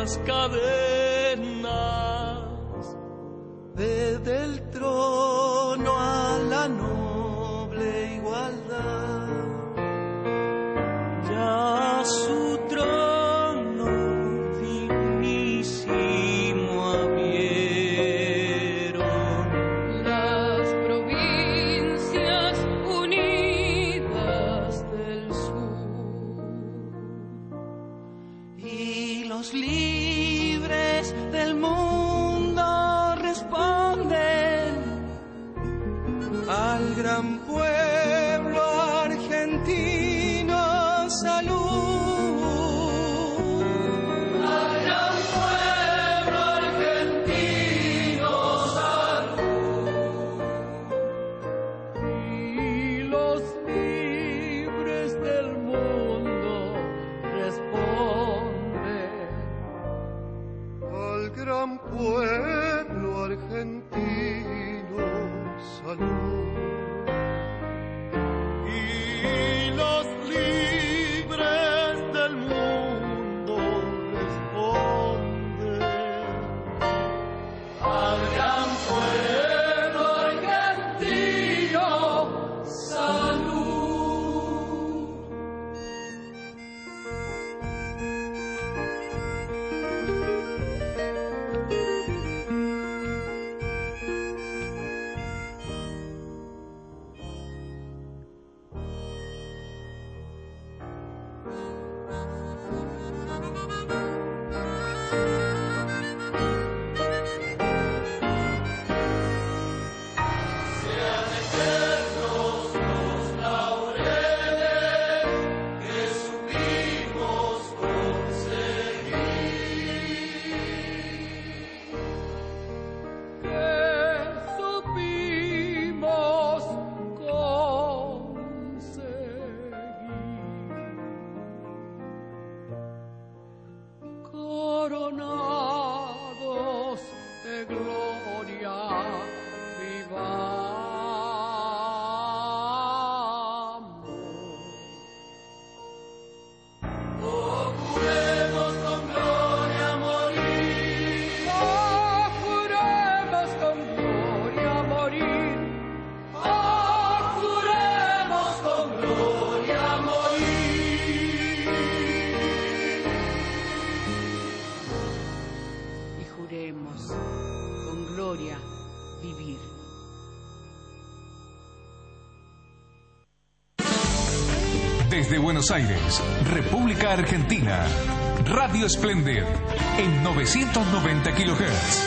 las cadenas. Desde el trono a la noble igualdad, ya su trono dignísimo abrieron las provincias unidas del sur y los libres del mundo responden al gran pueblo argentino. Salud. Al gran pueblo argentino. Salud. y los libres del mundo responden Al gran pueblo argentino. Salud. y los libres del mundo responden Al gran pueblo argentino. Salud. supimos conseguir, coronados de gloria vivamos. Procuremos con gloria morir. Juremos con gloria morir, Juremos con gloria morir. Y juremos con gloria vivir. Desde Buenos Aires, República Argentina, Radio Splendid, en 990 kHz.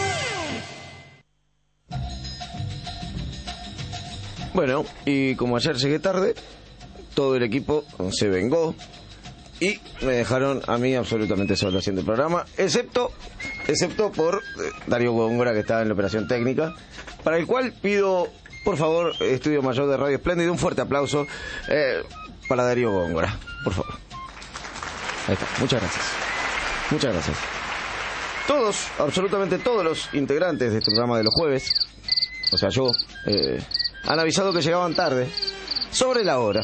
Bueno, y como ayer llegué tarde, todo el equipo se vengó y me dejaron a mí absolutamente solo haciendo el programa, excepto por Darío Góngora, que estaba en la operación técnica, para el cual pido, por favor, Estudio Mayor de Radio Splendid, un fuerte aplauso para Darío Góngora, por favor. Ahí está, muchas gracias. Muchas gracias. Todos, absolutamente todos los integrantes de este programa de los jueves, o sea, yo, han avisado que llegaban tarde, sobre la hora,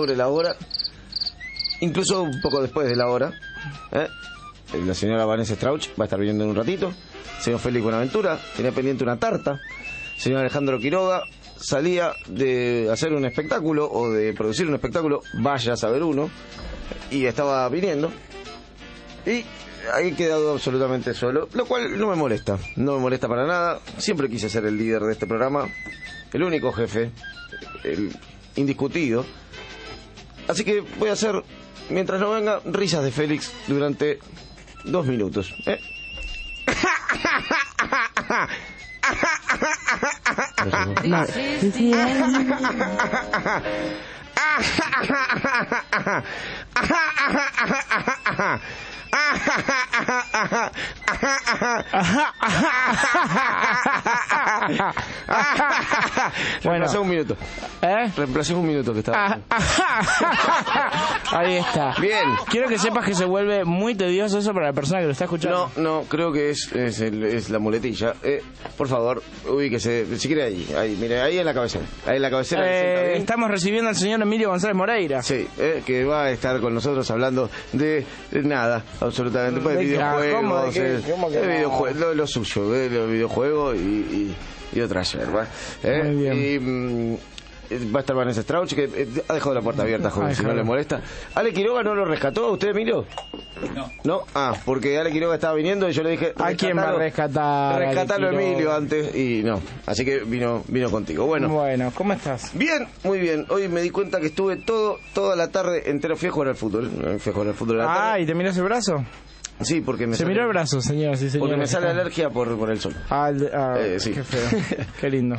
incluso un poco después de la hora. La señora Vanessa Strauch va a estar viniendo en un ratito. Señor Félix Buenaventura tenía pendiente una tarta. Señor Alejandro Quiroga salía de hacer un espectáculo o de producir un espectáculo, vaya a saber uno, y estaba viniendo. Y ahí he quedado absolutamente solo, lo cual no me molesta para nada. Siempre quise ser el líder de este programa, el único jefe, el indiscutido. Así que voy a hacer, mientras no venga, risas de Félix durante 2 minutos. Bueno, reemplacé un minuto. Reemplacé un minuto que estaba. Ahí está. Bien. Quiero que sepas que se vuelve muy tedioso eso para la persona que lo está escuchando. No, creo que es la muletilla. Por favor, ubíquese, si quiere ahí, mire, ahí en la cabecera. Ahí en la cabecera. Estamos recibiendo al señor Emilio Emilio González Moreira. Sí, que va a estar con nosotros hablando de nada, absolutamente. Pues de videojuegos, lo suyo, los videojuegos y otras yerbas. Muy bien. Va a estar Vanessa Strauch, que ha dejado la puerta abierta, joven, si no le molesta. ¿Ale Quiroga no lo rescató a usted, Emilio? No. Ah, porque Ale Quiroga estaba viniendo y yo le dije... ¿A quién va a rescatar? Rescatalo, Emilio, antes, y no. Así que vino contigo. Bueno, ¿cómo estás? Bien, muy bien. Hoy me di cuenta que estuve toda la tarde entero. Fui a jugar al fútbol. De la tarde. ¿Y te mirás el brazo? Sí, porque se miró el brazo, señoras y señores. Porque me sale alergia por el sol. Sí. Qué feo. Qué lindo.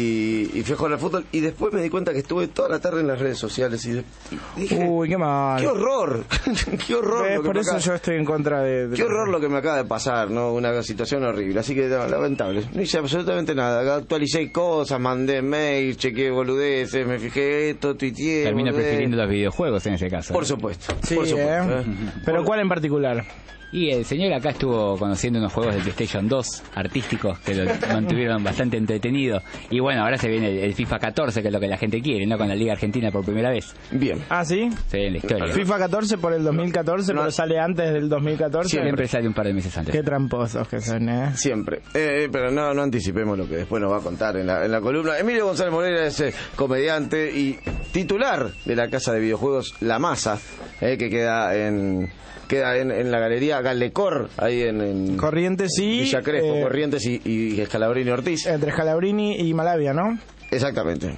Y fui a jugar al fútbol y después me di cuenta que estuve toda la tarde en las redes sociales y dije, uy, qué mal. ¡Qué horror! ¡Qué horror! Por eso yo estoy en contra de... ¡Qué horror lo que me acaba de pasar! ¿No? Una situación horrible. Así que lamentable. No hice absolutamente nada. Actualicé cosas, mandé mails, chequeé boludeces, me fijé esto, tuiteé. Termino prefiriendo los videojuegos en ese caso. Por supuesto. Sí, por supuesto. ¿Pero cuál en particular? Y el señor acá estuvo conociendo unos juegos de PlayStation 2 artísticos que lo mantuvieron bastante entretenido. Y bueno, ahora se viene el FIFA 14, que es lo que la gente quiere, ¿no? Con la Liga Argentina por primera vez. Bien. ¿Ah, sí? Sí, en la historia. FIFA 14 por el 2014, pero sale antes del 2014. Siempre sale un par de meses antes. Qué tramposos que son, ¿eh? Siempre. Pero no anticipemos lo que después nos va a contar en la columna. Emilio González Moreira es comediante y titular de la casa de videojuegos La Masa, que queda en la galería Galecor, ahí en Corrientes y Villa Crespo, Corrientes y Scalabrini Ortiz. Entre Scalabrini y Malavia, ¿no? Exactamente.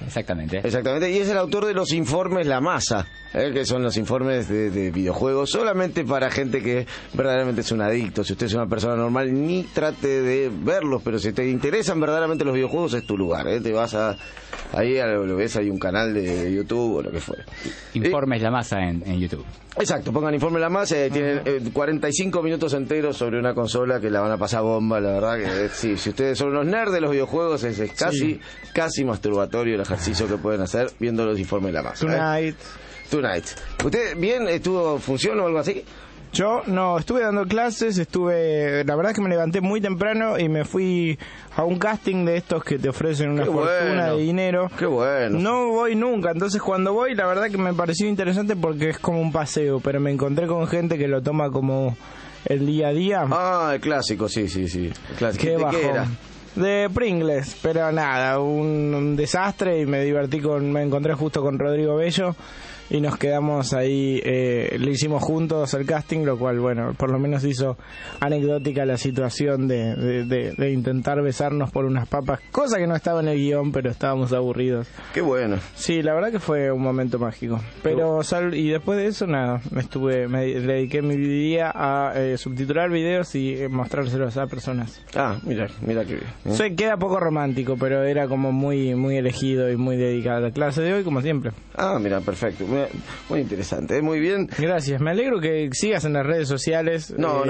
Y es el autor de los informes La Masa, que son los informes de videojuegos solamente para gente que verdaderamente es un adicto. Si usted es una persona normal, ni trate de verlos, pero si te interesan verdaderamente los videojuegos, es tu lugar. Te vas ahí lo ves, hay un canal de YouTube o lo que fuera. Informes La Masa en YouTube. Exacto, pongan Informe La Masa, tienen 45 minutos enteros sobre una consola que la van a pasar bomba, la verdad que sí, si ustedes son unos nerds de los videojuegos es casi masturbatorio el ejercicio que pueden hacer viendo los Informes La Masa. Tonight. ¿Usted bien funcionó o algo así? Yo no, estuve dando clases, la verdad es que me levanté muy temprano y me fui a un casting de estos que te ofrecen una fortuna de dinero. Qué bueno. No voy nunca, entonces cuando voy la verdad que me pareció interesante porque es como un paseo, pero me encontré con gente que lo toma como el día a día. Ah, el clásico, sí. El clásico. ¿Qué ¿De qué era? De Pringles, pero nada, un desastre y me encontré justo con Rodrigo Bello. Y nos quedamos ahí, le hicimos juntos el casting, lo cual, bueno, por lo menos hizo anecdótica la situación de intentar besarnos por unas papas, cosa que no estaba en el guión, pero estábamos aburridos. Qué bueno. Sí, la verdad que fue un momento mágico. Pero y después de eso, nada, me dediqué mi día a subtitular videos y mostrárselos a personas. Ah, mira qué bien. Queda poco romántico, pero era como muy, muy elegido y muy dedicado a la clase de hoy, como siempre. Ah, mira, perfecto. Muy interesante, muy bien. Gracias, me alegro que sigas en las redes sociales. No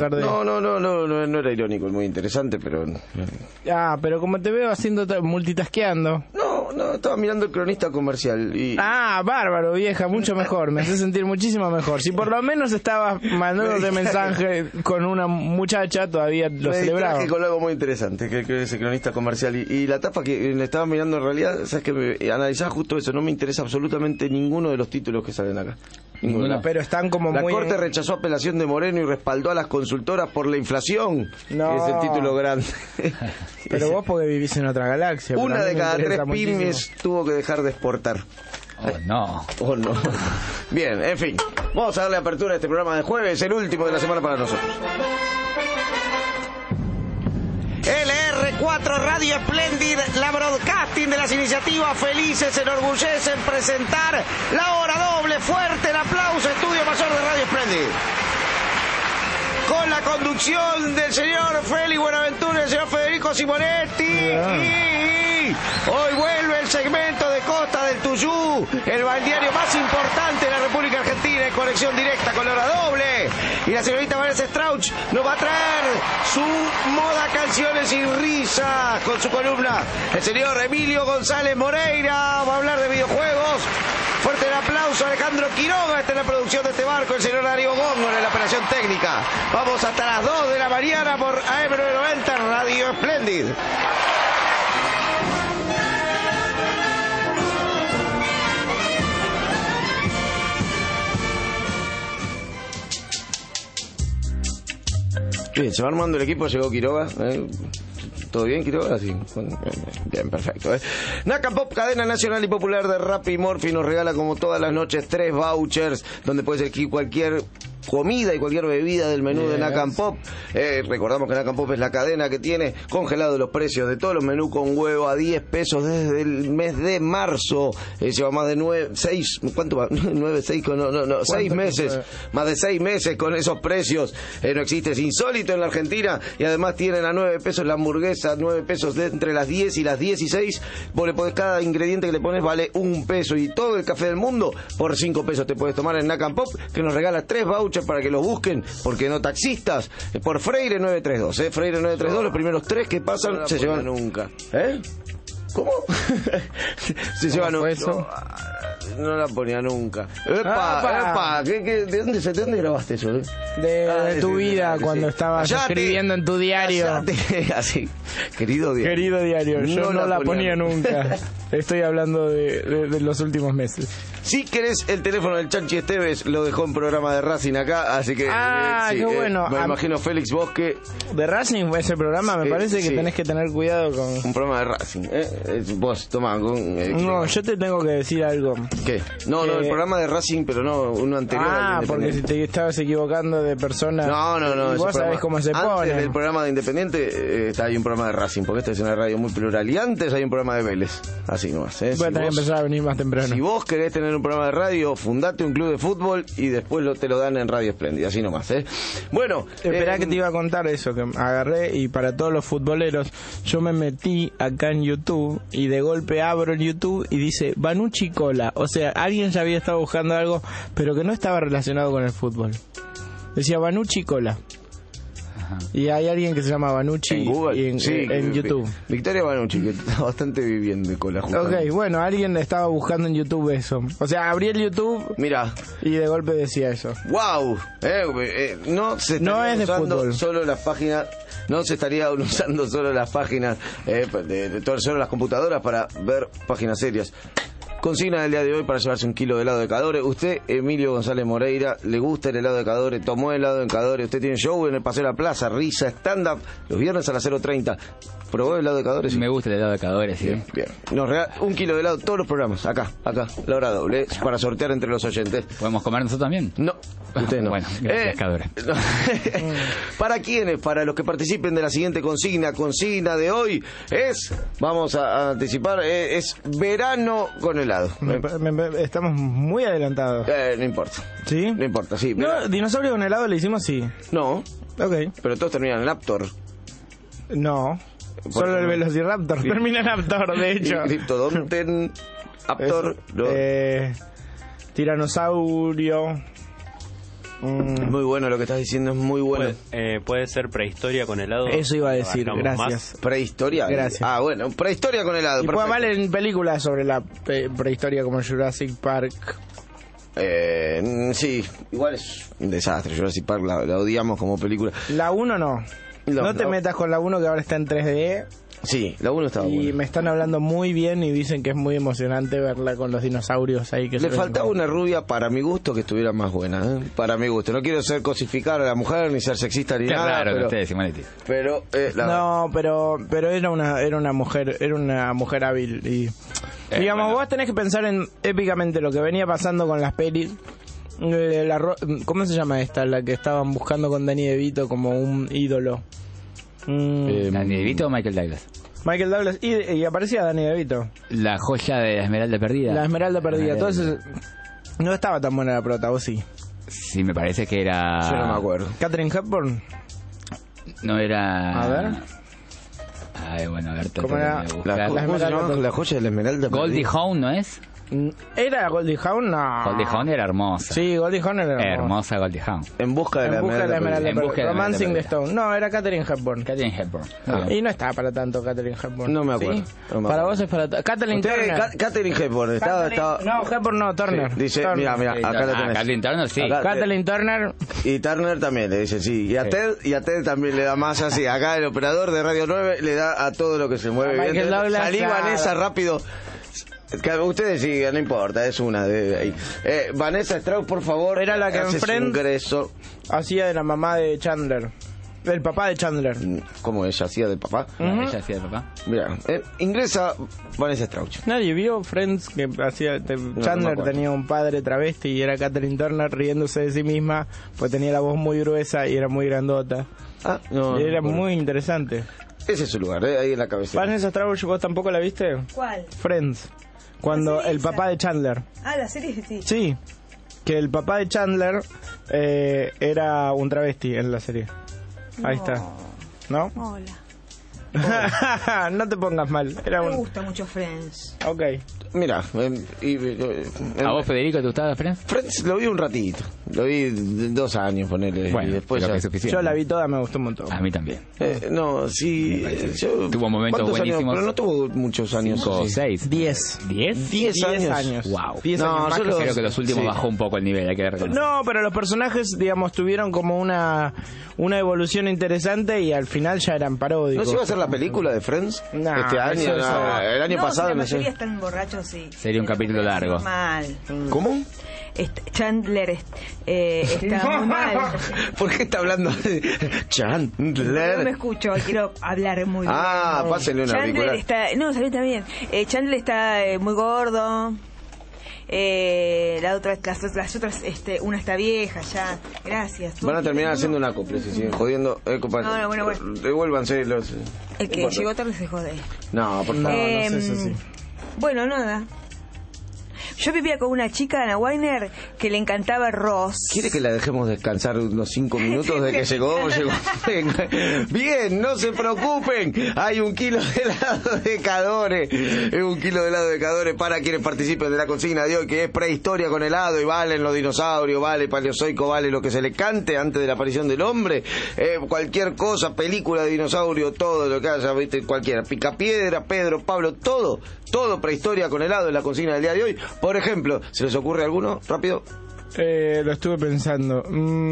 era irónico, es muy interesante, pero... pero como te veo haciendo multitasqueando. No, estaba mirando el Cronista Comercial y... Bárbaro, vieja, mucho mejor, me hace sentir muchísimo mejor. Si por lo menos estabas mandándote mensaje con una muchacha, todavía lo celebraba. Me con algo muy interesante, que es el Cronista Comercial y la tapa que le estaba mirando en realidad, sabes que analizaba justo eso, no me interesa absolutamente ninguno de los títulos que salen acá. Ninguno. Pero están como La Corte rechazó apelación de Moreno y respaldó a las consultoras por la inflación. No. Es el título grande. Pero vos porque vivís en otra galaxia. Una de cada 3 pymes tuvo que dejar de exportar. No. Bien, en fin. Vamos a darle apertura a este programa de jueves, el último de la semana para nosotros. LR4 Radio Splendid, la broadcasting de las iniciativas felices, se enorgullece en presentar la hora doble. Fuerte el aplauso, Estudio Mayor de Radio Splendid. Con la conducción del señor Félix Buenaventura y el señor Federico Simonetti. Hoy vuelve el segmento de Costa del Tuyú, el balneario más importante de la República Argentina, en conexión directa con la hora doble. Y la señorita Vanessa Strauch nos va a traer su moda canciones y risas con su columna. El señor Emilio González Moreira va a hablar de videojuegos. Fuerte el aplauso a Alejandro Quiroga, está en la producción de este barco, el señor Darío Góngora en la operación técnica. Vamos hasta las 2 de la mañana por AM990 Radio Splendid. Bien, se va armando el equipo, llegó Quiroga. ¿Todo bien, Quiroga? Sí. Bien, perfecto. Naka Pop, cadena nacional y popular de rap y Morphy, nos regala como todas las noches 3 vouchers donde puedes elegir cualquier comida y cualquier bebida del menú de Naka Pop. Recordamos que Naka Pop es la cadena que tiene congelados los precios de todos los menús con huevo a 10 pesos desde el mes de marzo. Lleva más de 6 meses, más de 6 meses con esos precios. No existe, es insólito en la Argentina, y además tienen a 9 pesos la hamburguesa, 9 pesos entre las 10 y las 16. Vos le podés, cada ingrediente que le pones vale 1 peso, y todo el café del mundo por 5 pesos te puedes tomar en Naka Pop, que nos regala 3 vouchers para que los busquen, porque no taxistas, por Freire 932, Freire 932, los primeros 3 que pasan no se llevan nunca. ¿Cómo? Se llevan eso. No la ponía nunca. ¡Epa! ¿De dónde grabaste eso? De tu vida, cuando estabas escribiendo en tu diario. Así, querido diario. Querido diario, yo no la ponía nunca. Estoy hablando de los últimos meses. Si querés el teléfono del Chanchi Esteves, lo dejó en programa de Racing acá, así que sí, qué bueno. Me imagino Félix Bosque. De Racing ese programa, me parece que tenés que tener cuidado con... Un programa de Racing, vos, tomá. No, yo te tengo que decir algo. ¿Qué? No, el programa de Racing, pero no, uno anterior. Porque si te estabas equivocando de persona. No. Y vos sabés cómo se pone. Antes del programa de Independiente hay un programa de Racing, porque esta es una radio muy plural. Y antes hay un programa de Vélez. Así nomás. Voy a tener que empezar a venir más temprano. Si vos querés tener un programa de radio, fundate un club de fútbol y después te lo dan en Radio Espléndida. Así nomás, Bueno. Esperá que te iba a contar eso, que agarré, y para todos los futboleros, yo me metí acá en YouTube y de golpe abro el YouTube y dice Banucci Cola. O sea, alguien ya había estado buscando algo, pero que no estaba relacionado con el fútbol. Decía Banucci Cola. Y hay alguien que se llama Banucci en Google, y en YouTube. Victoria Banucci, que está bastante bien de cola. Ok, bueno, alguien estaba buscando en YouTube eso. O sea, abrí el YouTube. Mira. Y de golpe decía eso. ¡Wow! No se estaría usando solo las páginas. No se estaría usando solo las páginas solo las computadoras para ver páginas serias. Consigna del día de hoy para llevarse 1 kilo de helado de Cadore. Usted, Emilio González Moreira, le gusta el helado de Cadore, tomó helado de Cadore. Usted tiene show en el Paseo de la Plaza, risa, stand-up, los viernes a las 0:30. ¿Probó el helado de Cadore? Sí. Me gusta el helado de Cadore, sí. Bien. Nos regala 1 kilo de helado todos los programas. Acá, la hora doble, para sortear entre los oyentes. ¿Podemos comer nosotros también? No. Usted no. Bueno, gracias, Cadore. No. ¿Para quiénes? Para los que participen de la siguiente consigna. Consigna de hoy es, vamos a anticipar, es verano con helado. Estamos muy adelantados. No importa. ¿Sí? No importa, sí. No, dinosaurio con helado le hicimos, sí. No. Ok. Pero todos terminan en Laptor. No. Solo el Velociraptor termina en Aptor, de hecho. Criptodonten, Aptor, Tiranosaurio. Muy bueno lo que estás diciendo, es muy bueno. Puede ser prehistoria con helado. Eso iba a decir, gracias. ¿Prehistoria? Gracias. Bueno, prehistoria con helado. Y puede mal en películas sobre la prehistoria como Jurassic Park. Sí, igual es un desastre. Jurassic Park la odiamos como película. La 1 no. No te metas con la 1, que ahora está en 3D. Sí, la 1 estaba buena. Y me están hablando muy bien y dicen que es muy emocionante verla con los dinosaurios ahí. Que le faltaba una rubia, para mi gusto, que estuviera más buena, Para mi gusto. No quiero cosificar a la mujer, ni ser sexista, ni nada. Claro, pero, ustedes, Simonetti. Pero, no, pero era una mujer hábil. Y digamos, vos tenés que pensar en épicamente lo que venía pasando con las pelis. ¿Cómo se llama esta? La que estaban buscando con Danny DeVito como un ídolo. ¿Danny DeVito o Michael Douglas? Michael Douglas, y aparecía Danny DeVito. La joya de la Esmeralda Perdida. La Esmeralda Perdida. Entonces, no estaba tan buena la prota, ¿o sí? Sí, me parece que era... Yo no me acuerdo. ¿Catherine Hepburn? No era... A ver. Ay, bueno, a ver... ¿Cómo era? La joya de la Esmeralda Perdida. Goldie Hawn, ¿no es? ¿Era Goldie Hawn? No. Goldie Hawn era hermosa. Sí, Goldie Hawn era hermosa. Hermosa Goldie Hawn. En busca de la Esmeralda Perdida. Romancing the Stone. No, era Catherine Hepburn. Catherine Hepburn. Y no estaba para tanto Catherine Hepburn. No me acuerdo. ¿Sí? Para vos es para... Catherine Turner. Catherine Hepburn. Estaba... No, Hepburn no, Turner. Sí, dice, Turner. mira, acá la tenés. Catherine Turner, sí. Catherine Turner. Y Turner también le dice, sí. Y a Ted también le da más así. Acá el operador de Radio 9 le da a todo lo que se mueve. Michael Douglas, salí, Vanessa, rápido. Ustedes sigan, no importa, es una de ahí. Vanessa Strauss, por favor. Era la que en Friends ingreso. hacía de la mamá de Chandler. El papá de Chandler. ¿Cómo ella hacía del papá? Ella hacía el papá. Mira, ingresa Vanessa Strauch. Nadie vio Friends que hacía Chandler acuerdo. tenía un padre travesti y era Catherine Turner riéndose de sí misma, pues tenía la voz muy gruesa y era muy grandota. Ah, no. Y era no, muy interesante. Ese es su lugar, ahí en la cabecera. Vanessa Strauch, ¿vos tampoco la viste? ¿Cuál? Friends. Cuando ¿La serie el papá esa? de Chandler. Ah, la serie sí. Sí. Que el papá de Chandler era un travesti en la serie. Ahí está. ¿No? Hola. No te pongas mal. Era Me un... gusta mucho Friends. Ok. Mira, ¿A vos, Federico, te gustaba Friends? Friends lo vi un ratito. Lo vi 2 años, ponele. Bueno, y después pero ya... que es suficiente. Yo la vi toda, me gustó un montón. A mí también. no, sí. Yo, Tuvo momentos ¿cuántos años? buenísimos. Pero no tuvo muchos años. 5 o sí. 6. 10. ¿10? 10 años. Wow. 10 No, años más yo que- los- Creo que los últimos Sí. bajó un poco el nivel, hay que reconocer. No, pero los personajes, digamos, tuvieron como una evolución interesante y al final ya eran ¿No paródicos. se iba a hacer la película de Friends? No, este año, eso- no, el año No, pasado, si la no sé. mayoría están borrachos, sí. Sería un capítulo largo. Mal. ¿Cómo? Chandler está muy mal. ¿Por qué está hablando de Chandler? No me escucho, quiero hablar muy bien. Ah, pásenle una Chandler auricular. está... No, salió también. Chandler está muy gordo. Las otras, una está vieja ya. Gracias. Van a terminar haciendo una copia si siguen jodiendo. Compadre, No, bueno. Devuélvanse los... El que llegó tarde se jode. No, por No, favor. no sé, eso sí. Bueno, nada. Yo vivía con una chica, Ana Weiner, que le encantaba Ross. ¿Quiere que la dejemos descansar unos 5 minutos de que llegó? Venga. Bien, no se preocupen. Hay 1 kilo de helado de Cadore. Es 1 kilo de helado de Cadore para quienes participen de la consigna de hoy, que es prehistoria con helado y valen los dinosaurios, vale paleozoico, vale lo que se le cante antes de la aparición del hombre. Cualquier cosa, película de dinosaurio, todo lo que haya, viste, cualquiera. Picapiedra, Pedro, Pablo, todo prehistoria con helado en la consigna del día de hoy. Por ejemplo, ¿se les ocurre alguno? Rápido. Lo estuve pensando.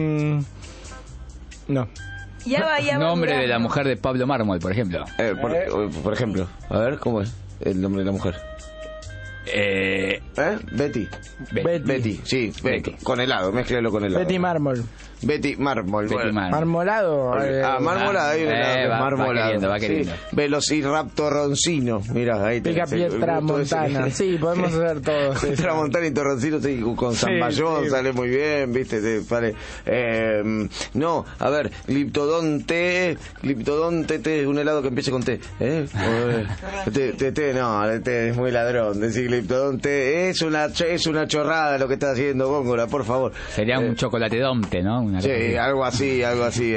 No. Ya va Nombre de la durando. mujer de Pablo Mármol, por ejemplo. Por ejemplo, a ver, ¿cómo es el nombre de la mujer? Betty. Betty, sí, Betty. con helado, mézclelo con helado. Betty Mármol. Betty Mármol. Betty bueno. Mármol. Marmolado. Marmolada, hay un helado que es va marmolado. va queriendo. Sí. Velociraptor roncino, mira, ahí Pica Pietra Montana. Sí, podemos hacer todo. Sí, sí. Tramontana y Torroncino, sí, con Zamballón sí. sale muy bien, viste, vale. No, a ver, Gliptodonte, un helado que empiece con T, T, no, el T es muy ladrón, decir Gliptodonte, es una chorrada lo que está haciendo, Góngora, por favor. Sería un chocolate domte, ¿no? Una cosa Sí, así. algo así,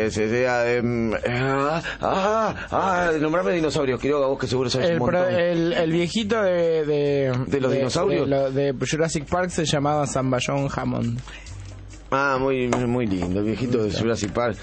nombrame dinosaurios, Quiroga, vos que seguro sabes un montón. El viejito ¿De los dinosaurios? De Jurassic Park se llamaba Zamballón Hammond. Muy lindo, el viejito de Jurassic Park.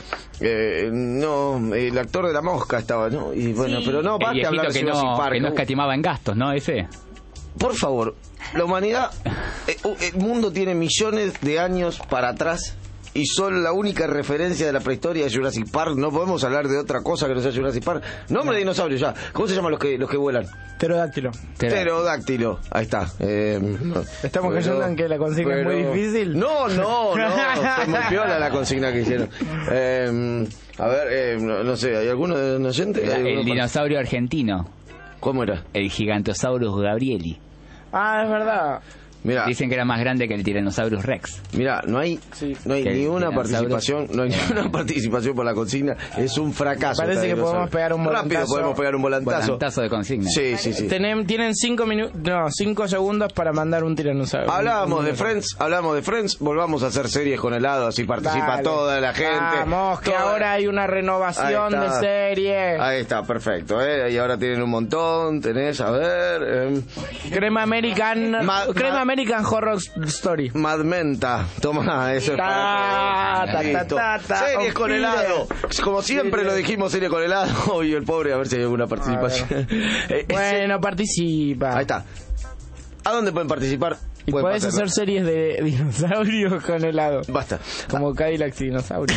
El actor de La Mosca estaba, ¿no? Y bueno, Sí. pero no, El basta viejito hablar de que Jurassic Park. no escatimaba en gastos, ¿no? Ese. Por favor, la humanidad, el mundo tiene millones de años para atrás y solo la única referencia de la prehistoria es Jurassic Park. No podemos hablar de otra cosa que no sea Jurassic Park. Nombre de dinosaurio ya. ¿Cómo se llaman los que vuelan? Pterodáctilo. Pterodáctilo. Ahí está. Estamos cayendo en que la consigna es muy difícil. No. Fue muy piola la consigna que hicieron. A ver, no sé, ¿hay alguno de los oyentes? El dinosaurio argentino. ¿Cómo era? El Gigantosaurus gabrieli. Ah, es verdad. Mira, Dicen que era más grande que el Tyrannosaurus rex. no hay Que ni una el participación, no hay ni una participación por la consigna, es un fracaso. Parece esta que podemos dinosaurio. pegar un volantazo. Rápido podemos pegar un volantazo. Volantazo de consigna. Sí. Tienen 5 segundos para mandar un tiranosaurio. Hablábamos de Friends, volvamos a hacer series con helado, así participa Dale. toda la gente. Vamos, que Toda- ahora hay una renovación Ahí de está. serie. Ahí está, perfecto, y ahora tienen un montón, tenés, a ver, Crema American Horror Story. Madmenta, toma, eso es para... Listo. Series con helado, como siempre lo dijimos, series con helado, y el pobre, a ver si hay alguna participación. Bueno, participa. Ahí está. ¿A dónde pueden participar? Y Pueden podés pasarlo. hacer series de dinosaurios con helado. Basta. Como Cadillac y dinosaurios.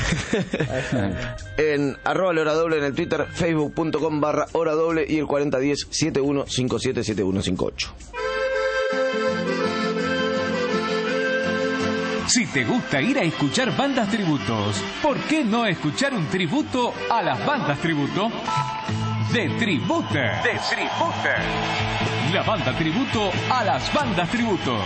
En @LoraDoble en el Twitter, facebook.com/HoraDoble y el 4010-7157-7158. Si te gusta ir a escuchar bandas tributos, ¿por qué no escuchar un tributo a las bandas tributo? The Tributer. The Tributer. La banda tributo a las bandas tributo.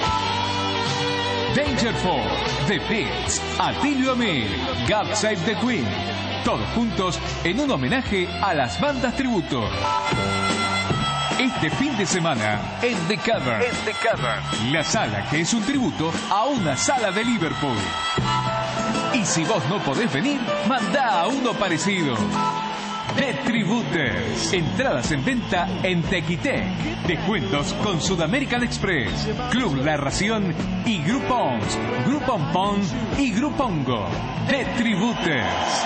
Dangerful, The Beats, Atilio Amil, God Save the Queen. Todos juntos en un homenaje a las bandas tributo. Este fin de semana en The Cavern. La sala que es un tributo a una sala de Liverpool. Y si vos no podés venir, mandá a uno parecido. The Tributers. Entradas en venta en Tequitec. Descuentos con Sudamerican Express, Club La Ración y Groupons, Groupon Pon y Grupongo. The Tributers.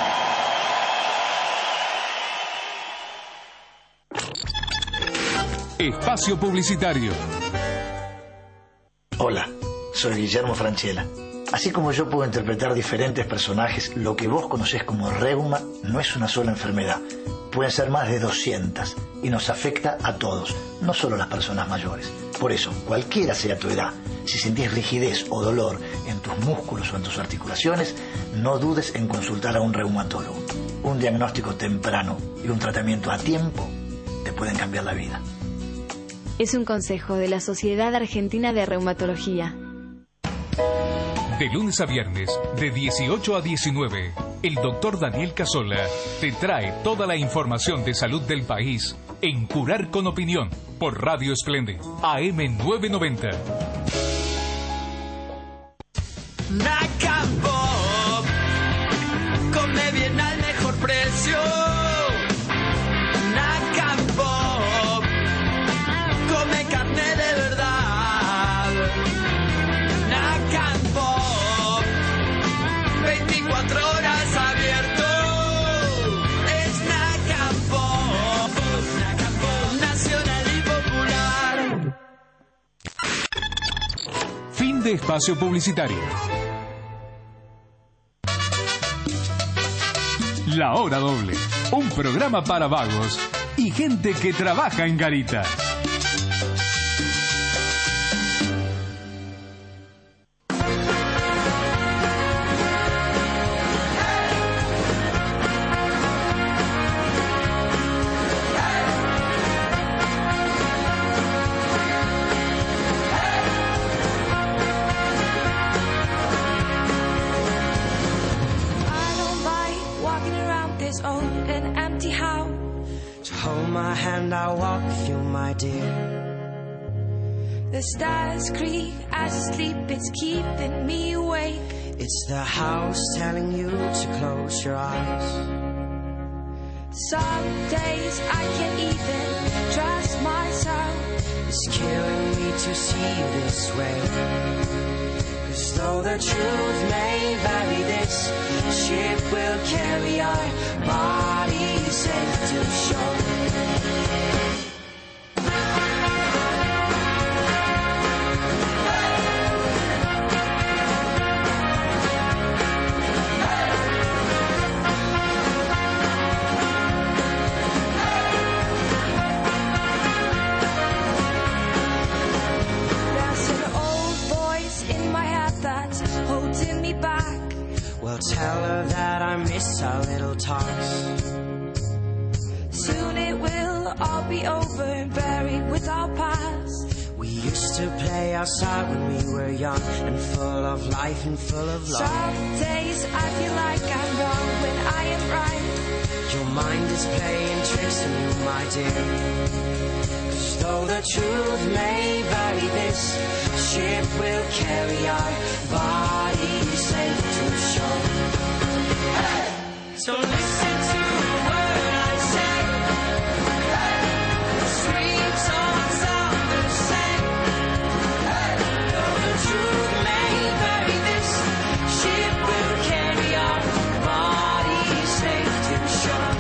Espacio publicitario. Hola, soy Guillermo Franchella. Así como yo puedo interpretar diferentes personajes, lo que vos conocés como reuma no es una sola enfermedad. Pueden ser más de 200 y nos afecta a todos, no solo a las personas mayores. Por eso, cualquiera sea tu edad, si sentís rigidez o dolor en tus músculos o en tus articulaciones, no dudes en consultar a un reumatólogo. Un diagnóstico temprano y un tratamiento a tiempo te pueden cambiar la vida. Es un consejo de la Sociedad Argentina de Reumatología. De lunes a viernes, de 18 a 19, el doctor Daniel Casola te trae toda la información de salud del país en Curar con Opinión por Radio Esplendid, AM 990. Nacampo, come bien al mejor precio. Nacampo, come carne de verdad. Nacampo, 24 horas abierto. Es Nacampo, Nacampo, nacional y popular. Fin de espacio publicitario. La Hora Doble, un programa para vagos y gente que trabaja en garitas. The stars creak as I sleep, it's keeping me awake. It's the house telling you to close your eyes. Some days I can't even trust myself. It's killing me to see you this way. 'Cause though the truth may vary, this ship will carry our bodies safe to shore. Well, tell her that I miss our little talks. Soon it will all be over, buried with our past. We used to play outside when we were young and full of life and full of love. Some days I feel like I'm wrong when I am right. Your mind is playing tricks on you, my dear. 'Cause though the truth may vary, this ship will carry our bodies safe to shore. Hey! So listen to the word I say. Hey! Sweet songs of the same. Hey! Though the truth may vary, this ship will carry our bodies safe to shore.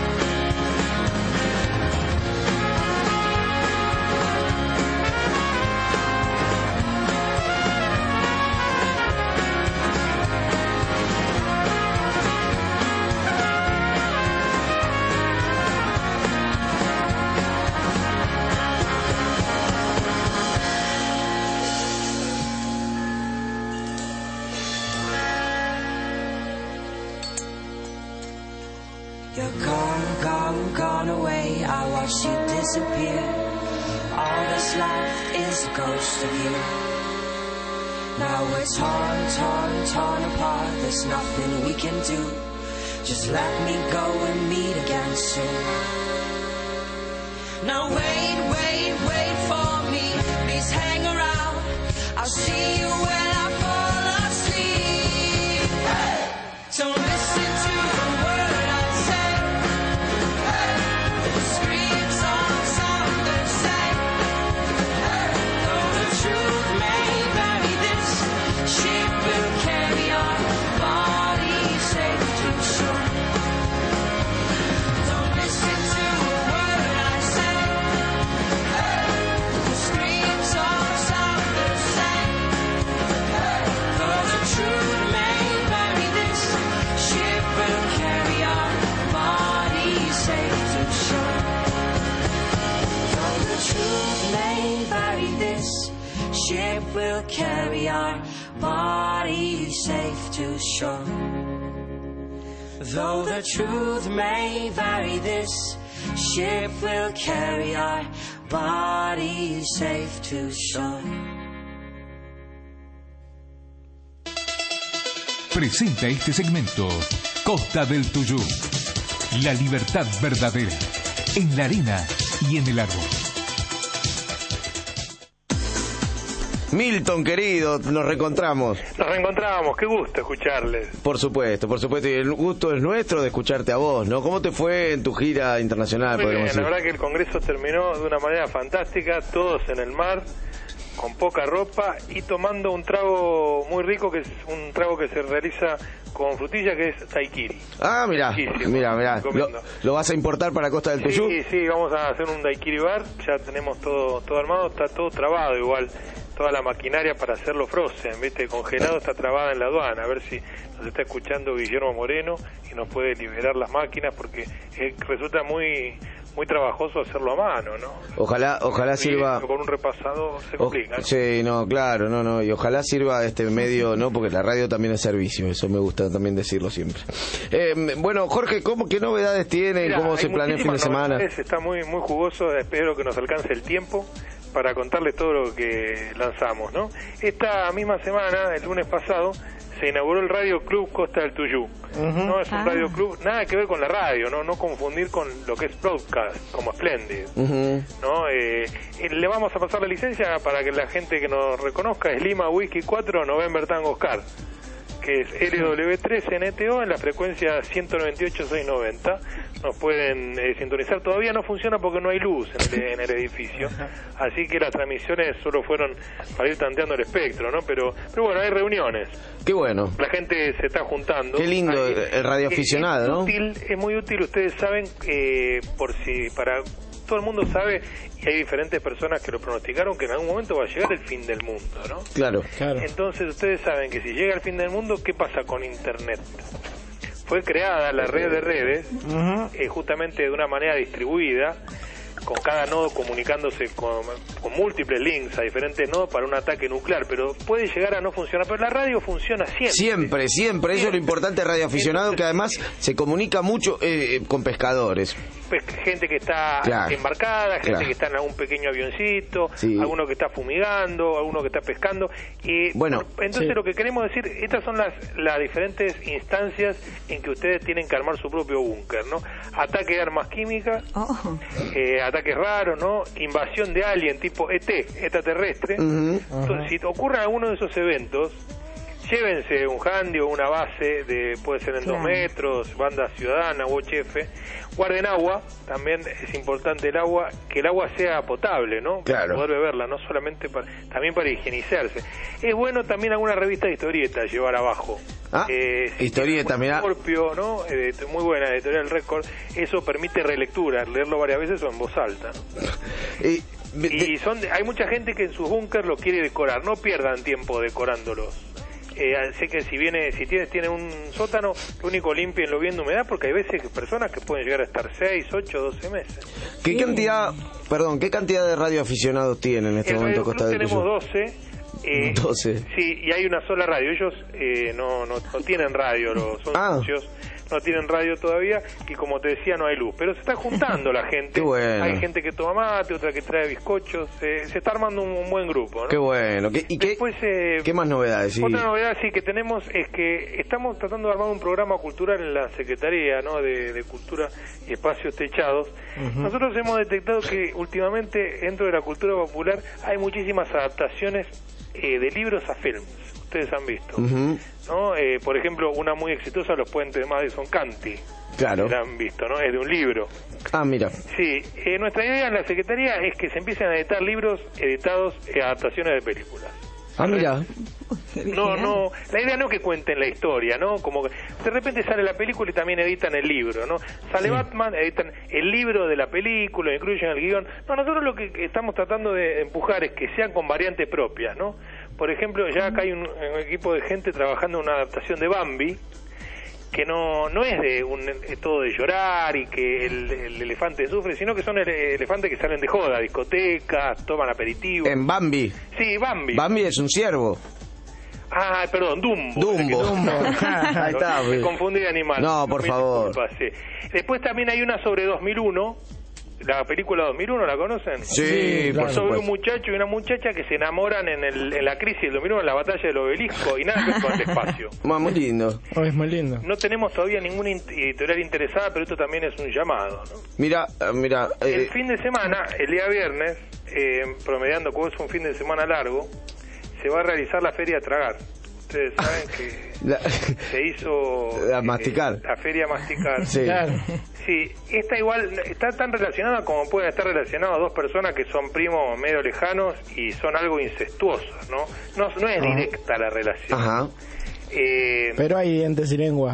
You're gone, gone, gone away. I watch you disappear. All that's left is a ghost of you. Now we're torn, torn, torn apart. There's nothing we can do. Just let me go and meet again soon. Now wait, wait, wait for me. Please hang around. I'll see you when I fall asleep. Hey! Don't listen to the word I say. Hey! The screams of something say. Hey! Though the truth may vary, this ship will carry our bodies safe to shore. Don't listen to a word I say. Hey! The screams of something say. Hey! Though the truth may vary, this ship will carry our bodies safe to shore. Though the truth may vary, this ship will carry our bodies safe to shore. Though the truth may vary, this ship will carry our bodies safe to shore. Presenta este segmento Costa del Tuyú. La libertad verdadera. En la arena y en el árbol. Milton, querido, nos reencontramos. Nos reencontramos, qué gusto escucharles. Por supuesto, y el gusto es nuestro de escucharte a vos, ¿no? ¿Cómo te fue en tu gira internacional? Muy bien, la verdad que el congreso terminó de una manera fantástica, todos en el mar, con poca ropa y tomando un trago muy rico, que es un trago que se realiza con frutilla, que es daiquiri. Ah, mirá. ¿Lo vas a importar para Costa del Tuyú? Sí, vamos a hacer un daiquiri bar, ya tenemos todo armado, está todo trabado igual. Toda la maquinaria para hacerlo frozen, ¿viste? Congelado, está trabada en la aduana. A ver si nos está escuchando Guillermo Moreno y nos puede liberar las máquinas, porque resulta muy trabajoso hacerlo a mano, ¿no? Ojalá sirva. Con un repasador se complica, ¿no? Sí, no, claro, no, y ojalá sirva este medio, ¿no? Porque la radio también es servicio, eso me gusta también decirlo siempre. Bueno, Jorge, ¿qué novedades tienen? ¿Cómo se planea el fin de semana? Está muy jugoso, espero que nos alcance el tiempo para contarles todo lo que lanzamos, ¿no? Esta misma semana, el lunes pasado, se inauguró el Radio Club Costa del Tuyú. No es un radio club, nada que ver con la radio, no confundir con lo que es broadcast, como Splendid. ¿No? Le vamos a pasar la licencia para que la gente que nos reconozca. Es Lima Whisky 4 November Tango Oscar, que es LW3NTO en la frecuencia 198.690. Nos pueden sintonizar. Todavía no funciona porque no hay luz en el edificio, así que las transmisiones solo fueron para ir tanteando el espectro, ¿no? Pero bueno, hay reuniones. Qué bueno. La gente se está juntando. Qué lindo el radioaficionado, ¿no? Es muy útil, ustedes saben, para todo el mundo sabe, y hay diferentes personas que lo pronosticaron, que en algún momento va a llegar el fin del mundo, ¿no? Claro. Entonces ustedes saben que si llega el fin del mundo, ¿qué pasa con Internet? Fue creada la red de redes, justamente de una manera distribuida, con cada nodo comunicándose con múltiples links a diferentes nodos para un ataque nuclear, pero puede llegar a no funcionar. Pero la radio funciona siempre. Siempre. Eso es lo importante del radioaficionado, que además se comunica mucho con pescadores. Gente que está embarcada, gente que está en algún pequeño avioncito, alguno que está fumigando, alguno que está pescando. Entonces lo que queremos decir, estas son las diferentes instancias en que ustedes tienen que armar su propio búnker, ¿no? Ataque de armas químicas, ataques raros, ¿no? Invasión de alien tipo extraterrestre. Entonces, si ocurren alguno de esos eventos, llévense un handy o una base, puede ser en 2 metros, banda ciudadana, UHF. Guarden agua, también es importante el agua, que el agua sea potable, ¿no? Para poder beberla, no solamente también para higienizarse. Es bueno también alguna revista de historietas llevar abajo. Historieta, mirá. Scorpio, ¿no? Muy buena, Editorial Record. Eso permite relectura, leerlo varias veces o en voz alta, ¿no? Hay mucha gente que en sus búnker lo quiere decorar, no pierdan tiempo decorándolos. Sé que si tienen un sótano, lo único límpienlo bien de humedad, porque hay veces personas que pueden llegar a estar 6, 8, 12 meses. ¿Qué cantidad de radioaficionados tienen en este momento Costa del Tuyú? Tenemos 12. 12. Sí, y hay una sola radio. Ellos no tienen radio, son socios. No tienen radio todavía y como te decía no hay luz, pero se está juntando la gente. Qué bueno. Hay gente que toma mate, otra que trae bizcochos, se está armando un buen grupo, ¿no? Qué bueno. Después, ¿Qué más novedades? Sí. Otra novedad sí que tenemos es que estamos tratando de armar un programa cultural en la Secretaría, ¿no? de Cultura y Espacios Techados. Nosotros hemos detectado que últimamente dentro de la cultura popular hay muchísimas adaptaciones de libros a films. Ustedes han visto, ¿no? Por ejemplo, una muy exitosa, Los Puentes de Madison County. Claro. La han visto, ¿no? Es de un libro. Ah, mira. Sí, nuestra idea en la Secretaría es que se empiecen a editar libros editados adaptaciones de películas. Ah, mira. No, la idea no es que cuenten la historia, ¿no? Como que de repente sale la película y también editan el libro, ¿no? Sale Batman, editan el libro de la película, incluyen el guión. No, nosotros lo que estamos tratando de empujar es que sean con variantes propias, ¿no? Por ejemplo, ya acá hay un equipo de gente trabajando en una adaptación de Bambi, que no es de todo de llorar y que el elefante sufre, sino que son elefantes que salen de joda, discotecas, toman aperitivo. En Bambi. Sí, Bambi. Bambi es un ciervo. Ah, perdón, Dumbo. Dumbo. Ahí está. Me confundí de animal. No, por favor. Disculpa, sí. Después también hay una sobre 2001. La película 2001, ¿la conocen? Sí, claro. Sobre un muchacho y una muchacha que se enamoran en la crisis del 2001, en la batalla del obelisco, y nada que ver con el espacio. Muy lindo. Es muy lindo. No tenemos todavía ninguna editorial interesada, pero esto también es un llamado, ¿no? Mira. El fin de semana, el día viernes, promediando como es un fin de semana largo, se va a realizar la Feria Tragar. Ustedes saben que se hizo la masticar. La Feria Masticar. Sí. Claro. Sí, esta igual está tan relacionada como pueden estar relacionadas dos personas que son primos medio lejanos y son algo incestuosos, ¿no? No es directa la relación. Ajá. Pero hay dientes y lengua.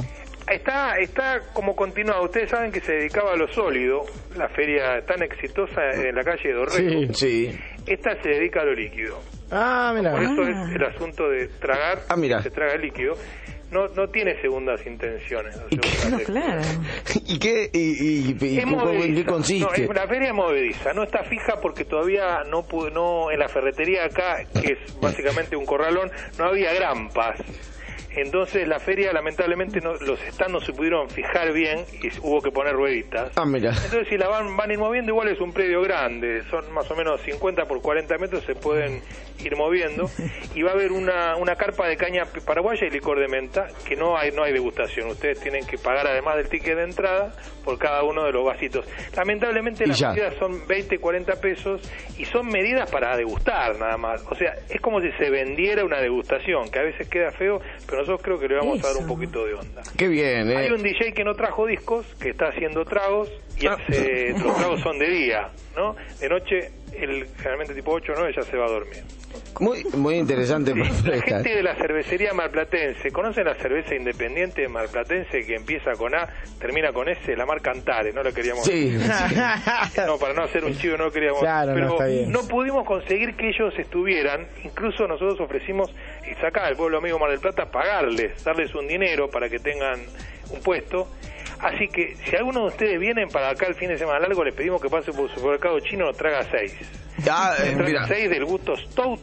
Está como continuado. Ustedes saben que se dedicaba a lo sólido, la feria tan exitosa en la calle de Dorrego. Sí. Esta se dedica a lo líquido. Ah, mira. Por eso es el asunto de tragar, se traga líquido. No tiene segundas intenciones. Claro. ¿Y qué? ¿En qué consiste? La feria es movediza, no está fija porque todavía no en la ferretería acá, que es básicamente un corralón, no había grampas. Entonces la feria lamentablemente los stands no se pudieron fijar bien y hubo que poner rueditas. Ah, mira. Entonces si la van a ir moviendo, igual es un predio grande, son más o menos 50 por 40 metros, se pueden ir moviendo, y va a haber una carpa de caña paraguaya y licor de menta, que no hay degustación. Ustedes tienen que pagar, además del ticket de entrada, por cada uno de los vasitos. Lamentablemente las medidas son 20, 40 pesos y son medidas para degustar nada más. O sea, es como si se vendiera una degustación, que a veces queda feo, pero nosotros creo que le vamos a dar un poquito de onda. Qué bien, Hay un DJ que no trajo discos, que está haciendo tragos, y los tragos son de día, ¿no? De noche, generalmente tipo 8 o 9 ya se va a dormir. Muy interesante. La gente de la cervecería marplatense, ¿conocen la cerveza independiente marplatense que empieza con A, termina con S? La marca Antares, no la queríamos decir. No, para no hacer un chivo no queríamos, claro, pero no pudimos conseguir que ellos estuvieran. Incluso nosotros ofrecimos sacar al pueblo amigo Mar del Plata, darles un dinero para que tengan un puesto. Así que si alguno de ustedes vienen para acá el fin de semana largo, les pedimos que pase por el supermercado chino, nos traga 6. Traga 6 del gusto Stout.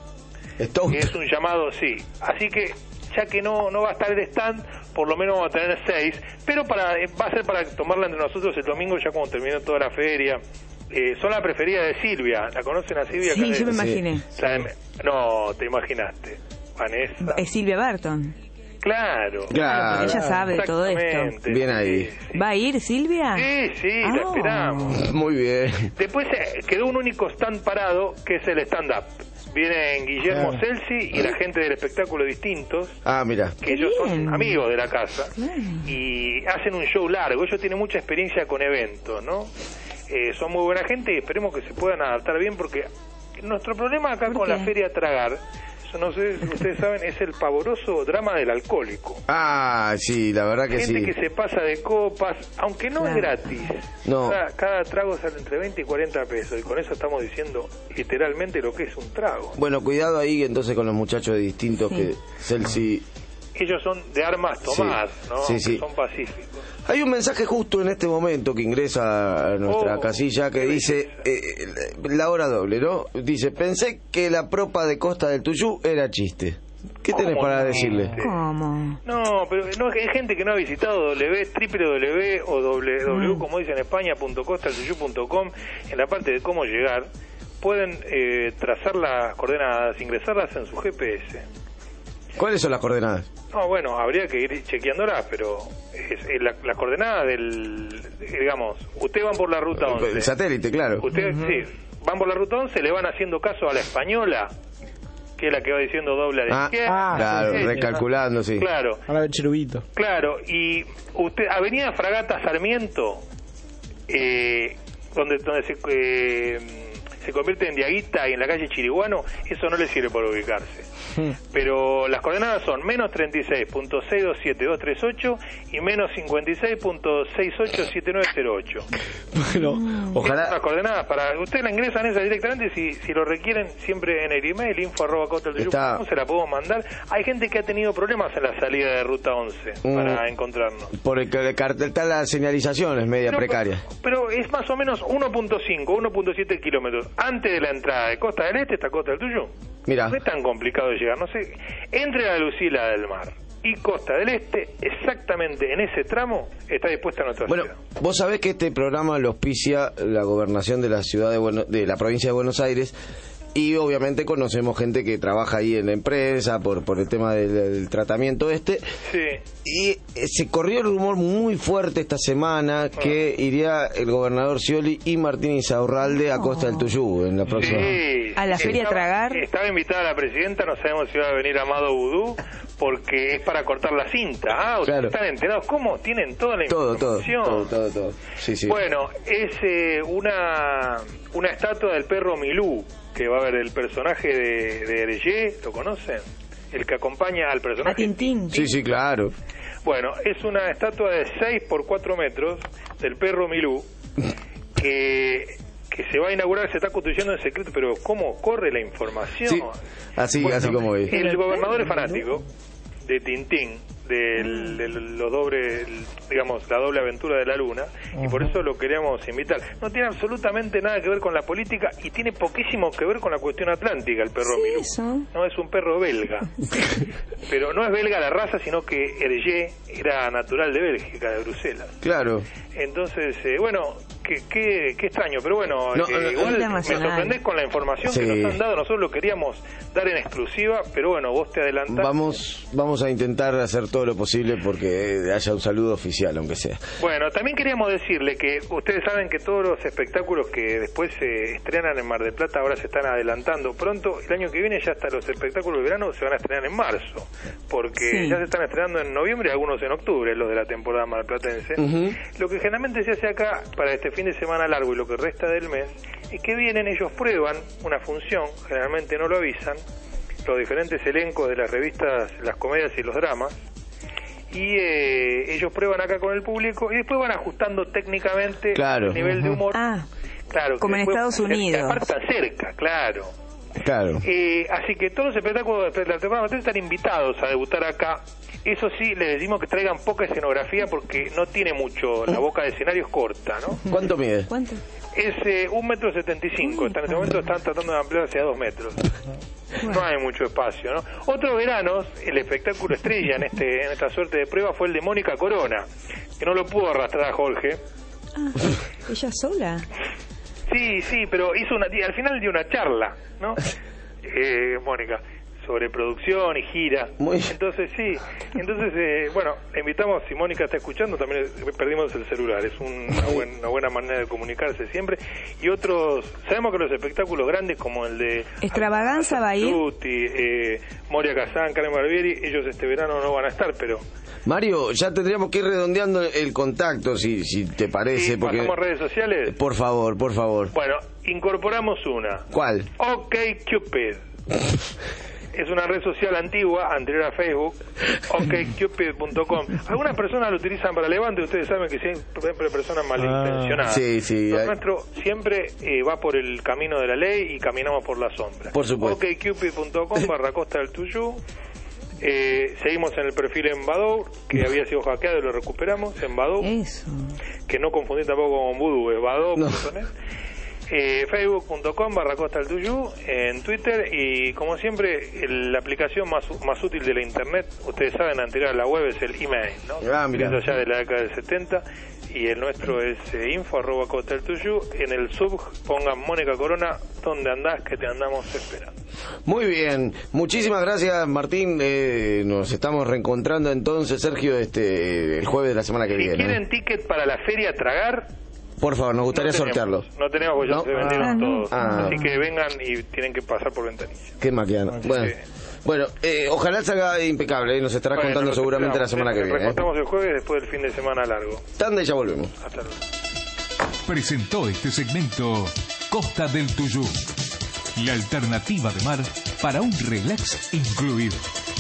Que es un llamado, sí. Así que ya que no va a estar el stand, por lo menos vamos a tener 6, pero va a ser para tomarla entre nosotros el domingo, ya cuando termine toda la feria. Son la preferida de Silvia. ¿La conocen a Silvia? Sí, yo me imaginé. No, te imaginaste. Vanessa. Es Silvia Barton. Claro. Ella sabe de todo esto. Bien ahí. ¿Va a ir Silvia? Sí, la esperamos. Muy bien. Después quedó un único stand parado, que es el stand-up. Vienen Guillermo Celsi y la gente del espectáculo Distintos. Ah, mira. Que ellos son amigos de la casa. Y hacen un show largo. Ellos tienen mucha experiencia con eventos, ¿no? Son muy buena gente y esperemos que se puedan adaptar bien, porque nuestro problema acá con la Feria Tragar, no sé si ustedes saben, es el pavoroso drama del alcohólico. Ah, sí, la verdad que gente que se pasa de copas, aunque no es gratis. No. Cada trago sale entre 20 y 40 pesos, y con eso estamos diciendo literalmente lo que es un trago. Bueno, cuidado ahí entonces con los muchachos de Distintos, que Celsi ellos son de armas tomadas, Sí, ¿no? sí, sí. Son pacíficos. Hay un mensaje justo en este momento que ingresa a nuestra casilla que dice, la hora doble, ¿no? Dice, pensé que la propa de Costa del Tuyú era chiste. ¿Qué tenés para decirle? ¿Cómo? No, pero no, hay gente que no ha visitado www o www, como dicen en España, .costaltuyú.com, en la parte de cómo llegar, pueden trazar las coordenadas, ingresarlas en su GPS. ¿Cuáles son las coordenadas? No, bueno, habría que ir chequeándolas, pero las coordenadas digamos, ustedes van por la ruta 11. El satélite, claro. Ustedes, sí, van por la ruta 11, le van haciendo caso a la española, que es la que va diciendo doble a la izquierda. Claro, recalculando, sí. Claro. Ahora el cherubito. Claro, y usted, Avenida Fragata Sarmiento, donde se convierte en Diaguita y en la calle Chiriguano, eso no le sirve para ubicarse. Pero las coordenadas son menos 36.627.238 y menos 56.687908. Bueno, ojalá. Las coordenadas, para ustedes la ingresan esas directamente, si lo requieren, siempre en el email, info@costaltuyú.com, se la podemos mandar. Hay gente que ha tenido problemas en la salida de Ruta 11 para encontrarnos. Por el cartel está la señalización, es media precaria. Pero es más o menos 1.7 kilómetros. Antes de la entrada de Costa del Este está Costa del Tuyú. Mira. No es tan complicado de llegar, no sé. Entre la Lucila del Mar y Costa del Este, exactamente en ese tramo, está dispuesta nuestra ciudad. Vos sabés que este programa lo auspicia la gobernación de la ciudad de la provincia de Buenos Aires, y obviamente conocemos gente que trabaja ahí en la empresa por el tema del tratamiento Sí. y se corrió el rumor muy fuerte esta semana que iría el gobernador Scioli y Martín Insaurralde a Costa del Tuyú en la próxima. Sí. ¿A la feria tragar? Estaba invitada la presidenta, no sabemos si va a venir Amado Vudú, porque es para cortar la cinta. ¿Ustedes Claro. están enterados? ¿Cómo? Tienen toda la información. Todo. Sí, sí. Bueno, es una estatua del perro Milú, que va a haber el personaje de Hergé, ¿lo conocen? El que acompaña al personaje. A Tintín. Sí, claro. Bueno, es una estatua de 6 por 4 metros del perro Milú, que se va a inaugurar, se está construyendo en secreto, pero ¿cómo corre la información? Sí, así como es. El gobernador es fanático de Tintín, de los dobles, digamos, la doble aventura de la luna, y por eso lo queríamos invitar. No tiene absolutamente nada que ver con la política y tiene poquísimo que ver con la cuestión atlántica, el perro Milú. No, es un perro belga. Pero no es belga la raza, sino que Hergé era natural de Bélgica, de Bruselas. Claro. Entonces, bueno, qué extraño, pero bueno, igual me sorprendés con la información que nos han dado. Nosotros lo queríamos dar en exclusiva, pero bueno, vos te adelantás. Vamos a intentar hacer todo lo posible porque haya un saludo oficial, aunque sea. Bueno, también queríamos decirle que ustedes saben que todos los espectáculos que después se estrenan en Mar del Plata ahora se están adelantando. Pronto, el año que viene, ya hasta los espectáculos de verano se van a estrenar en marzo, porque ya se están estrenando en noviembre y algunos en octubre, los de la temporada marplatense. Lo que generalmente se hace acá para este fin de semana largo y lo que resta del mes es que vienen, ellos prueban una función, generalmente no lo avisan, los diferentes elencos de las revistas, las comedias y los dramas, y ellos prueban acá con el público y después van ajustando técnicamente el nivel de humor. Claro, como en Estados Unidos. Aparte está cerca, claro. Así que todos los espectáculos de la temporada están invitados a debutar acá. Eso sí, les decimos que traigan poca escenografía porque no tiene mucho, la boca de escenario es corta, ¿no? ¿Cuánto mide? ¿Cuánto? Es 1,75 m. En este momento están tratando de ampliar hacia 2 metros. No hay mucho espacio, ¿no? Otros veranos, el espectáculo estrella en esta suerte de prueba fue el de Mónica Corona, que no lo pudo arrastrar a Jorge. ¿Ella sola? Sí, pero al final dio una charla, ¿no? Mónica, sobre producción y gira. Entonces bueno, le invitamos, si Mónica está escuchando, también perdimos el celular, es una buena manera de comunicarse siempre. Y otros, sabemos que los espectáculos grandes como el de Extravaganza va a ir, Moria Kazán, Karen Barbieri, ellos este verano no van a estar, pero Mario, ya tendríamos que ir redondeando el contacto, si te parece. Porque ¿pasamos redes sociales? Por favor. Bueno, incorporamos una. ¿Cuál? OkCupid. Es una red social antigua, anterior a Facebook, okcupid.com. Algunas personas lo utilizan para levante, ustedes saben que siempre personas malintencionadas. Sí. Lo nuestro siempre va por el camino de la ley y caminamos por la sombra. Por supuesto. okcupid.com /Costa del Tuyú. Seguimos en el perfil en Badoo, que había sido hackeado y lo recuperamos en Badoo. Eso. Que no confundir tampoco con Voodoo, es badoo.net. Facebook.com/Costa del Tuyú, en Twitter, y como siempre la aplicación más útil de la internet, ustedes saben, anterior a la web, es el email, ¿no? Eso ya de la década del 70, y el nuestro es info@Costa del Tuyú. En el sub pongan Mónica Corona, ¿dónde andás? Que te andamos esperando. Muy bien, muchísimas gracias, Martín. Nos estamos reencontrando entonces, Sergio, el jueves de la semana que viene. Si quieren ticket para la feria Tragar, por favor, nos gustaría sortearlo. No tenemos, porque ya se vendieron todos. Así que vengan y tienen que pasar por ventanilla. Qué maquiano. Bueno, ojalá salga impecable. Nos estarás contando seguramente la semana que viene. Nos encontramos el jueves después del fin de semana largo. Tanda y ya volvemos. Hasta luego. Presentó este segmento Costa del Tuyú, la alternativa de mar para un relax incluido.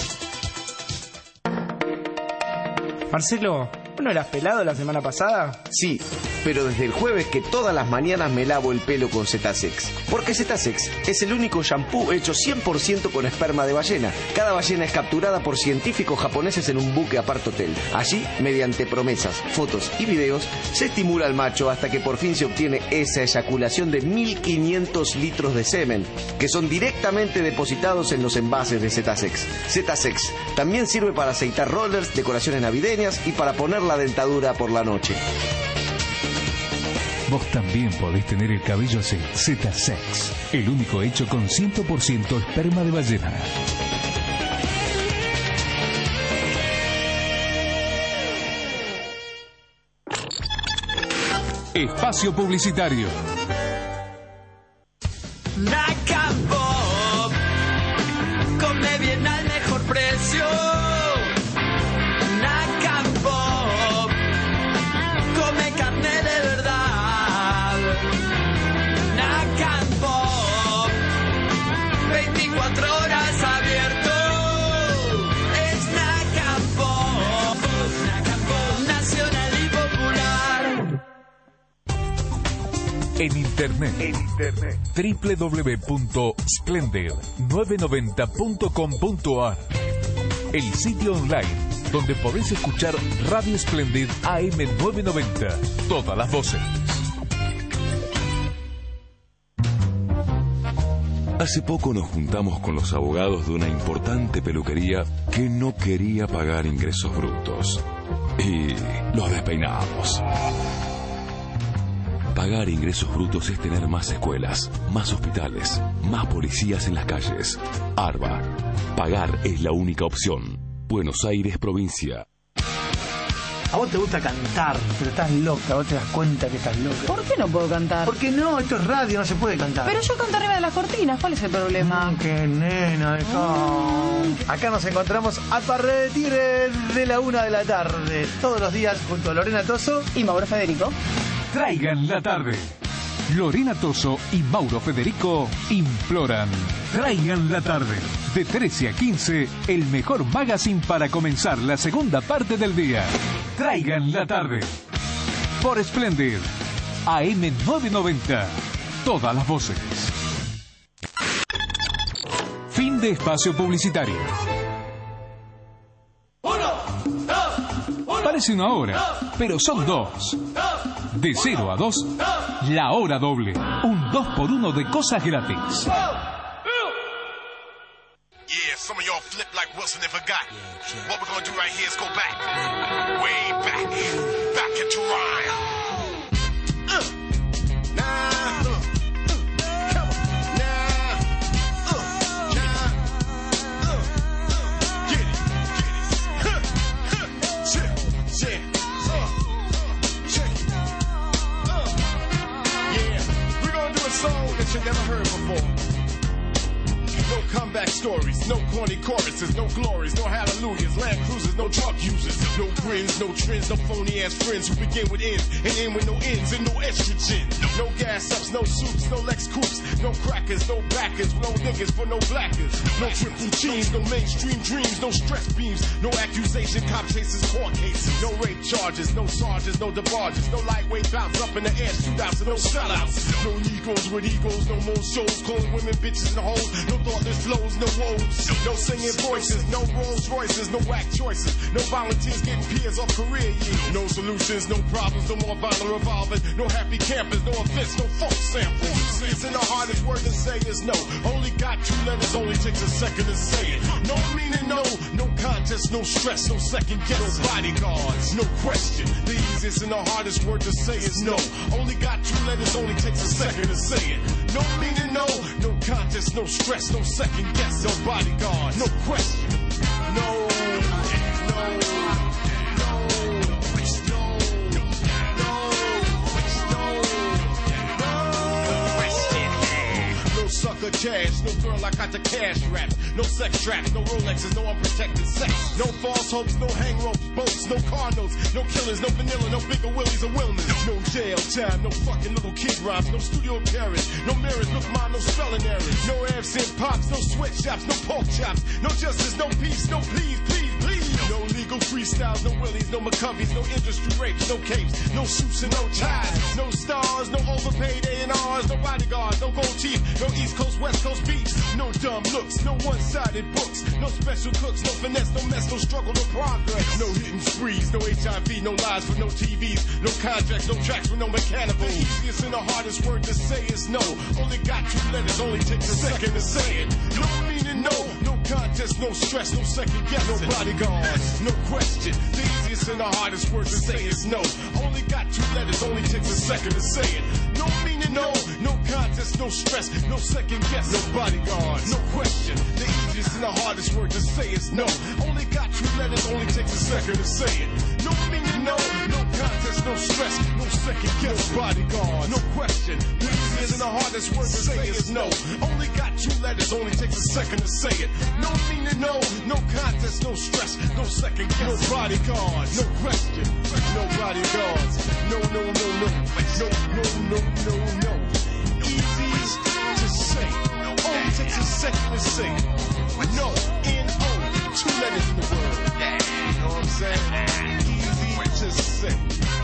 Marcelo, ¿no eras pelado la semana pasada? Sí, pero desde el jueves que todas las mañanas me lavo el pelo con Zetasex. Porque Zetasex es el único shampoo hecho 100% con esperma de ballena. Cada ballena es capturada por científicos japoneses en un buque apart hotel. Allí, mediante promesas, fotos y videos, se estimula al macho hasta que por fin se obtiene esa eyaculación de 1500 litros de semen, que son directamente depositados en los envases de Zetasex. Zetasex también sirve para aceitar rollers, decoraciones navideñas y para poner la dentadura por la noche. Vos también podés tener el cabello así. Zetasex, el único hecho con 100% esperma de ballena. Espacio publicitario. Nacampo, come bien al mejor precio. Nacampo, come carne de verdad. Nacampo, 24 horas abierto. Es Nacampo, Nacampo, nacional y popular. En internet. www.splendid990.com.ar, el sitio online donde podés escuchar Radio Splendid AM990, todas las voces. Hace poco nos juntamos con los abogados de una importante peluquería que no quería pagar ingresos brutos. Y los despeinamos. Pagar ingresos brutos es tener más escuelas, más hospitales, más policías en las calles. ARBA. Pagar es la única opción. Buenos Aires, provincia. A vos te gusta cantar, pero estás loca, vos te das cuenta que estás loca. ¿Por qué no puedo cantar? Porque no, esto es radio, no se puede cantar. Pero yo canto arriba de las cortinas, ¿cuál es el problema? Qué nena, Acá nos encontramos a partir de la 1 de la tarde, todos los días junto a Lorena Tosso y Mauro Federico. Traigan la tarde. Lorena Tosso y Mauro Federico imploran. Traigan la tarde. De 13 a 15, el mejor magazine para comenzar la segunda parte del día. Traigan la tarde. Por Splendid. AM990. Todas las voces. Fin de espacio publicitario. Parece una hora, pero son dos. De 0 a 2, la hora doble. Un 2x1 de cosas gratis. Yeah, some of y'all flip like Wilson and forgot. What we're gonna do right here is go back. Way back. Back into rhyme. That you never heard before. No comeback stories, no corny choruses, no glories, no hallelujahs, Land Cruisers, no truck users, no grins, no trends, no phony ass friends who begin with ends and end with no ends and no estrogen. No gas ups, no suits, no Lex Coupes, no crackers, no backers, no niggas for no blackers, no triple cheese, no mainstream dreams, no stress beams, no accusation, cop chases, court cases, no rape charges, no sergeants, no debarges, no lightweight bounce up in the air shootouts and no sellouts, no egos with egos, no more shows, calling women bitches and hoes, no thoughtless flows, hoes, no woes, no singing voices, no Rolls Royces, no whack choices, no volunteers getting peers off career years. No solutions, no problems, no more violent revolving, no happy campers, no offense, no folk samples. Isn't the hardest word to say is no. Only got 2 letters, only takes a second to say it. No meaning, no contest, no stress, no second guess, no bodyguards, no question. The easiest and the hardest word to say is no. Only got 2 letters, only takes a second to say it. No meaning, no contest, no stress, no second guess, no bodyguards, no question. No. Sucker cash, no girl I got the cash rap, no sex traps, no Rolexes, no unprotected sex, no false hopes, no hang ropes, boats, no car notes, no killers, no vanilla, no bigger willies or Wilmers, no jail time, no fucking little kid rhymes, no studio carriage, no mirrors, look mine, no spelling errors, no absent pops, no sweatshops, no pork chops, no justice, no peace, no please, no legal freestyles, no willies, no McCoveys, no industry rapes, no capes, no suits and no ties, no stars, no overpaid A&Rs, no bodyguards, no gold teeth, no East Coast, West Coast beats, no dumb looks, no one-sided books, no special cooks, no finesse, no mess, no struggle, no progress, no hitting sprees, no HIV, no lies for no TVs, no contracts, no tracks with no mechanical. The easiest and the hardest word to say is no. Only got 2 letters, only takes a second to say it. No meaning, no contest, no stress, no second guess, no bodyguards, no question. The easiest and the hardest word to say is no. Only got 2 letters, only takes a second to say it. No meaning, no contest, no stress, no second guess, no bodyguards, no question. The easiest and the hardest word to say is no. Only got 2 letters, only takes a second to say it. No meaning, no contest, no stress, no second guess, no bodyguards, no question. The easiest and the hardest word to say is no. Only got 2 letters, only takes a second to say it. No meaning, no contest, no stress, no second guess, no bodyguards, no question, no bodyguards, no. Easy to say, only takes a second to say it. No, N-O, 2 letters in the word. You know what I'm saying? Easy to say.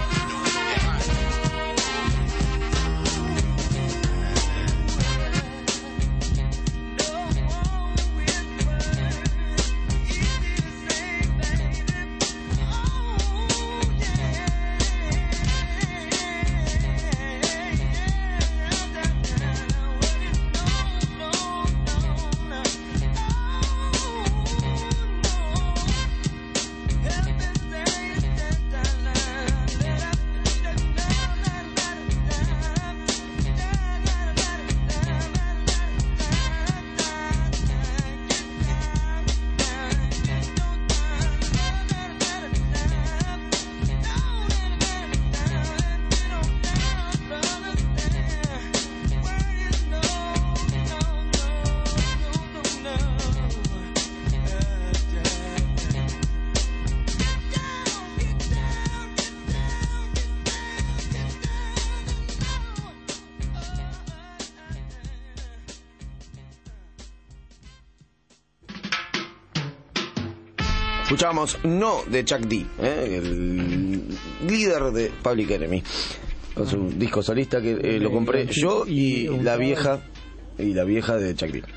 Escuchamos No de Chuck D, el líder de Public Enemy, con su disco solista que lo compré yo y la vieja de Chuck D.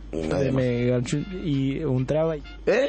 Y un traba.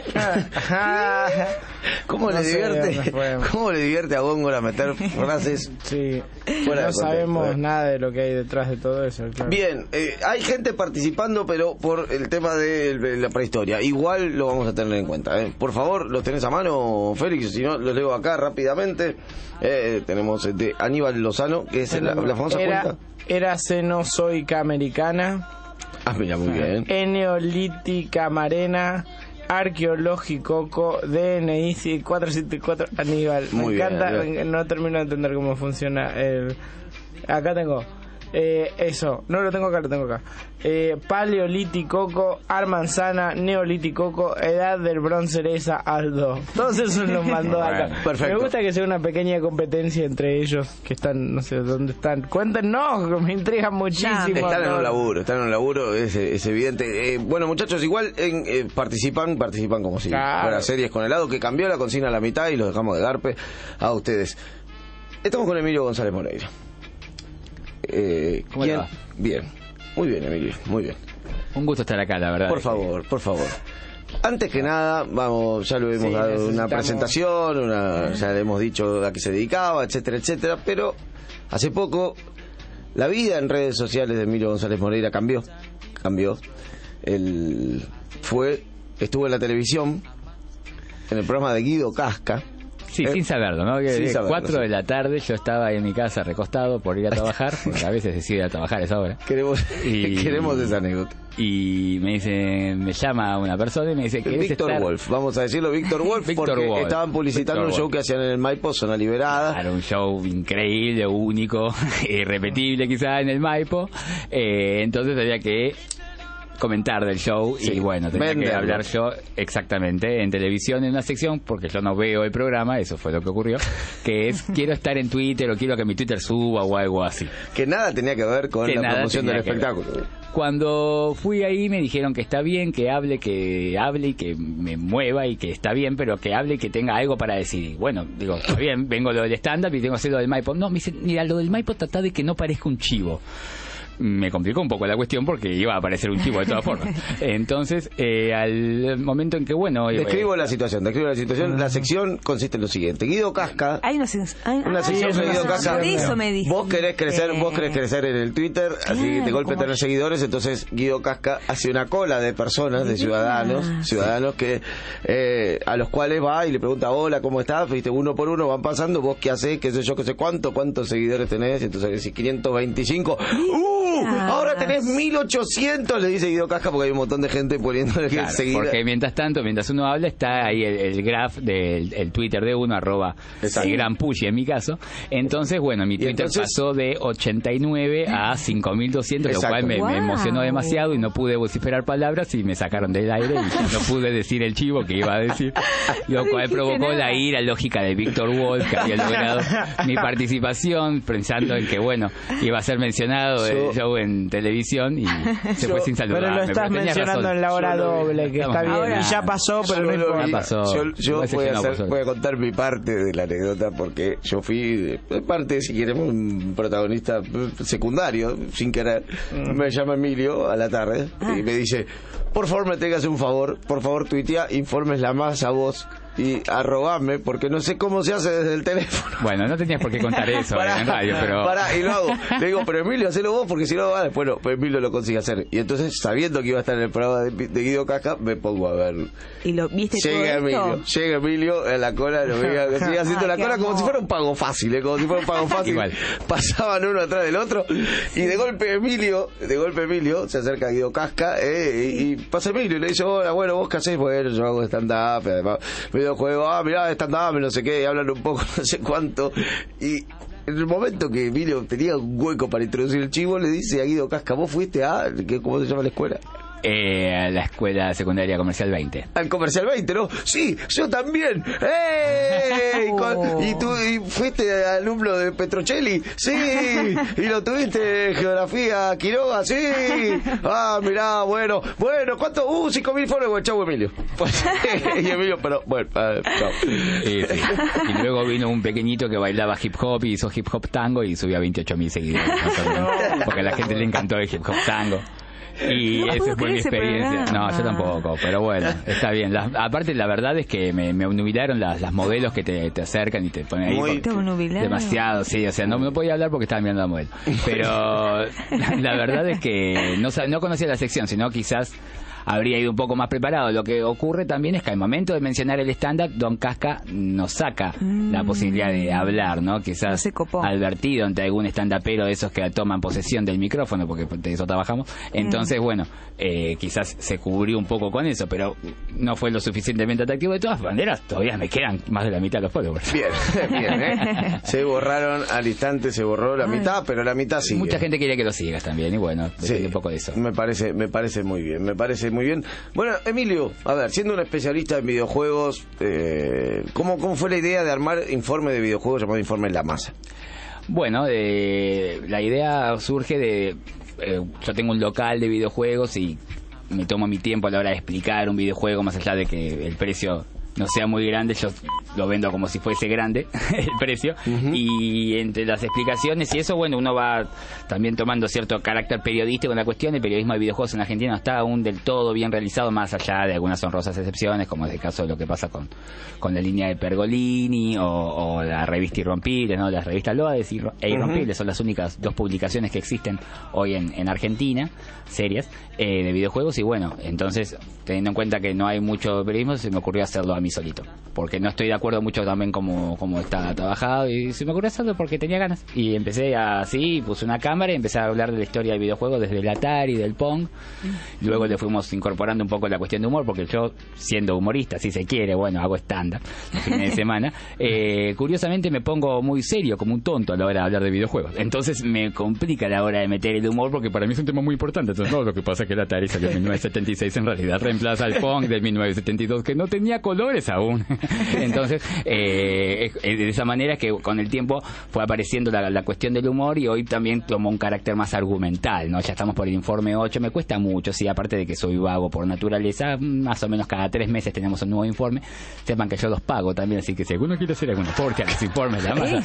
¿Cómo le divierte a Góngora meter frases? Sí. No sabemos nada de lo que hay detrás de todo eso, claro. Bien, hay gente participando, pero por el tema de la prehistoria. Igual lo vamos a tener en cuenta. Por favor, ¿los tenés a mano, Félix? Si no, los leo acá rápidamente. Tenemos de Aníbal Lozano, que es la famosa cuenta. Era cenozoica americana. Mira, muy bien. Eneolítica marena, arqueológico, DNI 474, Aníbal. Muy me encanta, bien. No termino de entender cómo funciona el... Acá tengo... eso, no lo tengo acá. Paleolítico, Armanzana, Neolítico, Edad del Bronce Cereza, Aldo. Todos esos los mandó acá. Perfecto. Me gusta que sea una pequeña competencia entre ellos que están, no sé dónde están. Cuéntenos, me intriga muchísimo. Están en un laburo, es evidente. Bueno, muchachos, igual participan como si fuera Series con Helado, que cambió la consigna a la mitad y los dejamos de garpe a ustedes. Estamos con Emilio González Moreira. ¿Cómo le va? Bien, muy bien, Emilio, muy bien. Un gusto estar acá, la verdad. Por favor. Antes que nada, vamos, ya lo hemos dado una presentación, ya le hemos dicho a qué se dedicaba, etcétera, etcétera, pero hace poco la vida en redes sociales de Emilio González Moreira cambió. Estuvo en la televisión, en el programa de Guido Casca. Sí, sin saberlo, ¿no? Que 4 de la tarde yo estaba en mi casa recostado por ir a trabajar, porque a veces decido ir a trabajar a esa hora. Queremos esa anécdota. Y me llama una persona y me dice que Víctor Wolf, vamos a decirlo, Víctor Wolf, porque estaban publicitando un show que hacían en el Maipo, Zona Liberada. Era un show increíble, único, irrepetible quizá en el Maipo. Entonces había que comentar del show y bueno, tenía que hablar yo exactamente en televisión en una sección, porque yo no veo el programa, eso fue lo que ocurrió, que es quiero estar en Twitter o quiero que mi Twitter suba o algo así. Que nada tenía que ver con la promoción del espectáculo. Cuando fui ahí me dijeron que está bien, que hable y que me mueva y que está bien, pero que hable y que tenga algo para decir. Y bueno, digo, está bien, vengo lo del stand-up y tengo que hacer lo del Maipo. No, me dice, mira, lo del Maipo trata de que no parezca un chivo. Me complicó un poco la cuestión porque iba a aparecer un chivo de todas formas. Entonces, al momento en que, bueno... Describo la situación. La sección consiste en lo siguiente. Guido Casca... Hay una sección de Guido Casca. Eso me dijo. Vos querés crecer en el Twitter, así que de golpe tener seguidores, entonces Guido Casca hace una cola de personas, de ciudadanos que a los cuales va y le pregunta, hola, ¿cómo estás? Viste, uno por uno van pasando, vos qué hacés, qué sé yo, qué sé cuántos seguidores tenés, entonces decís 525. Ahora tenés 1800, le dice Guido Casca, porque hay un montón de gente poniéndole que seguir. Porque mientras uno habla, está ahí el graph del Twitter de uno, @ el gran Pushy en mi caso. Entonces, bueno, mi Twitter pasó de 89 a 5200, lo cual me emocionó demasiado y no pude vociferar palabras y me sacaron del aire y no pude decir el chivo que iba a decir, lo cual provocó la ira lógica de Víctor Wolf, que había logrado mi participación pensando en que, bueno, iba a ser mencionado show en televisión y se fue sin saludar. Pero lo estás mencionando en la hora doble, que está bien. Y ya pasó, pero no importa. Yo voy a contar mi parte de la anécdota, porque yo fui parte, si queremos, un protagonista secundario, sin querer. Me llama Emilio a la tarde y me dice, por favor me tengas un favor, por favor tuitea informes la más a vos y arrobame, porque no sé cómo se hace desde el teléfono. Bueno, no tenías por qué contar eso en radio, pero... y lo hago. Le digo, pero Emilio, hacelo vos, porque si no, después no, pues Emilio lo consigue hacer. Y entonces, sabiendo que iba a estar en el programa de Guido Casca, me pongo a verlo. ¿Y lo viste Llega Emilio en la cola, sigue haciendo la cola como si fuera un pago fácil, como si fuera un pago fácil. Igual. Pasaban uno atrás del otro, y de golpe Emilio se acerca a Guido Casca, y pasa Emilio y le dice, hola, bueno, ¿vos qué hacés? Bueno, yo hago stand-up, además videojuego, mirá, stand-up, no sé qué, y hablan un poco, no sé cuánto, y en el momento que Emilio tenía un hueco para introducir el chivo, le dice a Guido Casca, ¿vos fuiste a, ¿cómo se llama la escuela? A la escuela secundaria Comercial 20. Al Comercial 20, ¿no? Sí, yo también. ¿Y tú fuiste alumno de Petrocelli? Sí. ¿Y lo tuviste geografía Quiroga? Sí. Mirá, bueno, ¿cuánto? 5.000 followers, chau Emilio. Y Emilio, pero bueno, chau. Sí. Y luego vino un pequeñito que bailaba hip hop y hizo hip hop tango y subió a 28.000 seguidores. Porque a la gente le encantó el hip hop tango. Y esa fue mi experiencia. No, yo tampoco, pero bueno, está bien. Aparte, la verdad es que me nubilaron las modelos que te acercan y te ponen ahí. Demasiado, sí. O sea, no podía hablar porque estaba mirando la modelo. Pero la verdad es que no conocía la sección, sino quizás habría ido un poco más preparado. Lo que ocurre también es que al momento de mencionar el stand-up, Don Casca nos saca la posibilidad de hablar, ¿no? Quizás advertido ante algún stand-upero de esos que toman posesión del micrófono, porque de eso trabajamos. Entonces, bueno, quizás se cubrió un poco con eso, pero no fue lo suficientemente atractivo. De todas maneras, todavía me quedan más de la mitad de los followers. Bien, Se borraron al instante, se borró la mitad, pero la mitad sigue. Mucha gente quería que lo sigas también, y bueno, depende un poco de eso. Me parece muy bien, muy bien. Bueno, Emilio, a ver, siendo un especialista en videojuegos, ¿cómo fue la idea de armar informe de videojuegos llamado Informe en la Masa? Bueno, la idea surge de... yo tengo un local de videojuegos y me tomo mi tiempo a la hora de explicar un videojuego, más allá de que el precio no sea muy grande, yo lo vendo como si fuese grande el precio, y entre las explicaciones y eso, bueno, uno va también tomando cierto carácter periodístico en la cuestión. El periodismo de videojuegos en Argentina no está aún del todo bien realizado, más allá de algunas honrosas excepciones, como es el caso de lo que pasa con la línea de Pergolini o la revista Irrompibles, ¿no? Las revistas Loades e Irrompibles son las únicas dos publicaciones que existen hoy en Argentina, serias, de videojuegos. Y bueno, entonces, teniendo en cuenta que no hay mucho periodismo, se me ocurrió hacerlo a mí solito, porque no estoy de acuerdo mucho también como está trabajado, y se me ocurrió hacerlo porque tenía ganas, y empecé así, puse una cámara y empecé a hablar de la historia del videojuego desde el Atari, del Pong. Luego le fuimos incorporando un poco la cuestión de humor, porque yo, siendo humorista, si se quiere, bueno, hago stand-up los fines de semana, curiosamente me pongo muy serio, como un tonto a la hora de hablar de videojuegos, entonces me complica la hora de meter el humor, porque para mí es un tema muy importante. Entonces, no, lo que pasa es que el Atari salió en 1976, en realidad reemplaza al Pong de 1972, que no tenía colores aún. Entonces, de esa manera que con el tiempo fue apareciendo la cuestión del humor, y hoy también tomó un carácter más argumental, ¿no? Ya estamos por el informe 8, me cuesta mucho, sí, aparte de que soy vago por naturaleza, más o menos cada 3 meses tenemos un nuevo informe. Sepan que yo los pago también, así que si alguno quiere hacer alguna porque a los informes la masa.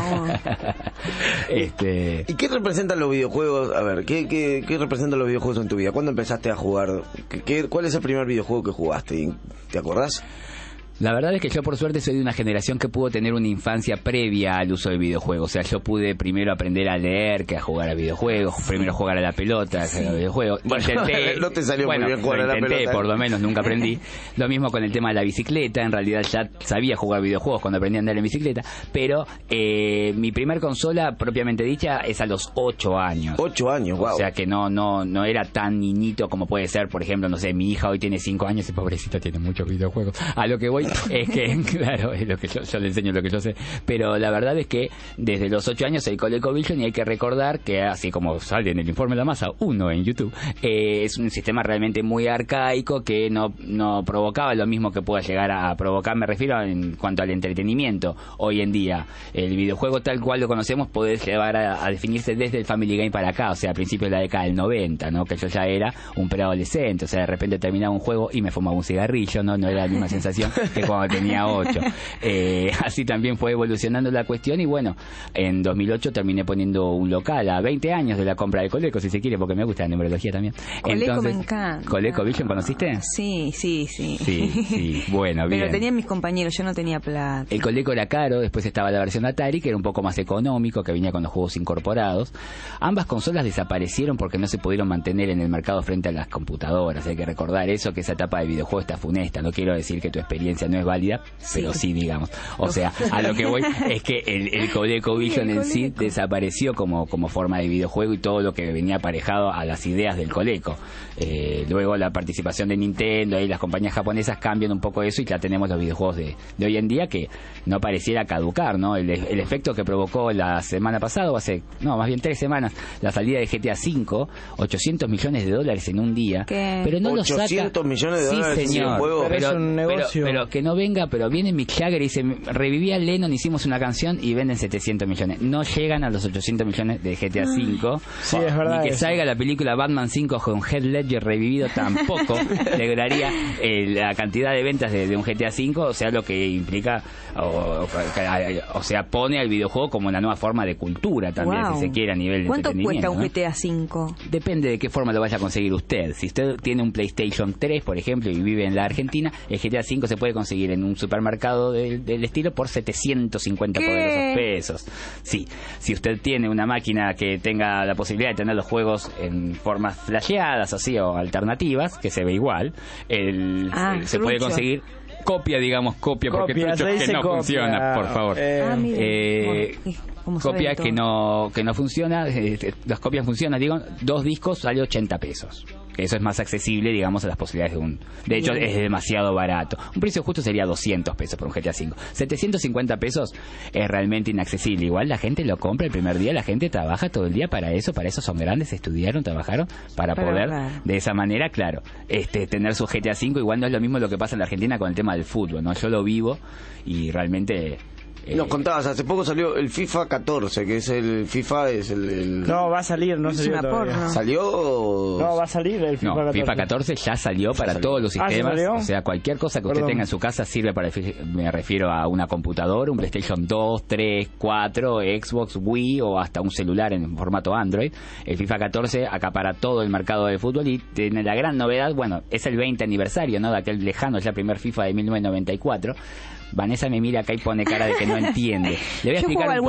¿Y qué representan los videojuegos? A ver, ¿qué representan los videojuegos en tu vida? ¿Cuándo empezaste a jugar? ¿Cuál es el primer videojuego que jugaste? ¿Te acordás? La verdad es que yo, por suerte, soy de una generación que pudo tener una infancia previa al uso de videojuegos. O sea, yo pude primero aprender a leer que a jugar a videojuegos, primero jugar a la pelota, que a videojuegos. Bueno, no te salió muy bien jugar a la pelota. Por lo menos, nunca aprendí. Lo mismo con el tema de la bicicleta. En realidad ya sabía jugar videojuegos cuando aprendí a andar en bicicleta, pero mi primer consola, propiamente dicha, es a los 8 años. 8 años, wow. O sea que no era tan niñito como puede ser, por ejemplo, no sé, mi hija hoy tiene 5 años y pobrecita tiene muchos videojuegos. A lo que voy es que, claro, es lo que yo le enseño lo que yo sé, pero la verdad es que desde los 8 años el ColecoVision, y hay que recordar que, así como sale en el informe de la masa 1 en YouTube, es un sistema realmente muy arcaico que no provocaba lo mismo que pueda llegar a provocar, me refiero en cuanto al entretenimiento. Hoy en día el videojuego tal cual lo conocemos puede llevar a definirse desde el Family Game para acá, o sea, a principios de la década del 90, ¿no? Que yo ya era un preadolescente, o sea, de repente terminaba un juego y me fumaba un cigarrillo, no era la misma sensación que cuando tenía 8. Así también fue evolucionando la cuestión, y bueno, en 2008 terminé poniendo un local a 20 años de la compra de Coleco, si se quiere, porque me gusta la numerología también. Coleco. Entonces, me encanta. ¿ColecoVision conociste? Sí. Sí, bueno, bien. Pero tenían mis compañeros, yo no tenía plata. El Coleco era caro, después estaba la versión Atari, que era un poco más económico, que venía con los juegos incorporados. Ambas consolas desaparecieron porque no se pudieron mantener en el mercado frente a las computadoras. Hay que recordar eso, que esa etapa de videojuego está funesta. No quiero decir que tu experiencia no es válida, pero sí, digamos. O sea, a lo que voy es que el ColecoVision en sí desapareció como forma de videojuego, y todo lo que venía aparejado a las ideas del Coleco. Luego la participación de Nintendo y las compañías japonesas cambian un poco eso, y ya tenemos los videojuegos de hoy en día, que no pareciera caducar, ¿no? El efecto que provocó la semana pasada, más bien 3 semanas, la salida de GTA V, $800 millones en un día. ¿Qué? Pero no lo saca. $800 millones Sí, señor. juego. Pero es un negocio. Pero que no venga, pero viene Mick Jagger y dice, reviví a Lennon, hicimos una canción y venden 700 millones. No llegan a los 800 millones de GTA V. Sí, es verdad. Ni que eso. salga la película Batman 5 con Heath Ledger revivido tampoco lograría la cantidad de ventas de un GTA V, o sea, lo que implica, o sea, pone al videojuego como una nueva forma de cultura también, si se quiere, a nivel de ¿Cuánto cuesta un ¿no? GTA V? Depende de qué forma lo vaya a conseguir usted. Si usted tiene un PlayStation 3, por ejemplo, y vive en la Argentina, el GTA V se puede conseguir en un supermercado del estilo por 750 poderosos pesos. Sí, si usted tiene una máquina que tenga la posibilidad de tener los juegos en formas flasheadas así, o alternativas, que se ve igual, se puede conseguir copia, porque trucho que no funciona, por favor. Copia que no funciona, las copias funcionan, digo, 2 discos sale 80 pesos. Eso es más accesible, digamos, a las posibilidades de un... De hecho, es demasiado barato. Un precio justo sería 200 pesos por un GTA V. 750 pesos es realmente inaccesible. Igual la gente lo compra el primer día, la gente trabaja todo el día para eso son grandes, estudiaron, trabajaron para poder, de esa manera, claro, tener su GTA V. Igual no es lo mismo lo que pasa en la Argentina con el tema del fútbol, ¿no? Yo lo vivo y realmente Nos contabas, hace poco salió el FIFA 14, que es el FIFA, es el... No, va a salir, no salió todavía. ¿Salió o...? No, va a salir el FIFA 14. FIFA 14 ya salió para todos los sistemas. O sea, cualquier cosa que usted tenga en su casa sirve para... Me refiero a una computadora, un PlayStation 2, 3, 4, Xbox, Wii o hasta un celular en formato Android. El FIFA 14 acapara todo el mercado de fútbol y tiene la gran novedad, bueno, es el 20 aniversario, ¿no? De aquel lejano, ya primer FIFA de 1994. Vanessa me mira acá y pone cara de que no entiende. Le voy a explicar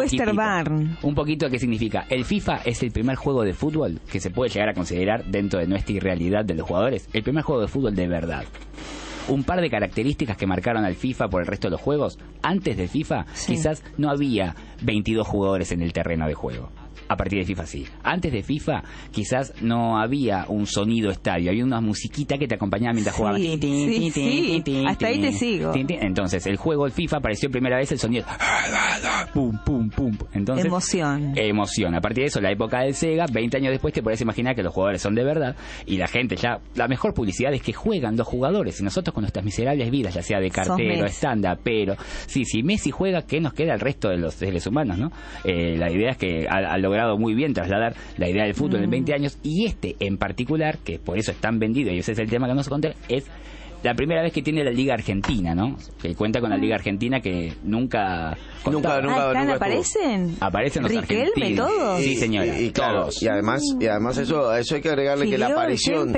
un poquito qué significa. El FIFA es el primer juego de fútbol que se puede llegar a considerar dentro de nuestra irrealidad de los jugadores. El primer juego de fútbol de verdad. Un par de características que marcaron al FIFA por el resto de los juegos. Antes de FIFA, quizás no había 22 jugadores en el terreno de juego. A partir de FIFA sí. Antes de FIFA quizás no había un sonido estadio, había una musiquita que te acompañaba mientras jugabas. Hasta ahí te sigo. Entonces el FIFA apareció primera vez el sonido pum pum pum. Entonces emoción. A partir de eso la época del Sega, 20 años después te podés imaginar que los jugadores son de verdad y la gente ya, la mejor publicidad es que juegan los jugadores y nosotros con nuestras miserables vidas, ya sea de cartero, estándar, pero si Messi juega, ¿qué nos queda el resto de los seres humanos, no? La idea es que ha logrado muy bien trasladar la idea del fútbol en 20 años y en particular, que por eso es tan vendido y ese es el tema que vamos a contar, es la primera vez que tiene la Liga Argentina, ¿no? Que cuenta con la Liga Argentina que nunca ¿aparecen? Aparecen los Riquelme, argentinos. todos. Sí, señora, y claro, todos. Y además eso hay que agregarle que la aparición...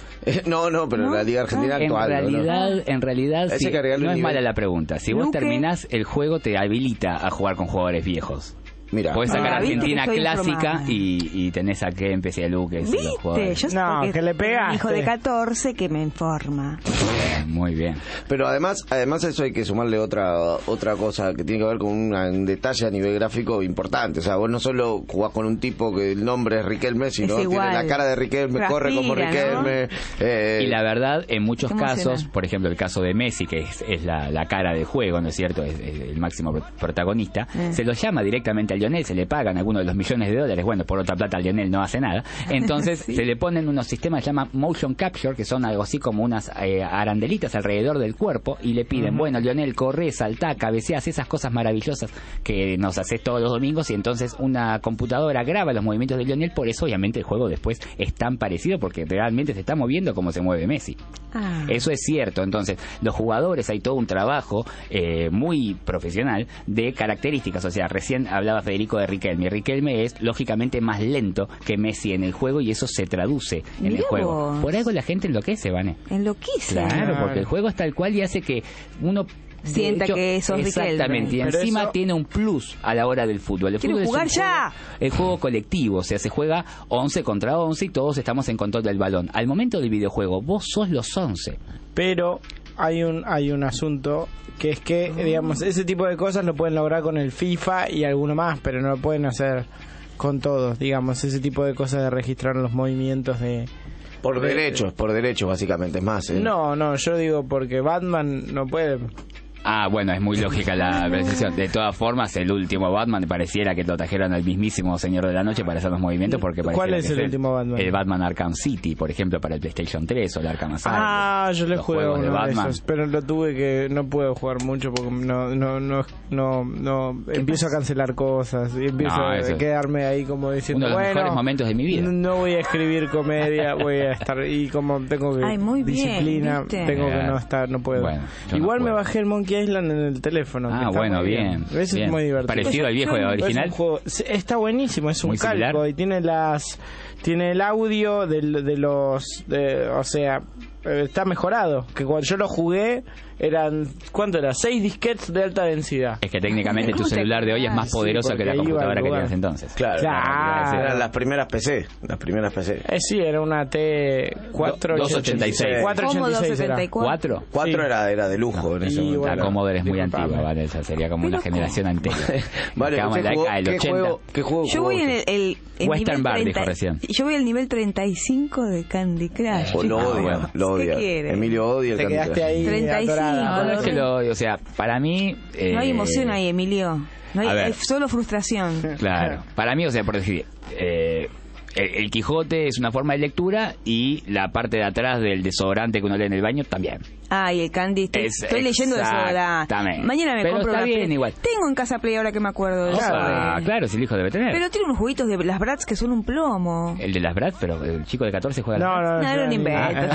pero la Liga Argentina actual. En realidad sí, no es mala la pregunta. Si vos terminás, el juego te habilita a jugar con jugadores viejos. Mira, podés sacar Argentina clásica y tenés a que empecé a Luque. Yo que le pegaste. Hijo de 14 que me informa. Muy bien. Pero además a eso hay que sumarle otra cosa que tiene que ver con un detalle a nivel gráfico importante. O sea, vos no solo jugás con un tipo que el nombre es Riquelme, sino tiene la cara de Riquelme, corre como Riquelme. Y la verdad, en muchos casos, por ejemplo, el caso de Messi, que es la cara del juego, ¿no es cierto? Es el máximo protagonista. Se lo llama directamente a Lionel, se le pagan algunos de los millones de dólares. Bueno, por otra plata Lionel no hace nada. Entonces se le ponen unos sistemas que se llaman motion capture, que son algo así como unas arandelitas alrededor del cuerpo y le piden, bueno, Lionel, corre, saltá, cabeceás, esas cosas maravillosas que nos haces todos los domingos, y entonces una computadora graba los movimientos de Lionel. Por eso obviamente el juego después es tan parecido, porque realmente se está moviendo como se mueve Messi. Eso es cierto. Entonces los jugadores, hay todo un trabajo muy profesional de características. O sea, recién hablaba Federico de Riquelme. Riquelme es lógicamente más lento que Messi en el juego y eso se traduce en el juego. Por algo la gente enloquece, Vane. Enloquece. Claro, porque el juego es tal cual y hace que uno sienta que sos Riquelme. Exactamente, y encima tiene un plus a la hora del fútbol. El quiero fútbol jugar ya. El juego colectivo, o sea, se juega 11 contra 11 y todos estamos en control del balón. Al momento del videojuego, vos sos los 11. Pero hay un asunto que es que, digamos, ese tipo de cosas lo pueden lograr con el FIFA y alguno más, pero no lo pueden hacer con todos, digamos, ese tipo de cosas de registrar los movimientos de... Por derechos básicamente, es más. No, yo digo porque Batman no puede... Bueno, es muy lógica la precisión. De todas formas, el último Batman pareciera que lo trajeron al mismísimo Señor de la Noche para hacer los movimientos, porque ¿cuál es el último Batman? El Batman Arkham City, por ejemplo, para el PlayStation 3 o el Arkham Asylum. Yo le jugué uno de esos, pero no puedo jugar mucho porque no empiezo a cancelar cosas y empiezo a quedarme ahí como diciendo, uno de los mejores momentos de mi vida. No voy a escribir comedia, voy a estar, y como tengo que disciplina, tengo que no puedo. Bueno, igual me bajé el Monkey Island en el teléfono. Bueno, bien. Es muy divertido. Parecido al viejo original. Está buenísimo, es un calco y tiene el audio o sea, está mejorado. Que cuando yo lo jugué ¿cuánto era? 6 disquetes de alta densidad. Es que técnicamente tu celular de hoy es más poderoso que la computadora que tenías entonces. Claro. Eran las primeras PC. Sí, era una T486. 486 era. ¿4? 4 era de lujo en ese momento. La Commodore es muy antigua, ¿vale? Esa sería como una generación anterior. Vale, ¿qué juego? Yo voy en el Western Bar, dijo recién. Yo voy al nivel 35 de Candy Crush. Lo odia. Emilio odia el Candy Crush. Quedaste ahí 35. No es que lo odio, o sea, para mí... no hay emoción ahí, Emilio. Hay solo frustración. Claro. Para mí, o sea, por decir... el Quijote es una forma de lectura y la parte de atrás del desodorante que uno lee en el baño también. Ay, el Candy. Estoy leyendo eso ahora. Exactamente. Mañana me Pero compro está una bien Play. igual. Tengo en casa Play ahora que me acuerdo de eso. Claro, si el hijo debe tener. Pero tiene unos juguitos de las Bratz que son un plomo. El de las Bratz, pero el chico de 14 juega No, era un invento.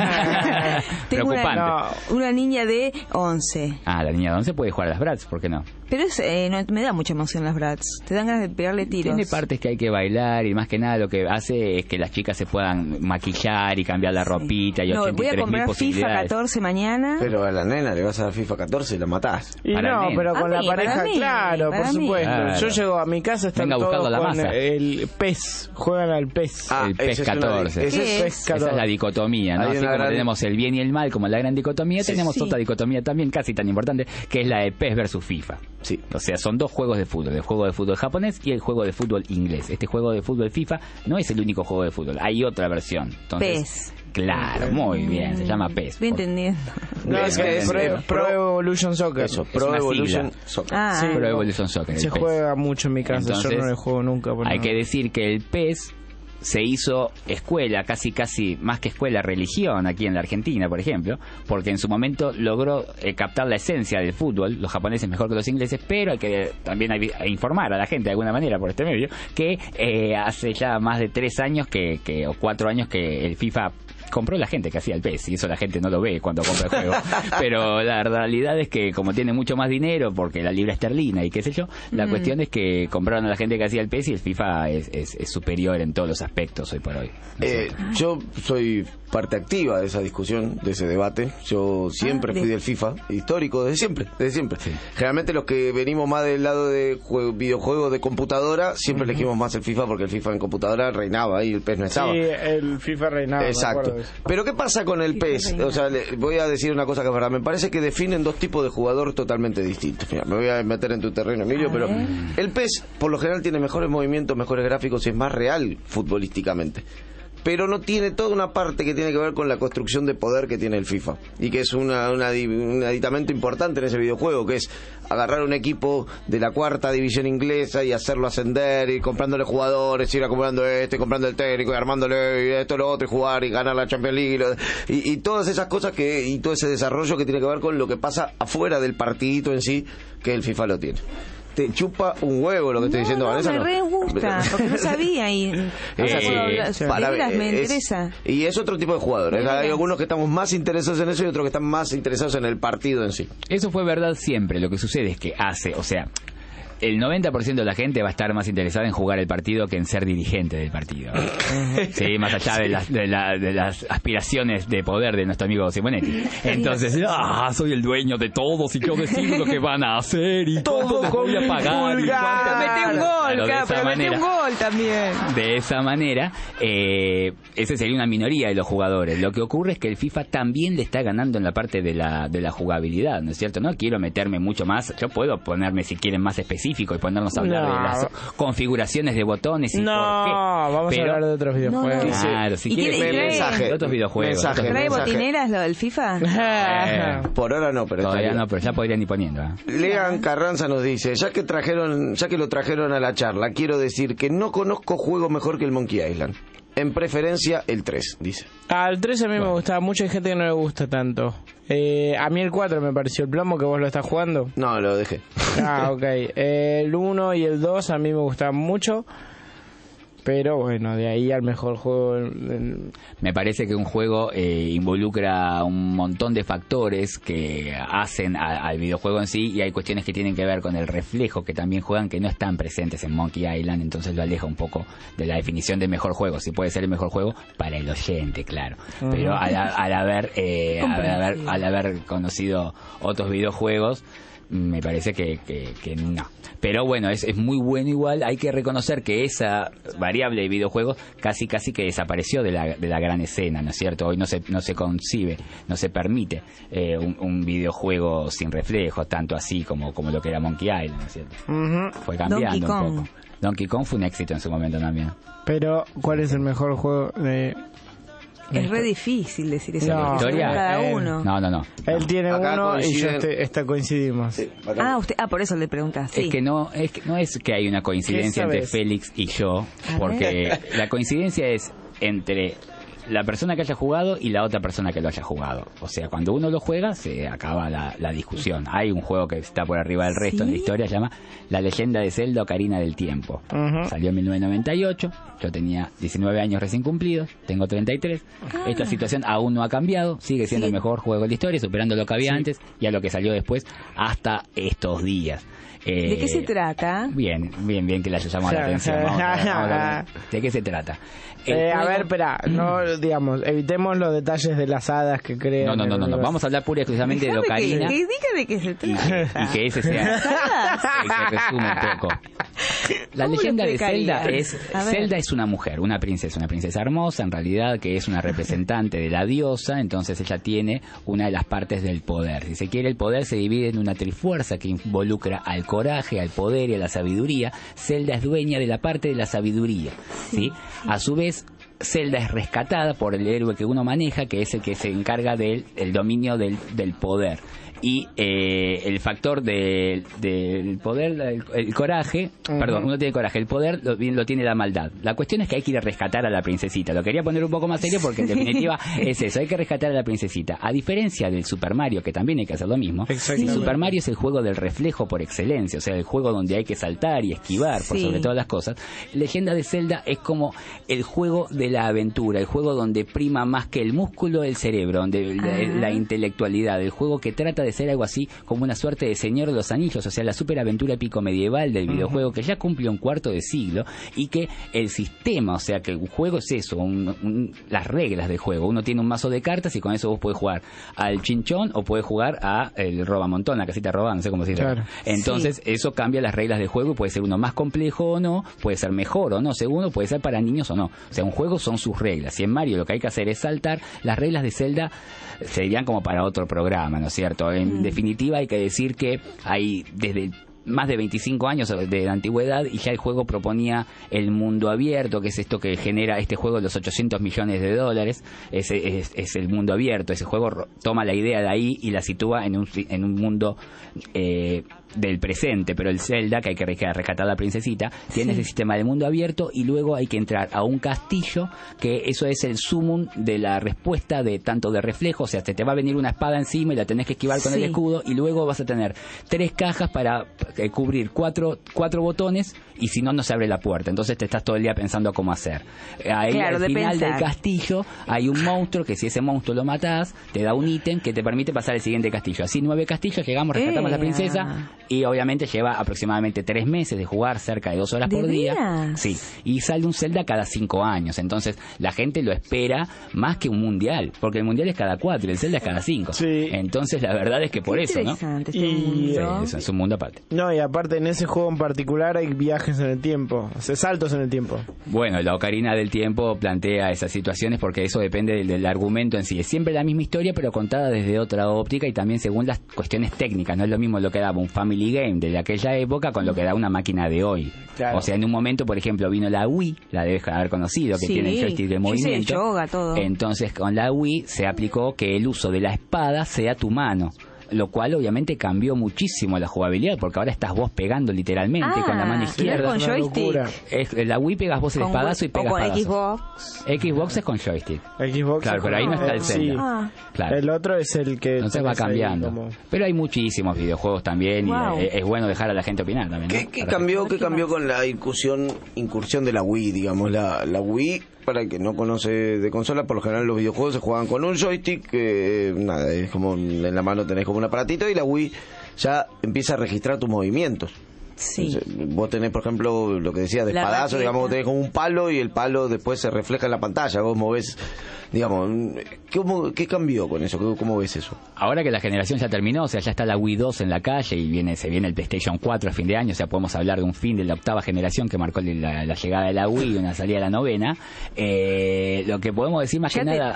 Tengo una niña de 11. La niña de 11 puede jugar a las Bratz, ¿por qué no? Pero no me da mucha emoción las Bratz. Te dan ganas de pegarle tiros. Tiene partes que hay que bailar y más que nada lo que hace es que las chicas se puedan maquillar y cambiar la ropita y 83.000 voy a comprar FIFA 14 mañana. Pero a la nena le vas a dar FIFA 14 y la matás. Y no, pero con la pareja, claro, por supuesto. Claro. Yo llego a mi casa, están todos con el PES, juegan al PES. El PES 14. Esa es la dicotomía, ¿no? Así como tenemos el bien y el mal, como la gran dicotomía, tenemos otra dicotomía también casi tan importante, que es la de PES versus FIFA. Sí. O sea, son dos juegos de fútbol, el juego de fútbol japonés y el juego de fútbol inglés. Este juego de fútbol FIFA no es el único juego de fútbol, hay otra versión. Entonces, PES. Claro, muy bien, se llama PES. Estoy entendiendo. No, es Pro Evolution Soccer. Eso, Pro Evolution Soccer. Sí, Pro Evolution Soccer. Se juega mucho en mi casa. Entonces, yo no le juego nunca. Hay que decir que el PES se hizo escuela, casi más que escuela, religión aquí en la Argentina, por ejemplo, porque en su momento logró captar la esencia del fútbol, los japoneses mejor que los ingleses, pero hay que también informar a la gente de alguna manera por este medio, que hace ya más de 3 años o 4 años que el FIFA compró la gente que hacía el PES, y eso la gente no lo ve cuando compra el juego. Pero la realidad es que como tiene mucho más dinero, porque la libra esterlina y qué sé yo, la cuestión es que compraron a la gente que hacía el PES y el FIFA es superior en todos los aspectos hoy por hoy. Yo soy parte activa de esa discusión, de ese debate. Yo siempre fui del FIFA, histórico, desde siempre. Sí. Generalmente los que venimos más del lado de videojuegos de computadora, siempre elegimos más el FIFA, porque el FIFA en computadora reinaba y el PES no estaba. Sí, el FIFA reinaba. Exacto. Pero ¿qué pasa con el PES? O sea, voy a decir una cosa que es verdad. Me parece que definen dos tipos de jugador totalmente distintos. Mira, me voy a meter en tu terreno, Emilio, pero el PES por lo general tiene mejores movimientos, mejores gráficos y es más real futbolísticamente. Pero no tiene toda una parte que tiene que ver con la construcción de poder que tiene el FIFA, y que es un aditamento importante en ese videojuego, que es agarrar un equipo de la 4ª división inglesa y hacerlo ascender, y comprándole jugadores, ir acumulando comprando el técnico y armándole esto, lo otro, y jugar y ganar la Champions League, y todas esas cosas y todo ese desarrollo que tiene que ver con lo que pasa afuera del partidito en sí, que el FIFA lo tiene. Te chupa un huevo lo que estoy diciendo, Vanessa. Me re gusta, porque no sabía y me interesa. Y es otro tipo de jugadores. Hay algunos que estamos más interesados en eso y otros que están más interesados en el partido en sí. Eso fue verdad siempre. Lo que sucede es que el 90% de la gente va a estar más interesada en jugar el partido que en ser dirigente del partido. Sí, más allá de las aspiraciones de poder de nuestro amigo Simonetti. Entonces, soy el dueño de todos y yo decido lo que van a hacer y todo voy a pagar. Mete un gol, pero mete un gol también. De esa manera, esa sería una minoría de los jugadores. Lo que ocurre es que el FIFA también le está ganando en la parte de la jugabilidad, ¿no es cierto? No quiero meterme mucho más. Yo puedo ponerme, si quieren, más específico y ponernos a hablar de las configuraciones de botones y por qué. Vamos a hablar de otros videojuegos. Claro, si quieres de otros videojuegos. ¿Trae botineras lo del FIFA? Por ahora no, pero todavía no, pero ya podrían ir poniendo. Lean Carranza nos dice, ya que lo trajeron a la charla, quiero decir que no conozco juego mejor que el Monkey Island. En preferencia el 3, dice. El 3 a mí me gustaba mucho, hay gente que no le gusta tanto. A mí el 4 me pareció el plomo, que vos lo estás jugando. No, lo dejé. Ok. El 1 y el 2 a mí me gustaban mucho. Pero bueno, de ahí al mejor juego. Me parece que un juego involucra un montón de factores que hacen al videojuego en sí, y hay cuestiones que tienen que ver con el reflejo que también juegan, que no están presentes en Monkey Island, entonces lo aleja un poco de la definición de mejor juego. Si puede ser el mejor juego para el oyente, claro. Pero al haber conocido otros videojuegos, me parece que no. Pero bueno, es muy bueno igual. Hay que reconocer que esa variable de videojuegos casi que desapareció de la gran escena, ¿no es cierto? Hoy no se concibe, no se permite un videojuego sin reflejos, tanto así como lo que era Monkey Island, ¿no es cierto? Fue cambiando un poco. Donkey Kong fue un éxito en su momento también. Pero, ¿cuál es el mejor juego de...? Es re difícil decir eso. No, historia. Cada uno. No. Él tiene uno y yo coincidimos. Sí, por eso le preguntas. Sí. Es que no es que hay una coincidencia entre Félix y yo, porque la coincidencia es entre la persona que haya jugado y la otra persona que lo haya jugado. O sea, cuando uno lo juega, se acaba la discusión. Hay un juego que está por arriba del resto en la historia, se llama La Leyenda de Zelda Ocarina del Tiempo. Salió en 1998, yo tenía 19 años recién cumplidos, tengo 33. Esta situación aún no ha cambiado, sigue siendo el mejor juego de la historia, superando lo que había antes y a lo que salió después hasta estos días. ¿De qué se trata? Bien que le haya llamado la atención. ¿De qué se trata? A ver, espera, no, digamos, evitemos los detalles de las hadas que crean. No. Vamos a hablar pura y exclusivamente de Ocarina. Que diga de qué se trata. Y que ese sea el que resume un poco. La leyenda de Zelda es una mujer, una princesa hermosa, en realidad, que es una representante de la diosa. Entonces ella tiene una de las partes del poder. Si se quiere, el poder se divide en una trifuerza que involucra al coraje, al poder y a la sabiduría. Zelda es dueña de la parte de la sabiduría, ¿sí? A su vez, Zelda es rescatada por el héroe que uno maneja, que es el que se encarga del dominio del poder. Y el factor del poder, el coraje, perdón, uno tiene coraje, el poder lo tiene la maldad. La cuestión es que hay que ir a rescatar a la princesita. Lo quería poner un poco más serio porque en definitiva es eso, hay que rescatar a la princesita. A diferencia del Super Mario, que también hay que hacer lo mismo, Super Mario es el juego del reflejo por excelencia, o sea, el juego donde hay que saltar y esquivar por sobre todas las cosas. Leyenda de Zelda es como el juego de la aventura, el juego donde prima más que el músculo el cerebro, donde la intelectualidad, el juego que trata de ser algo así como una suerte de Señor de los Anillos, o sea, la superaventura épico medieval del videojuego, que ya cumple un cuarto de siglo, y que el sistema, o sea, que el juego es eso, las reglas del juego. Uno tiene un mazo de cartas y con eso vos podés jugar al chinchón o podés jugar a el robamontón, la casita robada, no sé cómo se dice. Claro. Entonces, eso cambia las reglas del juego y puede ser uno más complejo o no, puede ser mejor o no, según puede ser para niños o no. O sea, un juego son sus reglas. Si en Mario lo que hay que hacer es saltar, las reglas de Zelda serían como para otro programa, ¿no es cierto? En definitiva, hay que decir que hay desde más de 25 años de antigüedad y ya el juego proponía el mundo abierto, que es esto que genera este juego de los $800 millones. Es el mundo abierto. Ese juego toma la idea de ahí y la sitúa en un mundo del presente, pero el Zelda, que hay que rescatar a la princesita, tiene ese sistema del mundo abierto y luego hay que entrar a un castillo, que eso es el sumum de la respuesta de tanto de reflejo, o sea, te va a venir una espada encima y la tenés que esquivar con el escudo, y luego vas a tener 3 cajas para cubrir 4 botones, y si no, no se abre la puerta. Entonces te estás todo el día pensando cómo hacer. Ahí al final del castillo hay un monstruo que si ese monstruo lo matás, te da un ítem que te permite pasar al siguiente castillo. Así 9 castillos, llegamos, rescatamos a la princesa, y obviamente lleva aproximadamente 3 meses de jugar, cerca de 2 horas por día. Sí, y sale un Zelda cada 5 años. Entonces la gente lo espera más que un mundial, porque el mundial es cada 4 y el Zelda es cada 5. Entonces la verdad es que por eso, ¿no? Y eso es un mundo aparte. No, y aparte en ese juego en particular hay viajes en el tiempo, saltos en el tiempo. Bueno, la Ocarina del Tiempo plantea esas situaciones porque eso depende del argumento en sí. Es siempre la misma historia, pero contada desde otra óptica y también según las cuestiones técnicas. No es lo mismo lo que daba un Family Game de aquella época con lo que da una máquina de hoy. Claro. O sea, en un momento, por ejemplo, vino la Wii, la debes haber conocido, que tiene el joystick de movimiento. Yoga, todo. Entonces, con la Wii se aplicó que el uso de la espada sea tu mano, lo cual obviamente cambió muchísimo la jugabilidad, porque ahora estás vos pegando literalmente con la mano izquierda. ¿Con joystick? La Wii pegas vos el espadazo y pegas con espadazos. Xbox es con joystick. Xbox, claro, pero ahí no está el Zelda. Claro. El otro es el que... Entonces va cambiando. Pero hay muchísimos videojuegos también, y es bueno dejar a la gente opinar también, ¿no? ¿Qué cambió con la incursión de la Wii, digamos? La Wii, para el que no conoce de consola, por lo general los videojuegos se juegan con un joystick, nada, es como en la mano tenés como un aparatito, y la Wii ya empieza a registrar tus movimientos. Sí. Entonces, vos tenés, por ejemplo, lo que decía de espadazo, digamos, vos tenés como un palo y el palo después se refleja en la pantalla, vos movés, digamos, ¿qué cambió con eso? ¿Cómo ves eso? Ahora que la generación ya terminó, o sea, ya está la Wii 2 en la calle y se viene el PlayStation 4 a fin de año, o sea, podemos hablar de un fin de la 8ª generación que marcó la llegada de la Wii y una salida de la 9ª. Lo que podemos decir más que nada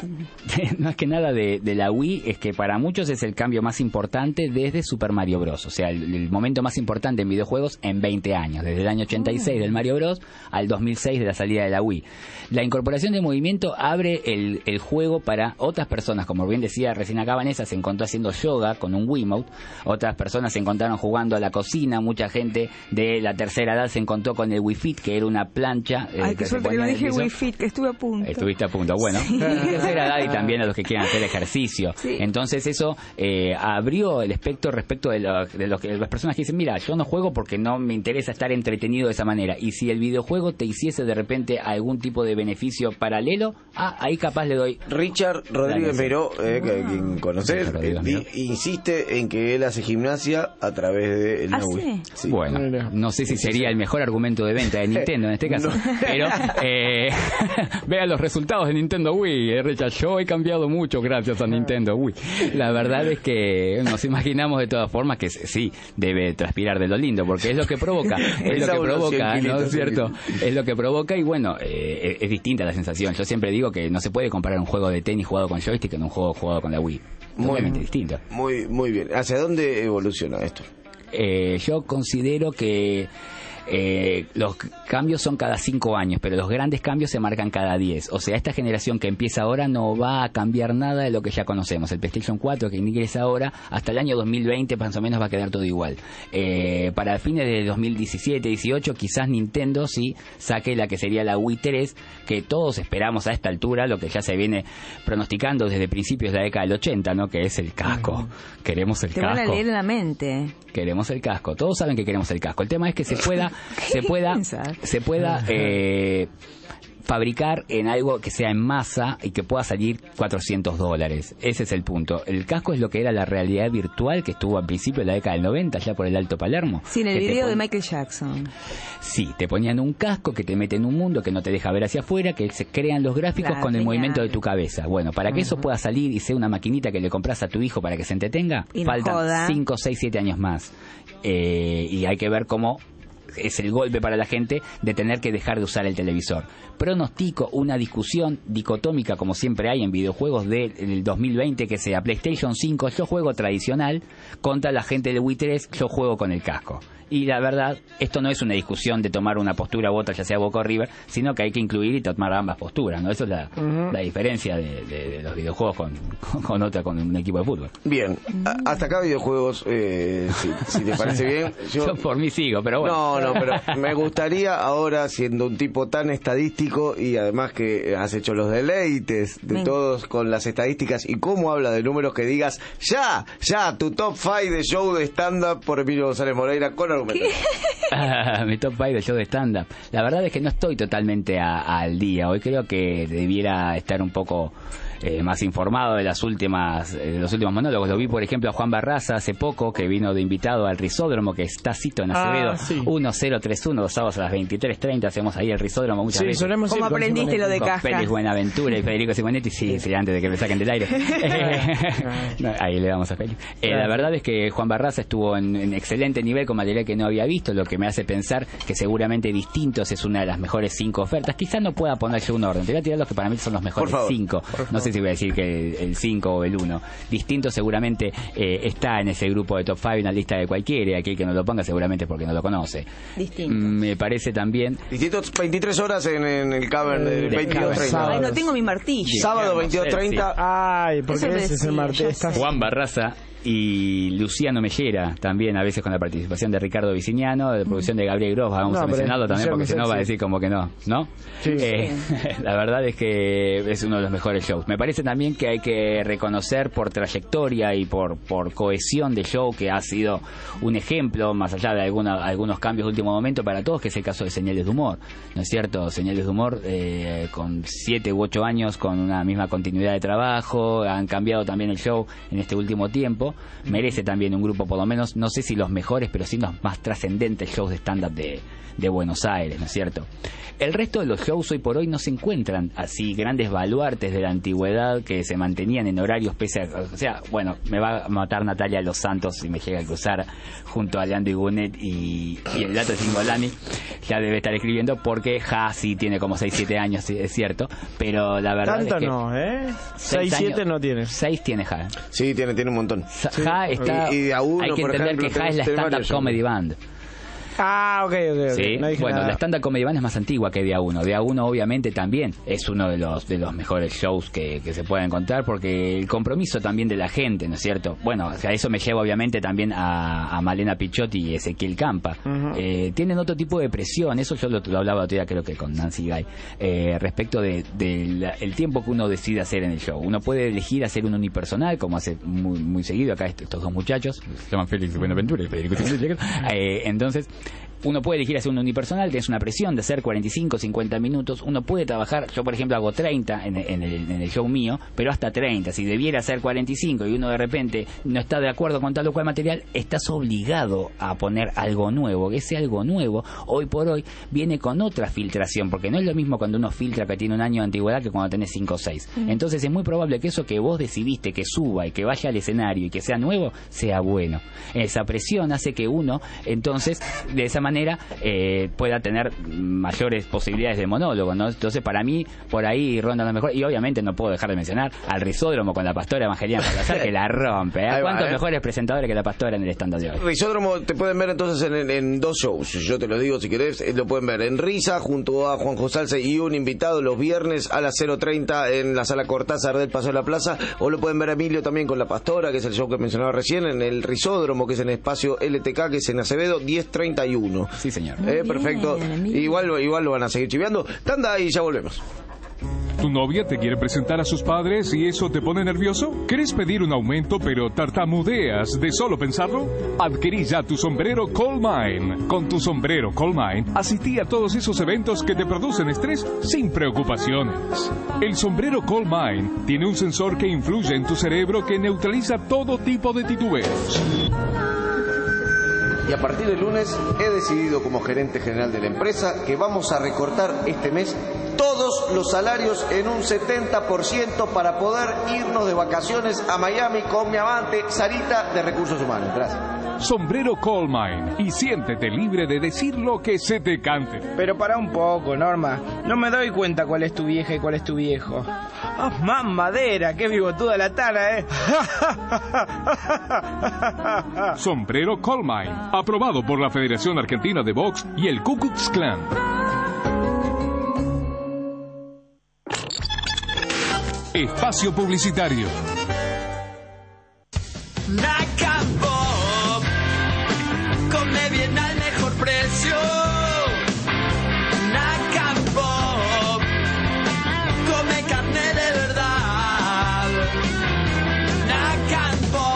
de la Wii es que para muchos es el cambio más importante desde Super Mario Bros. O sea, el momento más importante en videojuegos Bros. En 20 años, desde el año 86 del Mario Bros. Al 2006 de la salida de la Wii. La incorporación de movimiento abre el juego para otras personas, como bien decía recién acá Vanessa, se encontró haciendo yoga con un Wiimote, otras personas se encontraron jugando a la cocina, mucha gente de la tercera edad se encontró con el Wii Fit, que era una plancha. Ay, qué suerte que no dije Wii Fit, que estuve a punto. Estuviste a punto, bueno, sí. La tercera edad y también a los que quieran hacer ejercicio. Sí. Entonces eso abrió el espectro respecto de las personas que dicen, mira, yo no juego porque no me interesa estar entretenido de esa manera, y si el videojuego te hiciese de repente algún tipo de beneficio paralelo, ahí capaz le doy. Richard Rodríguez Miró, quien conoces, insiste en que él hace gimnasia a través de el Wii. Sí. Bueno, no sé si sería el mejor argumento de venta de Nintendo en este caso, pero vean los resultados de Nintendo Wii, Richard, yo he cambiado mucho gracias a Nintendo Wii. La verdad es que nos imaginamos de todas formas que sí, debe transpirar de lo lindo, porque es lo que provoca, es lo que provoca, ¿no es cierto? Es lo que provoca y bueno, es distinta la sensación. Yo siempre digo que no se puede comparar un juego de tenis jugado con joystick con un juego jugado con la Wii. Totalmente distinto. Muy bien. ¿Hacia dónde evoluciona esto? Yo considero que los cambios son cada 5 años, pero los grandes cambios se marcan cada 10. O sea, esta generación que empieza ahora no va a cambiar nada de lo que ya conocemos. El PlayStation 4 que ingresa ahora, hasta el año 2020 más o menos va a quedar todo igual. Para fines de 2017-18 quizás Nintendo sí saque la que sería la Wii 3, que todos esperamos a esta altura, lo que ya se viene pronosticando desde principios de la década del 80, ¿no? Que es el casco. Queremos el casco. Te van a leer en la mente. Queremos el casco. Todos saben que queremos el casco. El tema es que se pueda fabricar en algo que sea en masa y que pueda salir $400. Ese es el punto. El casco es lo que era la realidad virtual que estuvo al principio de la década del 90, ya por el Alto Palermo. Sí, en el video de Michael Jackson. Sí, te ponían un casco que te mete en un mundo que no te deja ver hacia afuera, que se crean los gráficos con el movimiento de tu cabeza. Bueno, para que eso pueda salir y sea una maquinita que le compras a tu hijo para que se entretenga, faltan 5, 6, 7 años más. Y hay que ver cómo es el golpe para la gente de tener que dejar de usar el televisor. Pronostico una discusión dicotómica como siempre hay en videojuegos del 2020, que sea PlayStation 5, yo juego tradicional, contra la gente de Wii 3, yo juego con el casco. Y la verdad, esto no es una discusión de tomar una postura u otra, ya sea Boca o River, sino que hay que incluir y tomar ambas posturas, ¿no? Eso es la diferencia de los videojuegos con un equipo de fútbol. Bien, hasta acá videojuegos, si te parece bien. Yo por mí sigo, pero bueno. No, pero me gustaría ahora, siendo un tipo tan estadístico y además que has hecho los deleites de todos con las estadísticas y cómo habla de números, que digas ya, tu top 5 de show de stand-up por Emilio González Moreira con mi top 5 de show de stand-up. La verdad es que no estoy totalmente al día. Hoy creo que debiera estar un poco más informado de los últimos monólogos. Lo vi, por ejemplo, a Juan Barraza hace poco, que vino de invitado al Risódromo, que está cito en Acevedo, 1031, los sábados a las 23:30. Hacemos ahí el Risódromo muchas veces. ¿Cómo aprendiste lo de Casca? Félix Buenaventura y Federico Simonetti, sí, antes de que me saquen del aire. Ahí le damos a Félix. La verdad es que Juan Barraza estuvo en excelente nivel con material que no había visto, lo que me hace pensar que seguramente Distintos es una de las mejores 5 ofertas. Quizás no pueda ponerse un orden, te voy a tirar los que para mí son los mejores 5. No sé si voy a decir que el 5 o el 1. Distinto seguramente está en ese grupo de top 5, en la lista de cualquiera, y aquel que no lo ponga seguramente porque no lo conoce. Distinto. Me parece también... Distintos 23 horas en el cavern de 22:30. Ay, no tengo mi martillo. Sábado 22:30. Ay, porque ese es el martillo. Juan Barraza y Luciano Mellera, también a veces con la participación de Ricardo Viciniano, de producción de Gabriel Gross, vamos a mencionarlo también porque si no va a decir como que no. Sí. La verdad es que es uno de los mejores shows. Me parece también que hay que reconocer por trayectoria y por cohesión de show que ha sido un ejemplo, más allá de algunos cambios de último momento para todos, que es el caso de Señales de Humor, ¿no es cierto? Señales de Humor con 7 u 8 años con una misma continuidad de trabajo, han cambiado también el show en este último tiempo. Merece también un grupo, por lo menos, no sé si los mejores, pero sí los más trascendentes shows de stand-up de Buenos Aires, ¿no es cierto? El resto de los shows hoy por hoy no se encuentran así grandes baluartes de la antigüedad que se mantenían en horarios pese a... O sea, bueno, me va a matar Natalia Los Santos si me llega a cruzar junto a Leandro Igunet y el dato de Cingolani. Ya debe estar escribiendo porque Ja sí tiene como 6-7 años, es cierto, pero la verdad tanto es que... no, 6-7 no tiene. 6 tiene Ja. Sí, tiene un montón. Ja está... Y a uno, hay que por entender ejemplo, que Ja es la stand-up comedy band. Ah, ok. ¿Sí? No dije bueno, nada. la stand-up comedy band es más antigua que Día 1. Día 1 obviamente también es uno de los mejores shows que se pueden encontrar, porque el compromiso también de la gente, ¿no es cierto? Bueno, o sea, eso me lleva obviamente también a Malena Pichotti y Ezequiel Campa. Tienen otro tipo de presión, eso yo lo hablaba otro día creo que con Nancy Guy, respecto el tiempo que uno decide hacer en el show. Uno puede elegir hacer un unipersonal, como hace muy seguido acá estos dos muchachos, se llaman Félix y Buenaventura y Federico. Entonces, uno puede elegir hacer un unipersonal, que es una presión de hacer 45, 50 minutos. Uno puede trabajar, yo por ejemplo hago 30 en el show mío, pero hasta 30. Si debiera hacer 45 y uno de repente no está de acuerdo con tal o cual material, estás obligado a poner algo nuevo. Ese algo nuevo, hoy por hoy, viene con otra filtración, porque no es lo mismo cuando uno filtra que tiene un año de antigüedad que cuando tenés 5 o 6. Entonces es muy probable que eso que vos decidiste que suba y que vaya al escenario y que sea nuevo, sea bueno. Esa presión hace que uno, entonces, de esa manera pueda tener mayores posibilidades de monólogo, ¿no? Entonces para mí por ahí ronda lo mejor, y obviamente no puedo dejar de mencionar al Risódromo con la Pastora Evangelina Salazar, que la rompe, ¿eh? ¿Cuántos mejores presentadores que la Pastora en el stand de hoy? Risódromo te pueden ver entonces en 2 shows, yo te lo digo si querés, lo pueden ver en Risa junto a Juanjo Salce y un invitado los viernes a las 0:30 en la Sala Cortázar del Paseo de la Plaza, o lo pueden ver a Emilio también con La Pastora, que es el show que mencionaba recién, en el Risódromo, que es en el espacio LTK, que es en Acevedo 1031. Sí, señor. Perfecto. Igual lo van a seguir chiveando. Tanda y ya volvemos. ¿Tu novia te quiere presentar a sus padres y eso te pone nervioso? ¿Querés pedir un aumento pero tartamudeas de solo pensarlo? Adquirí ya tu sombrero Colemine. Con tu sombrero Colemine asistí a todos esos eventos que te producen estrés sin preocupaciones. El sombrero Colemine tiene un sensor que influye en tu cerebro que neutraliza todo tipo de titubeos. Y a partir del lunes he decidido como gerente general de la empresa que vamos a recortar este mes todos los salarios en un 70% para poder irnos de vacaciones a Miami con mi amante Sarita de Recursos Humanos. Gracias. Sombrero Colemine, y siéntete libre de decir lo que se te cante. Pero para un poco, Norma. No me doy cuenta cuál es tu vieja y cuál es tu viejo. ¡Ah, más madera! ¡Qué bigotuda la tana, Sombrero Colemine, aprobado por la Federación Argentina de Box y el Ku Klux Klan. Espacio publicitario. Nacambo, come bien al mejor precio. Nacambo, come carne de verdad. Nacambo,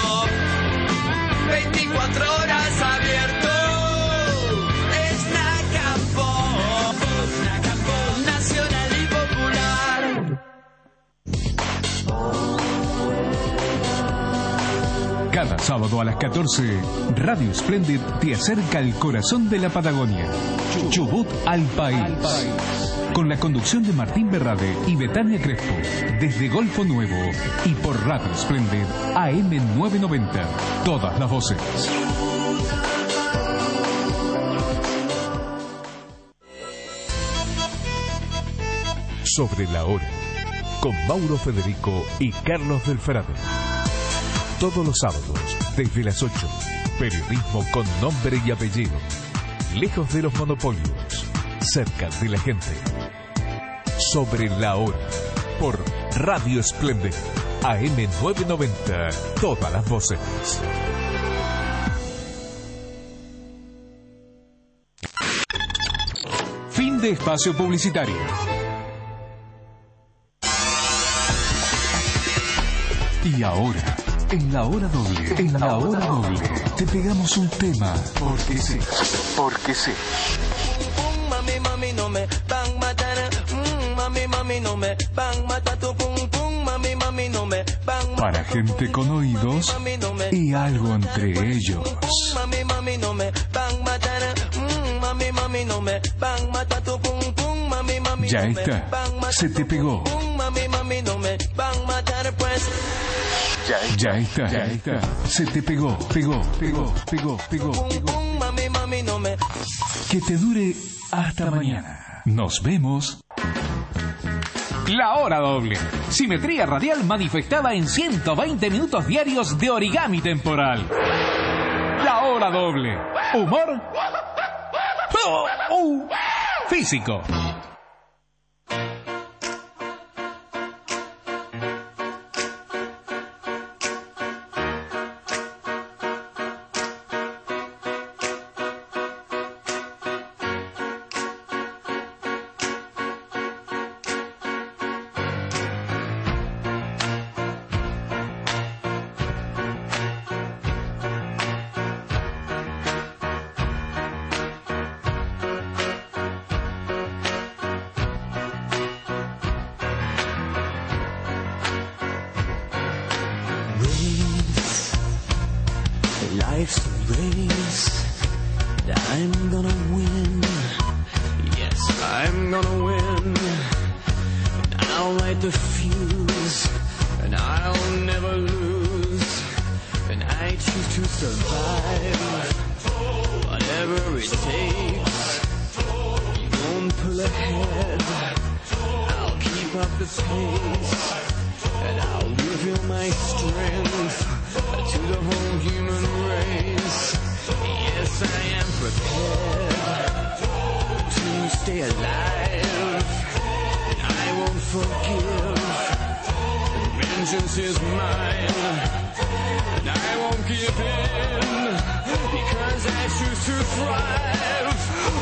24 horas abierto. Es Nacambo, Nacambo, nacional y popular. Cada sábado a las 14, Radio Splendid te acerca al corazón de la Patagonia, Chubut al país. Con la conducción de Martín Berrade y Betania Crespo, desde Golfo Nuevo y por Radio Splendid AM 990. Todas las voces. Sobre la hora, con Mauro Federico y Carlos del Frade. Todos los sábados, desde las 8, periodismo con nombre y apellido. Lejos de los monopolios, cerca de la gente. Sobre la hora, por Radio Splendid, AM 990, todas las voces. Fin de espacio publicitario. Y ahora, en la hora doble, te pegamos un tema, porque sí. Mami, mami, no me van a matar. Mami, mami, no me van a matar. Tu pum, pum, mami, mami, no me van a matar. Para gente con oídos y algo entre ellos. Mami, mami, no me van a matar. Mami, mami, no me van a matar. Tu pum, pum, mami, mami, Ya no me está, van a matar. se te pegó. Mami, mami, no me van a matar, pues. Ya está, se te pegó. Mami, mami, no me. Que te dure hasta mañana. Nos vemos. La hora doble. Simetría radial manifestada en 120 minutos diarios de origami temporal. La hora doble. Humor Físico. Life's a race that I'm gonna win. Yes, I'm gonna win. And I'll light the fuse, and I'll never lose. And I choose to survive, whatever it takes. You won't pull ahead, I'll keep up the pace. And I'll reveal my strength to the whole human race. Yes, I am prepared to stay alive, and I won't forgive. Vengeance is mine, and I won't give in, because I choose to thrive.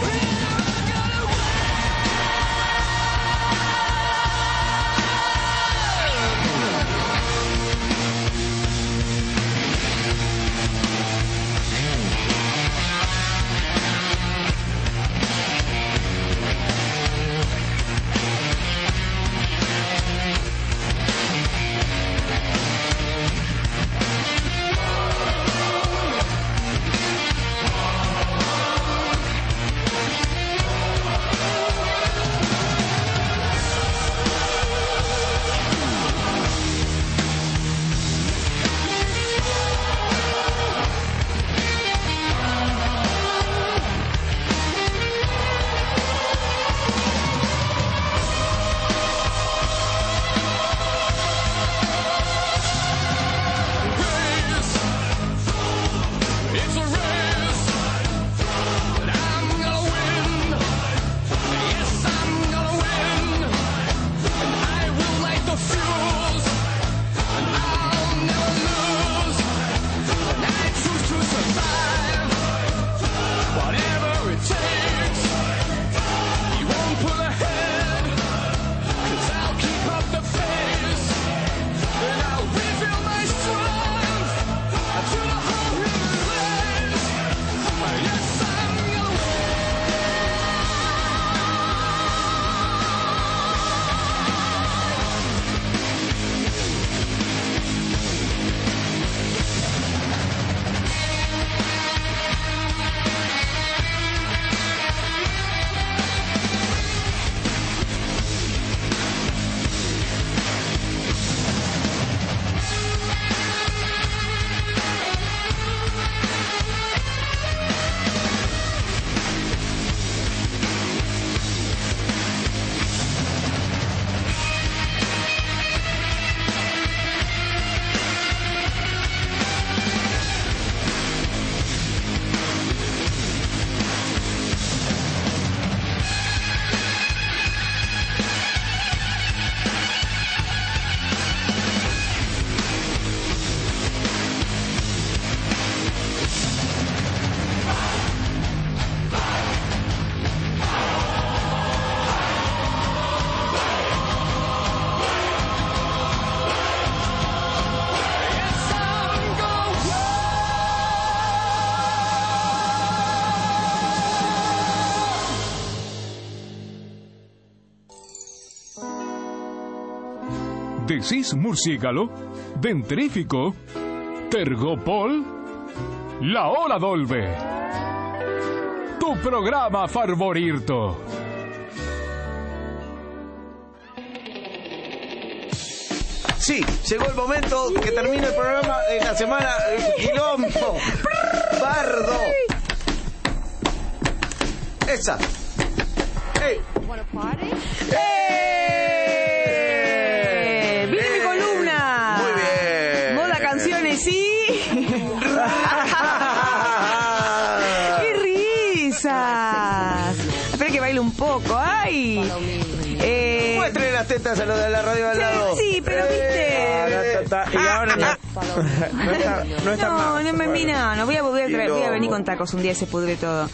¿Decís murciélago? ¿Dentrífico? ¿Tergopol? La Ola Dolbe. Tu programa favorito. Sí, llegó el momento que termine el programa de la semana. Quilombo. Bardo. Esa. ¡Ey! ¡Viene mi columna! Muy bien. Moda, canciones y... ¡Qué risa! baile un poco. ¡Ay! Muestre las tetas a los de la radio al lado. Sí, pero viste. Y ahora no está más. No me mira, no voy a venir con tacos un día, se pudre todo.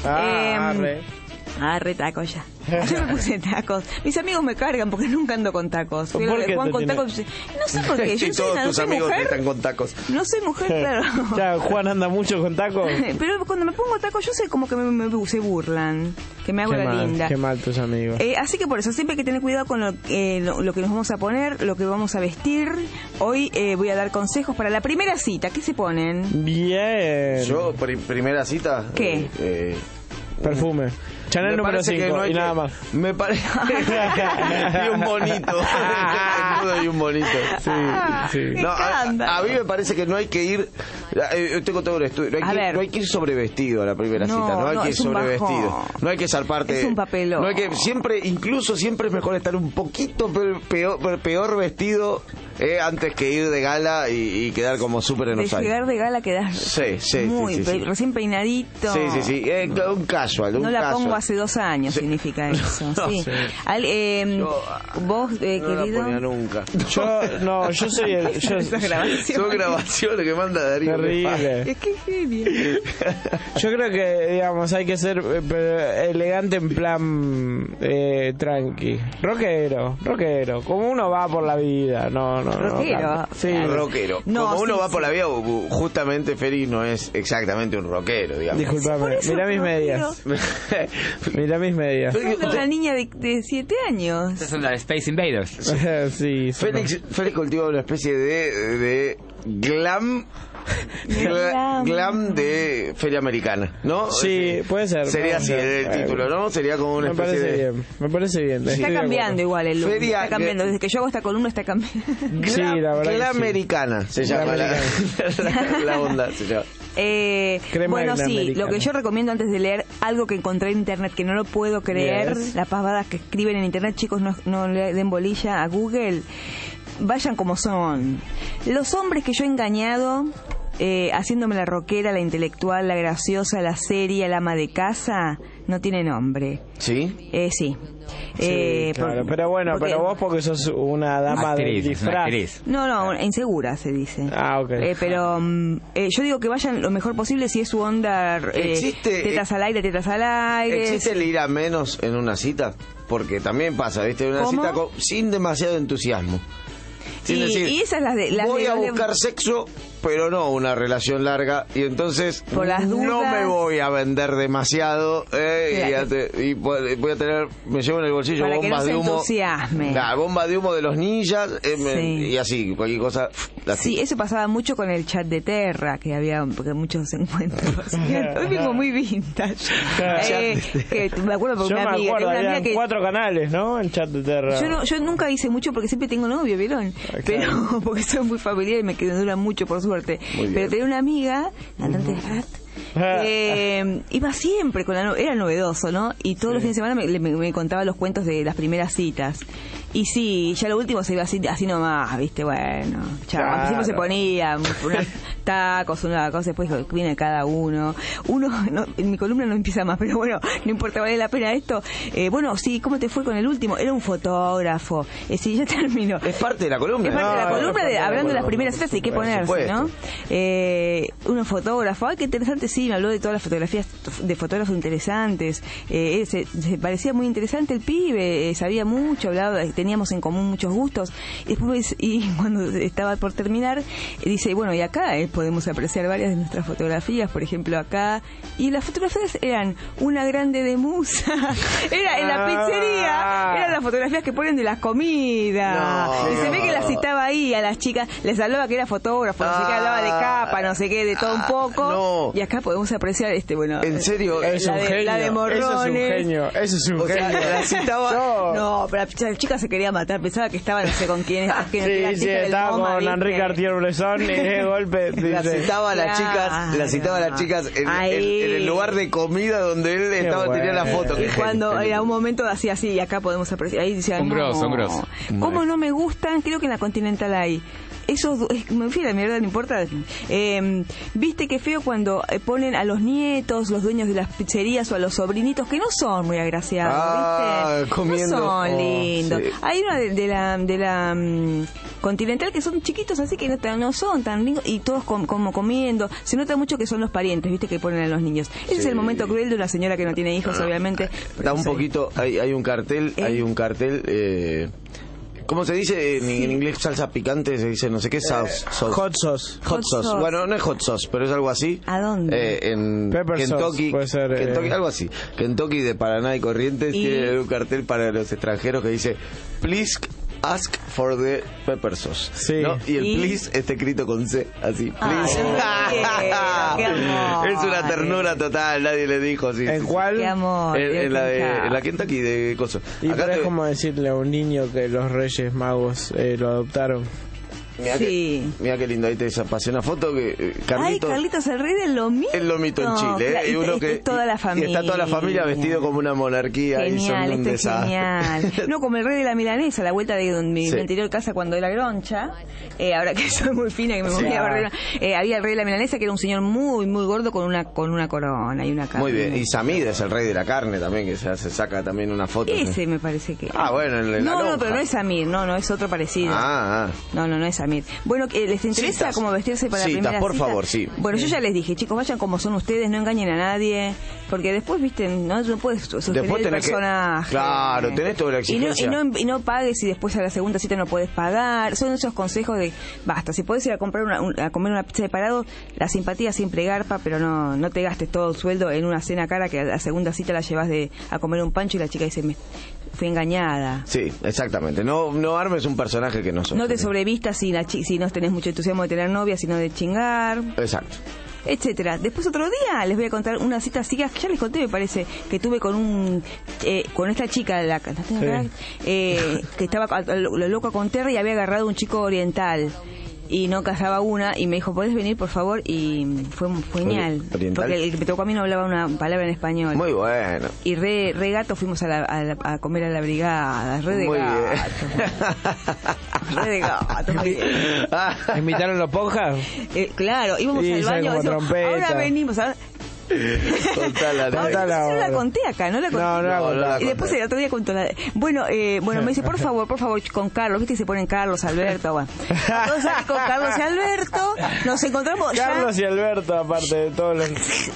Arre tacos ya. Yo me puse tacos. Mis amigos me cargan porque nunca ando con tacos. ¿Por qué Juan con tacos. No sé por qué. Yo Sí, todos tus soy amigos mujer. están con tacos. No soy mujer, claro. Ya, Juan anda mucho con tacos. Pero cuando me pongo tacos, yo sé como que se burlan. Que me hago la linda. Qué mal tus amigos. Así que por eso siempre hay que tener cuidado con lo que nos vamos a poner, lo que vamos a vestir. Hoy voy a dar consejos para la primera cita. ¿Qué se ponen? Bien. Yo, primera cita. ¿Qué? Perfume. Chanel número 5 y nada más. Me parece. Y un bonito. Y un bonito. Sí. No, a mí me parece que no hay que ir. Tengo todo el estudio. No hay que ir sobrevestido a la primera cita. No hay que ir sobrevestido. No hay que zarparte. Es un papelón. No hay que. Siempre es mejor estar un poquito peor vestido antes que ir de gala y quedar como súper en los años. Llegar de gala quedás sí. recién peinadito. Sí. Un casual. No la pongo hace 2 años, significa eso. Sí. Vos, querido. No la ponía nunca. Yo soy el. Son grabaciones que manda Darío. Terrible. Es que genio. Yo creo que, digamos, hay que ser elegante en plan tranqui. Rockero. Como uno va por la vida. Rockero. Sí. Rockero. Como uno va por la vida, justamente Feri no es exactamente un rockero, digamos. Disculpame, mirá mis medias. Mirá mis medias. Sos una niña de 7 años. Estas son las Space Invaders. Sí. Félix cultiva una especie de glam de feria americana, ¿no? Sí, puede ser. Sería así el título, ¿no? Sería como una especie de... Me parece bien. Está cambiando igual el look. Está cambiando. Desde que yo hago esta columna está cambiando. Sí, la verdad. Glam americana se llama la onda. Se llama. Bueno, sí, lo que yo recomiendo antes de leer algo que encontré en internet, que no lo puedo creer, las pavadas que escriben en internet, chicos, no le den bolilla a Google. Vayan como son. Los hombres que yo he engañado, haciéndome la rockera, la intelectual, la graciosa, la seria, la ama de casa, no tienen nombre. ¿Sí? Sí. Claro, pero bueno, pero vos porque sos una dama de disfraz. No, insegura se dice. Ok. Pero yo digo que vayan lo mejor posible si es su onda tetas al aire. ¿Existe el ir a menos en una cita? Porque también pasa, ¿viste? Una cita sin demasiado entusiasmo. Y esa es la voy a buscar sexo, pero no una relación larga, y entonces por las dudas, no me voy a vender demasiado y voy a tener, me llevo en el bolsillo para bombas de humo, bombas de humo de los ninjas, y así cualquier cosa. Sí, eso pasaba mucho con el chat de Terra, que había muchos encuentros. Hoy vengo muy vintage. Me acuerdo porque una amiga que 4 canales, ¿no? El chat de Terra. Yo nunca hice mucho porque siempre tengo novio, ¿vieron? Pero porque soy muy familiar y me dura mucho, por suerte. Pero tenía una amiga, cantante de rap, iba siempre con era novedoso, ¿no? Y todos los fines de semana me contaba los cuentos de las primeras citas. Y sí, ya lo último se iba así nomás, ¿viste? Bueno, chao. Al principio se ponía unos tacos, una cosa, después viene cada uno. En mi columna no empieza más, pero bueno, no importa, vale la pena esto. Bueno, sí, ¿cómo te fue con el último? Era un fotógrafo. Sí, ya termino. Es parte de la columna. Es parte de la columna, hablando de las primeras citas, hay que ponerse, ¿no? Un fotógrafo, ay, qué interesante, sí, me habló de todas las fotografías de fotógrafos interesantes. Se parecía muy interesante el pibe, sabía mucho, hablaba, teníamos en común muchos gustos. Y cuando estaba por terminar, dice, bueno, y acá podemos apreciar varias de nuestras fotografías, por ejemplo acá, y las fotografías eran una grande de musa, era en la pizzería, eran las fotografías que ponen de las comidas, y se ve que las citaba ahí a las chicas, les hablaba que era fotógrafo, no sé qué, hablaba de capa, no sé qué, de todo un poco, y acá podemos apreciar bueno, en serio, la de morrones, eso es un genio, la citaba, no, pero la chica se quería matar, pensaba que estaba no sé con quién, sí, estaba con Enrique Cartier-Bresson y de golpe la citaba a las chicas en el lugar de comida donde él tenía la foto. Y cuando a un momento hacía así, y acá podemos apreciar, ahí decía, un grosso. ¿Cómo no me gustan? Creo que en la Continental hay me fui a la mierda, no importa. Viste qué feo cuando ponen a los nietos, los dueños de las pizzerías o a los sobrinitos que no son muy agraciados, ¿viste? Comiendo. No son lindos. Sí. Hay una de la Continental que son chiquitos así que no son tan lindos y todos como comiendo. Se nota mucho que son los parientes, ¿viste? Que ponen a los niños. Ese es el momento cruel de una señora que no tiene hijos, obviamente. Da un poquito, hay un cartel, ¿cómo se dice en inglés salsa picante? Se dice no sé qué sauce. Hot sauce. Hot sauce. Bueno, no es hot sauce, pero es algo así. ¿A dónde? En Pepper Kentucky, sauce, puede ser, Kentucky, algo así. Kentucky de Paraná y Corrientes tiene un cartel para los extranjeros que dice please ask for the pepper sauce. Sí. ¿No? Y el please está escrito con C, así. Please. Qué amor. Es una ternura total, nadie le dijo. Sí, ¿En sí, cuál? Qué amor. en la Kentucky de Coso. Y Acá pero es como decirle a un niño que los Reyes Magos lo adoptaron. Mira qué lindo, ahí te pasé una foto que Carlitos el rey del lomito. El lomito en Chile, Y uno que toda la familia. Y está toda la familia vestido como una monarquía. Genial, y son un desastre. Genial. No, como el rey de la milanesa, la vuelta de mi anterior casa cuando era groncha. Ahora que soy muy fina, que me moví a Barrera. Había el rey de la milanesa que era un señor muy, muy gordo con una corona y una carne. Muy bien. Y Samid es el rey de la carne también, que se saca también una foto. Ese me parece que. Bueno, no, pero no es Samir, no, es otro parecido. No es Samir. Bueno, ¿les interesa cómo vestirse para la primera cita? Por favor, sí. Bueno, yo ya les dije, chicos, vayan como son ustedes, no engañen a nadie, porque después, viste, no puedes sugerir el personaje. Claro, tenés toda la exigencia. Y no pagues y después a la segunda cita no puedes pagar. Son esos consejos de, basta, si puedes ir a comprar a comer una pizza de parado, la simpatía siempre garpa, pero no te gastes todo el sueldo en una cena cara que a la segunda cita la llevas a comer un pancho y la chica dice, fui engañada. Sí, exactamente. No armes un personaje que no sos. No te sobrevistas si no tenés mucho entusiasmo de tener novia, sino de chingar. Exacto. Etcétera. Después otro día les voy a contar una cita así que ya les conté, me parece, que tuve con esta chica que estaba lo loco con Terry y había agarrado un chico oriental y no casaba una y me dijo, ¿podés venir por favor? Y fue genial, porque el que me tocó a mí no hablaba una palabra en español. Muy bueno. Y re gato fuimos a comer a la brigada, re de muy gato. Re de gato. ¿Invitaron los ponjas? Claro, íbamos al baño. Ahora venimos, Contala. No la conté acá, no la conté. No, y después el otro día contó la... Bueno, me dice, por favor, con Carlos, viste que se ponen Carlos, Alberto, bueno. Todos ahí con Carlos y Alberto, nos encontramos Carlos y Alberto, aparte de todos los...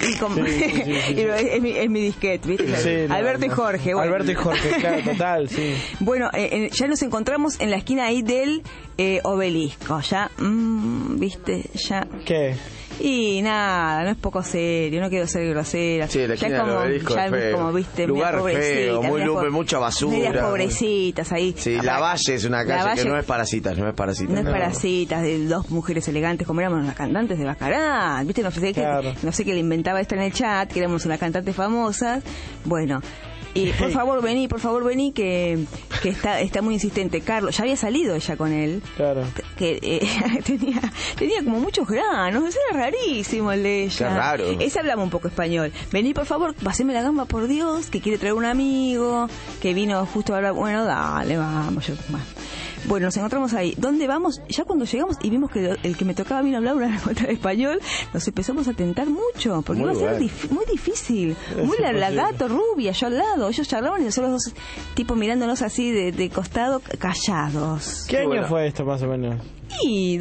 Es mi disquete, viste. Sí, Alberto y Jorge. Bueno. Alberto y Jorge, claro, total, sí. Bueno, ya nos encontramos en la esquina ahí del obelisco, ya, viste, ya... ¿Qué? Y nada, no es poco serio, no quiero ser grosera. Sí, la ya es como viste, lugar feo, muy lupe, mucha basura. Medias pobrecitas ahí. Sí, La Valle es una calle que no es parasitas. No es parasitas, de dos mujeres elegantes como éramos las cantantes de Baccarat. ¿Viste? No sé qué le inventaba esta en el chat, que éramos unas cantantes famosas. Bueno, y por favor vení, que está muy insistente. Carlos, ya había salido ella con él. Claro. Que tenía como muchos granos, era rarísimo el de ella. Qué raro. Ese hablaba un poco español. Vení, por favor, paseme la gamba, por Dios, que quiere traer un amigo, que vino justo ahora. Bueno, dale, vamos. Bueno, nos encontramos ahí. ¿Dónde vamos? Ya cuando llegamos y vimos que el que me tocaba vino a hablar una cuenta de español, nos empezamos a tentar mucho, porque iba a ser muy difícil. Muy la gato rubia, yo al lado. Ellos charlaban y nosotros dos tipos mirándonos así de costado, callados. ¿Qué año fue esto, más o menos? Y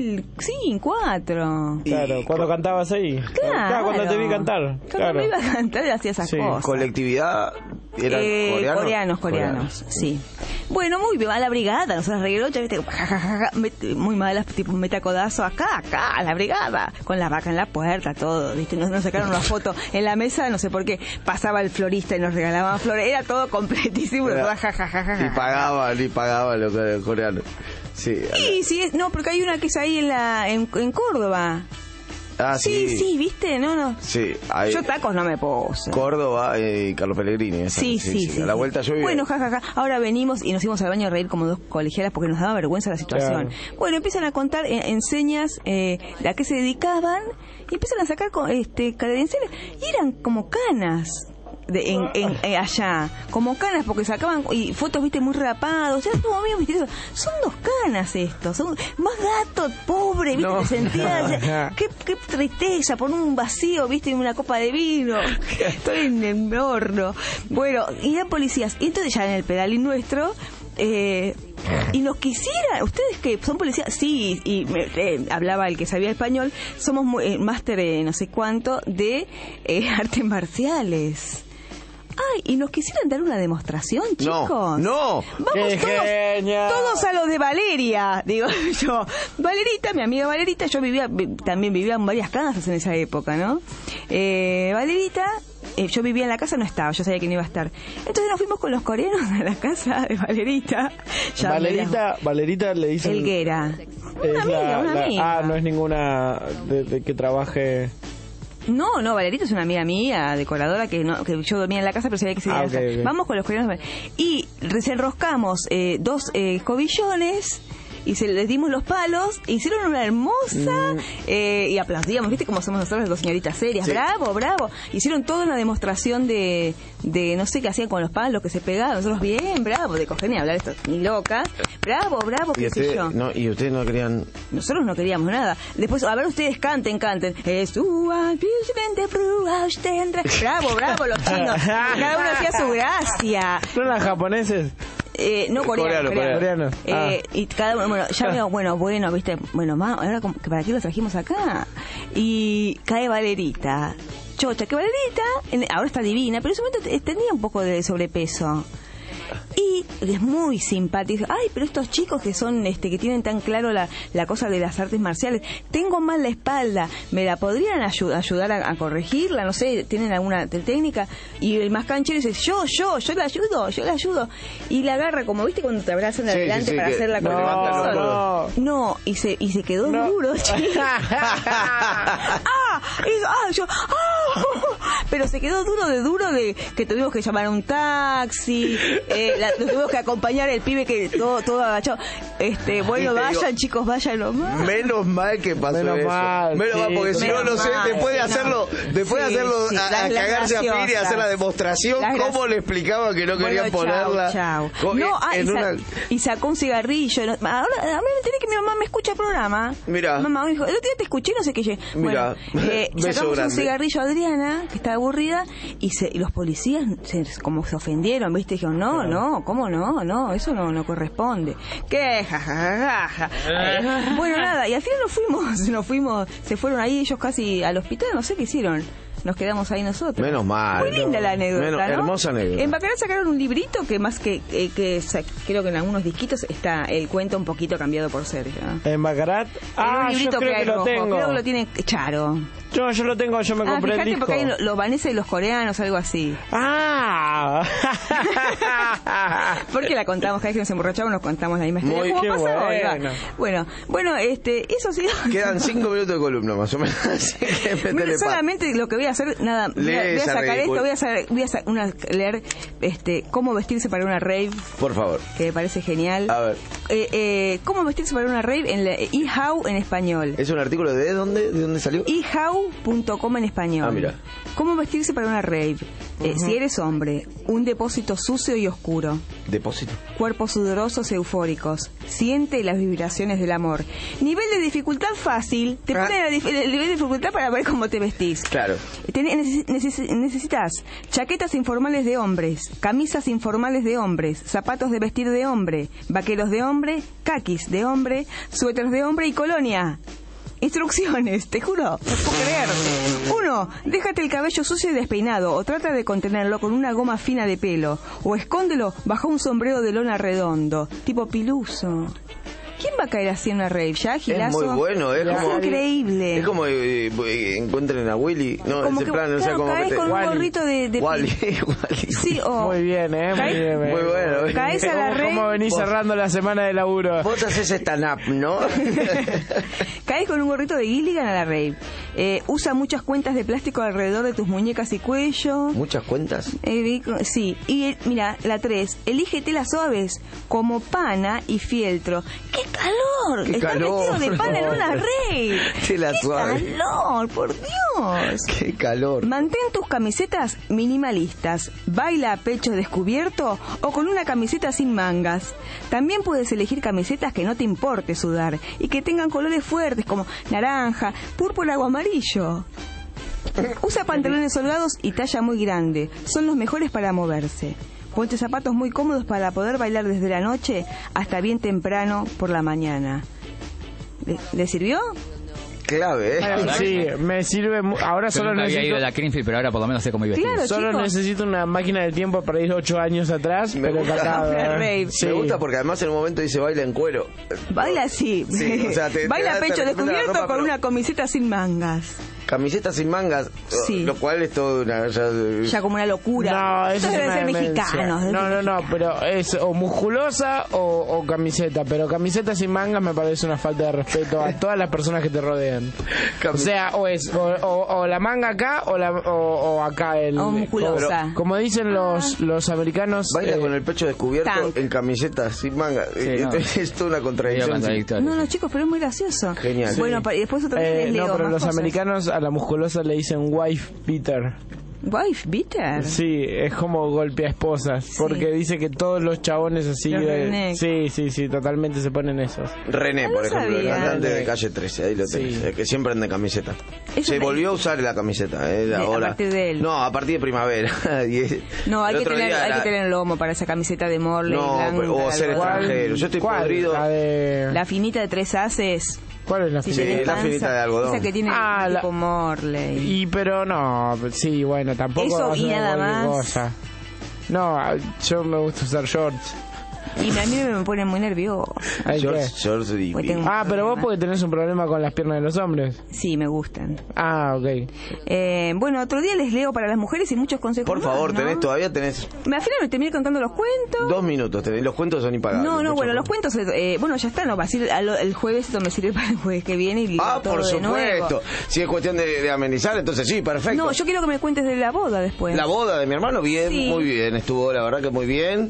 2004. Claro, cuando cantabas ahí. Claro, cuando te vi cantar. Cuando me iba a cantar hacía esas cosas. ¿Colectividad? ¿Eran coreanos, sí. Bueno, muy bien, a la brigada, nosotros reguerochas, viste, muy malas, tipo metacodazo, acá, a la brigada, con la vaca en la puerta, todo, viste, nos sacaron una foto en la mesa, no sé por qué, pasaba el florista y nos regalaban flores, era todo completísimo, y pagaba lo que era coreano. Sí, no, porque hay una que es ahí en Córdoba. Sí, ¿viste? No. Sí, yo tacos no me puse. Córdoba y Carlos Pellegrini. Sí. A la vuelta yo Bueno, ahora venimos y nos íbamos al baño a reír como dos colegialas porque nos daba vergüenza la situación. Claro. Bueno, empiezan a contar en señas a qué se dedicaban y empiezan a sacar credenciales y eran como canas allá, como canas, porque sacaban y fotos, viste, muy rapados, era todo medio misterioso. Son 2 canas estos, son más gato, pobre, viste, te sentías, qué tristeza, por un vacío, viste, en una copa de vino, estoy en el horno. Bueno, y eran policías, y entonces ya en el pedalín nuestro, y nos quisieran, ustedes que son policías, sí, y hablaba el que sabía español, somos máster no sé cuánto de artes marciales. Ay, y nos quisieran dar una demostración, chicos. No. Vamos todos a los de Valeria, digo yo. Valerita, mi amiga Valerita, yo también vivía en varias casas en esa época, ¿no? Valerita, yo vivía en la casa, no estaba, yo sabía que no iba a estar. Entonces nos fuimos con los coreanos a la casa de Valerita. Valerita le dicen... Helguera. Una amiga. Ah, no es ninguna de que trabaje... No, Valerita es una amiga mía, decoradora, que yo dormía en la casa, pero sabía que se iba a okay. Vamos con los coreanos. Y desenroscamos 2 escobillones y les dimos los palos, hicieron una hermosa y aplaudíamos, viste como somos nosotros, 2 señoritas serias, sí. Bravo, hicieron toda una demostración de no sé qué hacían con los palos, que se pegaban, nosotros bien, bravo, de coger ni hablar esto, ni locas, bravo, qué sé yo. No, y ustedes no querían... Nosotros no queríamos nada. Después, a ver, ustedes canten. Bravo, los chinos. Cada uno hacía su gracia. ¿Son los japoneses? No, coreano. Ah. Y cada uno, bueno, ya veo, bueno, viste, bueno, ahora ¿para qué lo trajimos acá? Y cae Valerita, chocha, que Valerita ahora está divina, pero en ese momento tenía un poco de sobrepeso. Y es muy simpático. Ay, pero estos chicos que son que tienen tan claro la cosa de las artes marciales, tengo mal la espalda, ¿me la podrían ayudar a corregirla? No sé, ¿tienen alguna técnica? Y el más canchero dice, yo la ayudo. Y la agarra, como viste cuando te abrazan de adelante para hacer la corrección. No, y se quedó duro, chicos. Pero se quedó duro de que tuvimos que llamar a un taxi, lo tuvimos que acompañar el pibe que todo agachado. Bueno, vayan, chicos, vayan nomás. Menos mal que pasó eso. Menos mal, porque si no sé, después de hacerlo a cagarse a Piri y hacer la demostración, ¿cómo le explicaba que no querían ponerla? Chau. Y sacó un cigarrillo. Ahora me enteré que mi mamá me escucha el programa. Mira. Mamá me dijo, el otro día te escuché, no sé qué. Bueno, sacamos un cigarrillo a Adriana, que estaba aburrida, y los policías como se ofendieron, ¿viste? Dijeron, no, ¿cómo no? Eso no corresponde. ¿Qué? Ja. Bueno, nada, y al final nos fuimos, se fueron ahí ellos casi al hospital, no sé qué hicieron. Nos quedamos ahí nosotros. Menos mal. Muy linda la anécdota, ¿no? Hermosa anécdota. En Bacarat sacaron un librito que más que creo que en algunos disquitos está el cuento un poquito cambiado por Sergio. ¿En Bacarat? Un librito yo creo que lo tengo. Creo que lo tiene Charo. Yo lo tengo, yo me compré el disco. Porque hay los vaneses y los coreanos, algo así. Porque la contamos, cada vez que nos emborrachamos nos contamos la misma historia. ¿Cómo pasó? Bueno, eso sí. Quedan 5 minutos de columna, más o menos. Así que solamente lo que voy a hacer, nada, voy a sacar esto, voy a leer cómo vestirse para una rave. Por favor. Que me parece genial. A ver. Cómo vestirse para una rave en la eHow en español. ¿Es un artículo de dónde salió? eHow.com en español. Mira. ¿Cómo vestirse para una rave? Si eres hombre, un depósito sucio y oscuro. ¿Depósito? Cuerpos sudorosos e eufóricos. Siente las vibraciones del amor. Nivel de dificultad fácil. Te pone el nivel de dificultad para ver cómo te vestís. Claro. Necesitas chaquetas informales de hombres, camisas informales de hombres, zapatos de vestir de hombre, vaqueros de hombre, caquis de hombre, suéteres de hombre y colonia. Instrucciones, te juro, no puedo creer. 1. Déjate el cabello sucio y despeinado, o trata de contenerlo con una goma fina de pelo, o escóndelo bajo un sombrero de lona redondo, tipo piluso. ¿Quién va a caer así en una rave? ¿Ya, Gilazo? Es muy bueno, es como increíble. Es como encuentren a Willy. No, como ese que, plan, claro, o sea, como caes que con un gorrito de Wally. Sí, muy bien, Muy bueno. Caes a la rave. ¿Cómo venís cerrando la semana de laburo? Vos haces stand-up, ¿no? Caes con un gorrito de Gilligan a la rave. Usa muchas cuentas de plástico alrededor de tus muñecas y cuello. ¿Muchas cuentas? Sí. Y mira, la 3. Elige telas suaves como pana y fieltro. ¿Qué calor! ¡Qué ¡Estás calor! vestido de pana en una rave! ¡Qué la ¡Qué suave! calor, por Dios! ¡Qué calor! Mantén tus camisetas minimalistas. Baila a pecho descubierto o con una camiseta sin mangas. También puedes elegir camisetas que no te importe sudar y que tengan colores fuertes como naranja, púrpura o amarillo. Usa pantalones holgados y talla muy grande. Son los mejores para moverse. Ponte zapatos muy cómodos para poder bailar desde la noche hasta bien temprano por la mañana. ¿Le sirvió? Clave, Sí, me sirve. Ahora Yo solo nunca había ido necesito. a la Greenfield, pero ahora por lo menos sé cómo iba vestido. Claro, Solo chicos. necesito una máquina del tiempo para ir 8 años atrás, pero gusta. encantado, Rave. Sí. Me gusta porque además en un momento dice baila en cuero. Baila así. Sí, o sea, te Baila da- a te pecho recomienda la descubierto ropa, con pero- una camiseta sin mangas. Camiseta sin mangas, Sí. lo cual es todo una... Ya como una locura. No, eso deben es ser una demencia. mexicanos. No, pero es o musculosa o camiseta. Pero camiseta sin mangas me parece una falta de respeto a todas las personas que te rodean. O sea, o la manga acá o acá el... O musculosa. Como dicen los americanos... Baila con el pecho descubierto tank. en camiseta sin mangas. Sí, no. Es toda una contradicción. No, chicos, pero es muy gracioso. Genial. Bueno, y después otra vez les leo no, pero más los cosas. americanos a la musculosa le dicen wife beater. Wife beater. Sí, es como golpea esposas, porque dice que todos los chabones así Los de... rednecks. Sí, totalmente se ponen esos. René, por ejemplo, el sabía. cantante de Calle 13, ahí lo tenés, Sí. que siempre anda en camiseta. Eso Se me- volvió a usar la camiseta, a partir de él. No, a partir de primavera. No, hay El que otro tener, día hay la- que tener lomo para esa camiseta de Morley. No, blanca, o ser algo. extranjero. Yo estoy ¿Cuál? podrido. La de... La finita de 3 haces. ¿Cuál es la Si finita? tenés la panza, finita de algodón. Esa que tiene Ah, tipo Morley. Y pero no, sí, bueno, tampoco Eso va a y ser nada cualquier más. cosa. No, yo me gusta usar shorts. Y a mí me pone muy nervioso. ¿Ay, qué? Shorts y- Pues tengo un Pero vos problema. porque tenés un problema con las piernas de los hombres. Sí, me gustan. Ah, ok. Bueno, otro día les leo para las mujeres y muchos consejos Por más, favor, ¿no? todavía tenés Al final me terminé contando los cuentos. 2 minutos. Los cuentos son impagables. No, mucho bueno, más. los cuentos, bueno, ya está, no, va a ser el jueves, esto me sirve para el jueves que viene y leo Ah, todo por de nuevo. supuesto. Si es cuestión de amenizar, entonces sí, perfecto. No, yo quiero que me cuentes de la boda después. La boda de mi hermano, bien, Sí. muy bien. Estuvo, la verdad que muy bien.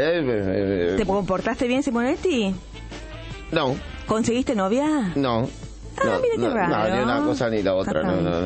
¿Te comportaste bien, Simonetti? No, ¿Conseguiste novia? no. Ah, mira qué raro. No, ni una cosa ni la otra.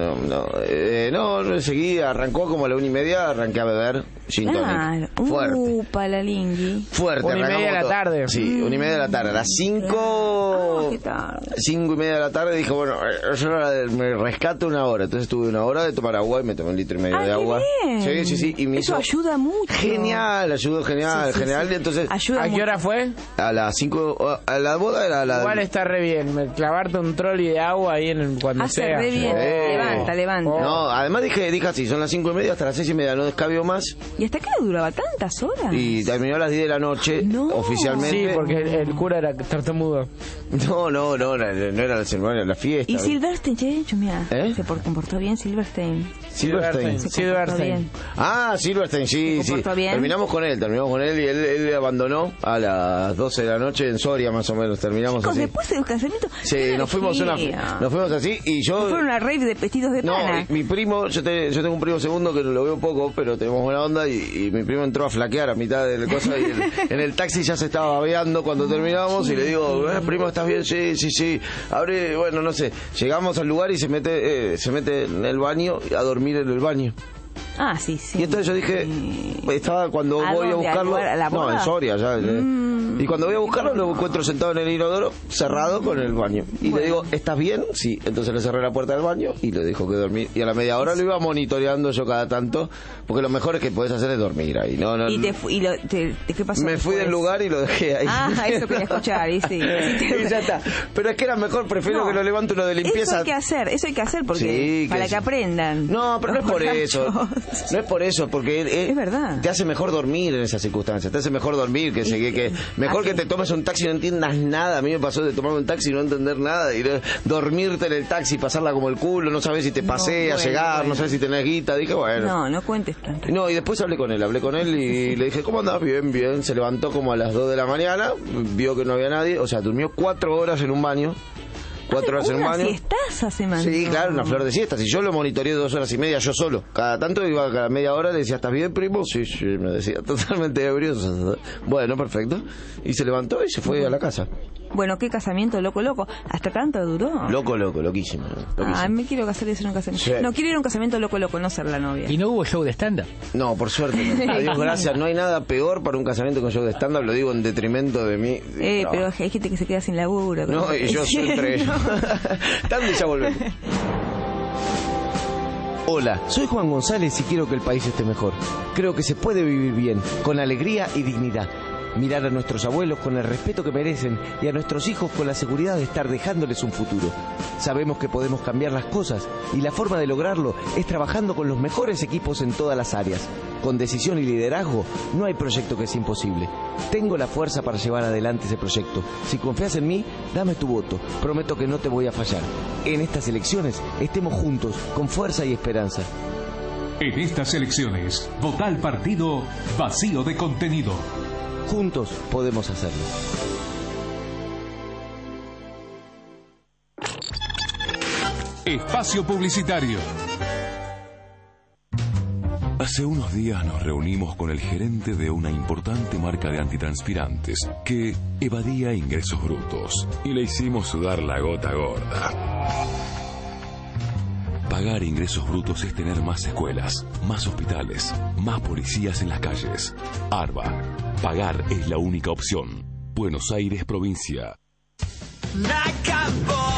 No, seguí, arrancó como a la 1:30, arranqué a beber gin tonic. Claro. Fuerte. Palalingui. Fuerte. 1:30 de la arrancamos todo. tarde. Sí, 1:30 de la tarde. A las 5... ¿Qué tal? 5:30 de la tarde dije, bueno, me rescato 1 hora. Entonces tuve 1 hora de tomar agua y me tomé 1,5 litros de qué agua. bien. Sí. Y me Eso hizo ayuda mucho. genial, ayudó genial, Sí, genial. sí. Entonces, Ayuda ¿A qué mucho. hora fue? a las 5, a la boda era la... Igual está re bien, clavarte un trolley de agua ahí cuando Hace sea. re bien. Levanta. No, además dije así, son las 5:30 hasta las 6:30, no descabio más. ¿Y hasta qué le duraba tantas horas? Y terminó a las 10 de la noche, oficialmente. Sí, porque el cura era tartamudo. No era la ceremonia, era la fiesta. ¿Y Silverstein, che? Chumia, ¿Eh? ¿se comportó bien Silverstein? Silverstein. Se comportó bien. Ah, Silverstein, sí. ¿Se comportó bien? Terminamos con él y él abandonó a las 12 de la noche en Soria, más o menos. Terminamos Chicos, así. después del casamiento... Sí, qué nos fuimos así y yo... Fueron a rave de vestidos de No, pana. mi primo, yo tengo un primo segundo que lo veo poco, pero tenemos buena onda y mi primo entró a flaquear a mitad de la cosa y en el taxi ya se estaba babeando cuando terminamos y le digo, primo, ¿estás bien? Sí. Abre, bueno, no sé. Llegamos al lugar y se mete en el baño a dormir en el baño. Ah, sí. Y entonces yo dije, estaba cuando ¿A voy a dónde? buscarlo, ¿A la no, boda? en Soria ya. Y cuando voy a buscarlo lo encuentro sentado en el inodoro, cerrado con el baño. Y le digo, ¿estás bien? Sí. Entonces le cerré la puerta del baño y le dijo que dormí. Y a la media hora lo iba monitoreando yo cada tanto, porque lo mejor es que podés hacer es dormir ahí. ¿Qué pasó? Me fui del lugar y lo dejé ahí. Ah, eso quería escuchar, y sí. Y ya está. Pero es que era mejor, prefiero que lo levante uno de limpieza. Eso hay que hacer porque Sí, para que aprendan. No, pero no es por eso. No es por eso, porque es verdad. Te hace mejor dormir en esas circunstancias. Te hace mejor dormir que mejor que te tomes un taxi y no entiendas nada. A mí me pasó de tomarme un taxi y no entender nada, y dormirte en el taxi, pasarla como el culo, no sabes si te paseas, llegar, no sabes si tenés guita. Dije, bueno. No cuentes tanto. No, y después hablé con él y le dije, ¿cómo andás? Bien. Se levantó como a las 2 de la mañana, vio que no había nadie, o sea, durmió 4 horas en un baño. 4 horas en un baño. ¿Siestas hace más? Sí, claro, una flor de siesta. Si yo lo monitoreé 2 horas y media yo solo. Cada tanto iba, cada media hora le decía, ¿estás bien, primo? Sí, me decía, totalmente ebrio. Bueno, perfecto. Y se levantó y se fue a la casa. Bueno, qué casamiento loco. ¿Hasta tanto duró? Loquísimo. Me quiero casar y hacer un casamiento. Sí. No, quiero ir a un casamiento loco, no ser la novia. ¿Y no hubo show de stand-up? No, por suerte. No. Adiós, gracias. No hay nada peor para un casamiento con show de stand-up, lo digo en detrimento de mí. Pero hay gente que se queda sin laburo. No, y yo soy entre ellos. Tanto y ya volvemos. Hola, soy Juan González y quiero que el país esté mejor. Creo que se puede vivir bien, con alegría y dignidad. Mirar a nuestros abuelos con el respeto que merecen y a nuestros hijos con la seguridad de estar dejándoles un futuro. Sabemos que podemos cambiar las cosas y la forma de lograrlo es trabajando con los mejores equipos en todas las áreas. Con decisión y liderazgo no hay proyecto que es imposible. Tengo la fuerza para llevar adelante ese proyecto. Si confías en mí, dame tu voto. Prometo que no te voy a fallar. En estas elecciones estemos juntos, con fuerza y esperanza. En estas elecciones, vota al partido vacío de contenido. Juntos podemos hacerlo. Espacio publicitario. Hace unos días nos reunimos con el gerente de una importante marca de antitranspirantes que evadía ingresos brutos y le hicimos sudar la gota gorda. Pagar ingresos brutos es tener más escuelas, más hospitales, más policías en las calles. ARBA. Pagar es la única opción. Buenos Aires, provincia. Acabó.